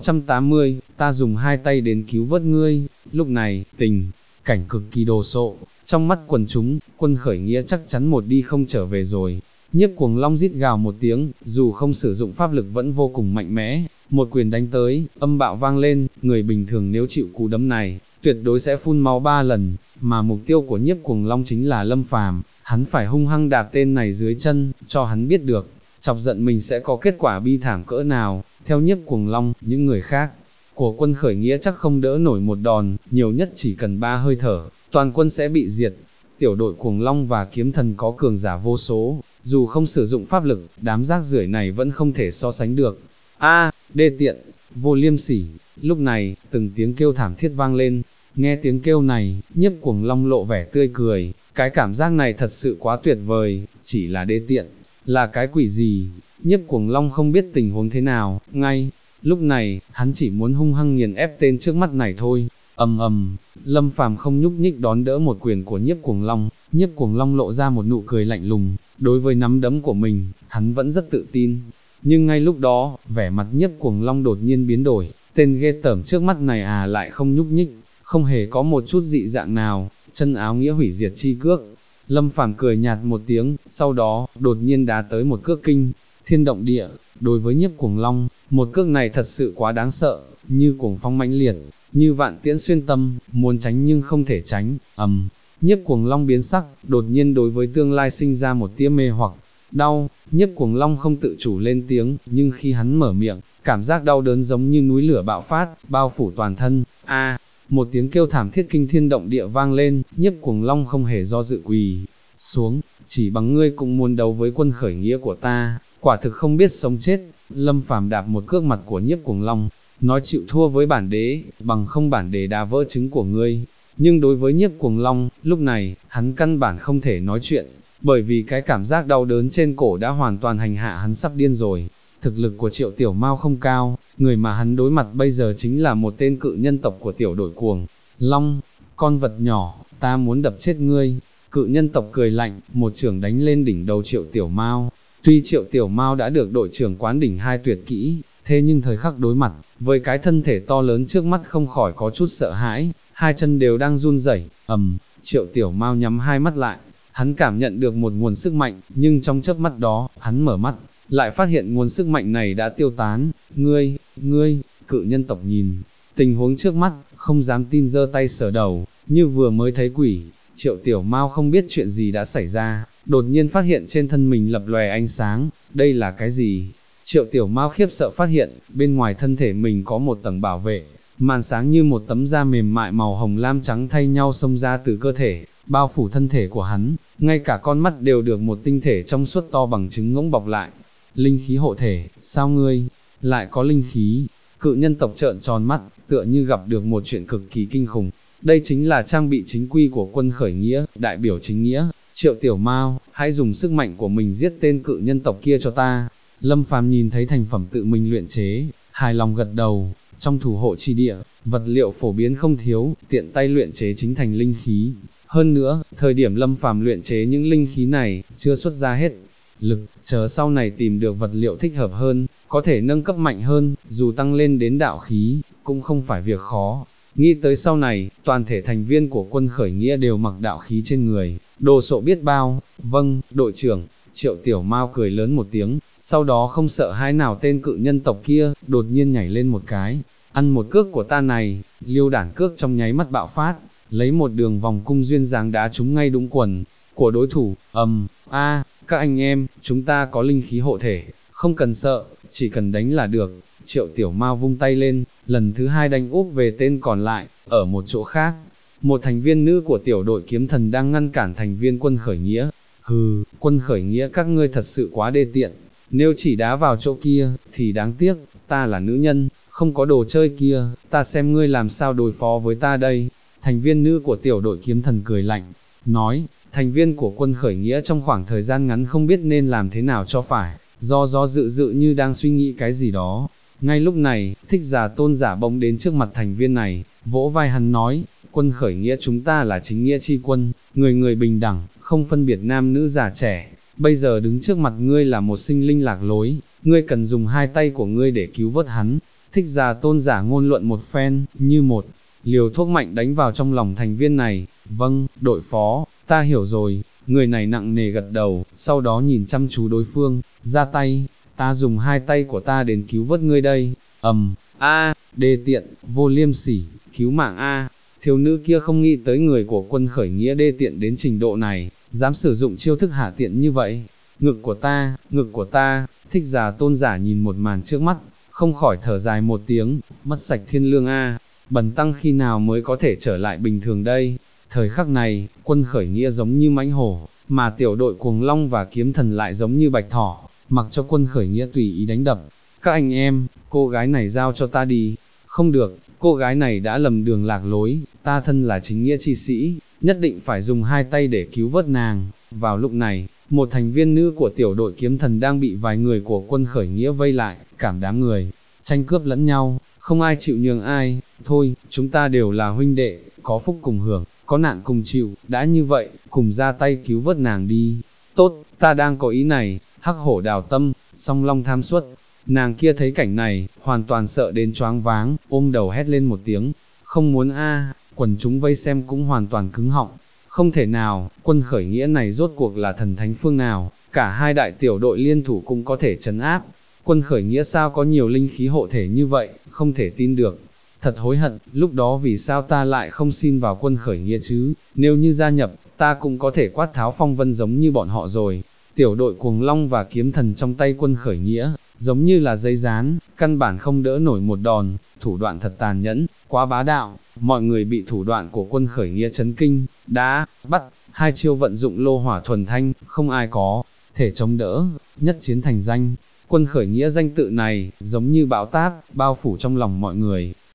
680, ta dùng hai tay đến cứu vớt ngươi. Lúc này, tình cảnh cực kỳ đồ sộ, trong mắt quần chúng, quân khởi nghĩa chắc chắn một đi không trở về rồi. Nhiếp Cuồng Long rít gào một tiếng, dù không sử dụng pháp lực vẫn vô cùng mạnh mẽ, một quyền đánh tới, âm bạo vang lên, người bình thường nếu chịu cú đấm này, tuyệt đối sẽ phun máu 3 lần, mà mục tiêu của Nhiếp Cuồng Long chính là Lâm Phàm, hắn phải hung hăng đạp tên này dưới chân, cho hắn biết được, chọc giận mình sẽ có kết quả bi thảm cỡ nào. Theo Nhiếp Cuồng Long, những người khác của quân khởi nghĩa chắc không đỡ nổi một đòn, nhiều nhất chỉ cần 3 hơi thở, toàn quân sẽ bị diệt. Tiểu đội Cuồng Long và Kiếm Thần có cường giả vô số, dù không sử dụng pháp lực, đám rác rưởi này vẫn không thể so sánh được. A, đê tiện, vô liêm sỉ. Lúc này, từng tiếng kêu thảm thiết vang lên. Nghe tiếng kêu này, Nhiếp Cuồng Long lộ vẻ tươi cười, cái cảm giác này thật sự quá tuyệt vời. Chỉ là đê tiện, là cái quỷ gì? Nhiếp Cuồng Long không biết tình huống thế nào, ngay lúc này, hắn chỉ muốn hung hăng nghiền ép tên trước mắt này thôi. Ầm ầm, Lâm Phàm không nhúc nhích đón đỡ một quyền của Nhiếp Cuồng Long. Nhiếp Cuồng Long lộ ra một nụ cười lạnh lùng, đối với nắm đấm của mình, hắn vẫn rất tự tin. Nhưng ngay lúc đó, vẻ mặt Nhiếp Cuồng Long đột nhiên biến đổi, tên ghê tởm trước mắt này lại không nhúc nhích, không hề có một chút dị dạng nào, chân áo nghĩa hủy diệt chi cước. Lâm Phàm cười nhạt một tiếng, sau đó, đột nhiên đá tới một cước kinh thiên động địa. Đối với Nhiếp Cuồng Long, một cước này thật sự quá đáng sợ, như cuồng phong mãnh liệt, như vạn tiễn xuyên tâm, muốn tránh nhưng không thể tránh. Nhiếp Cuồng Long biến sắc, đột nhiên đối với tương lai sinh ra một tia mê hoặc. Đau, Nhiếp Cuồng Long không tự chủ lên tiếng, nhưng khi hắn mở miệng, cảm giác đau đớn giống như núi lửa bạo phát, bao phủ toàn thân. Một tiếng kêu thảm thiết kinh thiên động địa vang lên, Nhiếp Cuồng Long không hề do dự quỳ xuống, chỉ bằng ngươi cũng muốn đấu với quân khởi nghĩa của ta, quả thực không biết sống chết. Lâm Phàm đạp một cước mặt của Nhiếp Cuồng Long, nói chịu thua với bản đế, bằng không bản đế đá vỡ trứng của ngươi. Nhưng đối với Nhiếp Cuồng Long, lúc này, hắn căn bản không thể nói chuyện, bởi vì cái cảm giác đau đớn trên cổ đã hoàn toàn hành hạ hắn sắp điên rồi. Thực lực của Triệu Tiểu Mao không cao, người mà hắn đối mặt bây giờ chính là một tên cự nhân tộc của tiểu đội Cuồng Long. Con vật nhỏ, ta muốn đập chết ngươi. Cự nhân tộc cười lạnh, một chưởng đánh lên đỉnh đầu Triệu Tiểu Mao. Tuy Triệu Tiểu Mao đã được đội trưởng quán đỉnh 2 tuyệt kỹ, thế nhưng thời khắc đối mặt với cái thân thể to lớn trước mắt không khỏi có chút sợ hãi, hai chân đều đang run rẩy. Triệu Tiểu Mao nhắm hai mắt lại, hắn cảm nhận được một nguồn sức mạnh, nhưng trong chớp mắt đó, hắn mở mắt, lại phát hiện nguồn sức mạnh này đã tiêu tán. Ngươi, cự nhân tộc nhìn tình huống trước mắt, không dám tin giơ tay sờ đầu, như vừa mới thấy quỷ. Triệu Tiểu Mao không biết chuyện gì đã xảy ra, đột nhiên phát hiện trên thân mình lập lòe ánh sáng, đây là cái gì? Triệu Tiểu Mao khiếp sợ phát hiện, bên ngoài thân thể mình có một tầng bảo vệ, màn sáng như một tấm da mềm mại màu hồng lam trắng thay nhau xông ra từ cơ thể, bao phủ thân thể của hắn, ngay cả con mắt đều được một tinh thể trong suốt to bằng trứng ngỗng bọc lại. Linh khí hộ thể, sao ngươi lại có linh khí? Cự nhân tộc trợn tròn mắt, tựa như gặp được một chuyện cực kỳ kinh khủng. Đây chính là trang bị chính quy của quân khởi nghĩa, đại biểu chính nghĩa. Triệu Tiểu Mao, hãy dùng sức mạnh của mình giết tên cự nhân tộc kia cho ta. Lâm Phàm nhìn thấy thành phẩm tự mình luyện chế, hài lòng gật đầu. Trong thủ hộ chi địa, vật liệu phổ biến không thiếu, tiện tay luyện chế chính thành linh khí. Hơn nữa, thời điểm Lâm Phàm luyện chế những linh khí này, chưa xuất ra hết lực, chờ sau này tìm được vật liệu thích hợp hơn, có thể nâng cấp mạnh hơn, dù tăng lên đến đạo khí, cũng không phải việc khó. Nghĩ tới sau này, toàn thể thành viên của quân khởi nghĩa đều mặc đạo khí trên người, đồ sộ biết bao. Vâng, đội trưởng. Triệu Tiểu Mao cười lớn một tiếng, sau đó không sợ hãi nào tên cự nhân tộc kia, đột nhiên nhảy lên một cái, ăn một cước của ta này. Liêu đản cước trong nháy mắt bạo phát, lấy một đường vòng cung duyên dáng đá trúng ngay đúng quần của đối thủ. Các anh em, chúng ta có linh khí hộ thể, không cần sợ, chỉ cần đánh là được. Triệu Tiểu Mao vung tay lên, lần thứ hai đánh úp về tên còn lại. Ở một chỗ khác, một thành viên nữ của tiểu đội kiếm thần đang ngăn cản thành viên quân khởi nghĩa. Hừ, quân khởi nghĩa các ngươi thật sự quá đê tiện, nếu chỉ đá vào chỗ kia, thì đáng tiếc, ta là nữ nhân, không có đồ chơi kia, ta xem ngươi làm sao đối phó với ta đây. Thành viên nữ của tiểu đội kiếm thần cười lạnh, nói, thành viên của quân khởi nghĩa trong khoảng thời gian ngắn không biết nên làm thế nào cho phải, do dự dự như đang suy nghĩ cái gì đó. Ngay lúc này, Thích Giả Tôn giả bỗng đến trước mặt thành viên này, vỗ vai hắn nói, quân khởi nghĩa chúng ta là chính nghĩa chi quân, người người bình đẳng, không phân biệt nam nữ già trẻ. Bây giờ đứng trước mặt ngươi là một sinh linh lạc lối, ngươi cần dùng hai tay của ngươi để cứu vớt hắn. Thích Giả Tôn giả ngôn luận một phen, như một liều thuốc mạnh đánh vào trong lòng thành viên này. Vâng, đội phó, ta hiểu rồi. Người này nặng nề gật đầu, sau đó nhìn chăm chú đối phương, ra tay, ta dùng hai tay của ta đến cứu vớt ngươi đây. Đê tiện, vô liêm sỉ, cứu mạng a. Thiếu nữ kia không nghĩ tới người của quân khởi nghĩa đê tiện đến trình độ này, dám sử dụng chiêu thức hạ tiện như vậy. Ngực của ta, Thích Giả Tôn giả nhìn một màn trước mắt, không khỏi thở dài một tiếng, mất sạch thiên lương a. Bần tăng khi nào mới có thể trở lại bình thường đây. Thời khắc này, quân khởi nghĩa giống như mãnh hổ, mà tiểu đội cuồng long và kiếm thần lại giống như bạch thỏ, mặc cho quân khởi nghĩa tùy ý đánh đập. Các anh em, cô gái này giao cho ta đi. Không được, cô gái này đã lầm đường lạc lối, ta thân là chính nghĩa chi sĩ, nhất định phải dùng hai tay để cứu vớt nàng. Vào lúc này, một thành viên nữ của tiểu đội kiếm thần đang bị vài người của quân khởi nghĩa vây lại, cảm đám người tranh cướp lẫn nhau, không ai chịu nhường ai. Thôi, chúng ta đều là huynh đệ, có phúc cùng hưởng, có nạn cùng chịu, đã như vậy, cùng ra tay cứu vớt nàng đi. Tốt, ta đang có ý này. Hắc hổ đào tâm, song long tham suất. Nàng kia thấy cảnh này, hoàn toàn sợ đến choáng váng, ôm đầu hét lên một tiếng, không muốn a. Quần chúng vây xem cũng hoàn toàn cứng họng. Không thể nào, quân khởi nghĩa này rốt cuộc là thần thánh phương nào, cả hai đại tiểu đội liên thủ cũng có thể trấn áp. Quân khởi nghĩa sao có nhiều linh khí hộ thể như vậy, không thể tin được. Thật hối hận, lúc đó vì sao ta lại không xin vào quân khởi nghĩa chứ, nếu như gia nhập, ta cũng có thể quát tháo phong vân giống như bọn họ rồi. Tiểu đội cuồng long và kiếm thần trong tay quân khởi nghĩa, giống như là giấy dán, căn bản không đỡ nổi một đòn, thủ đoạn thật tàn nhẫn, quá bá đạo. Mọi người bị thủ đoạn của quân khởi nghĩa chấn kinh, đã bắt, hai chiêu vận dụng lô hỏa thuần thanh, không ai có thể chống đỡ, nhất chiến thành danh. Quân khởi nghĩa danh tự này, giống như bão táp, bao phủ trong lòng mọi người.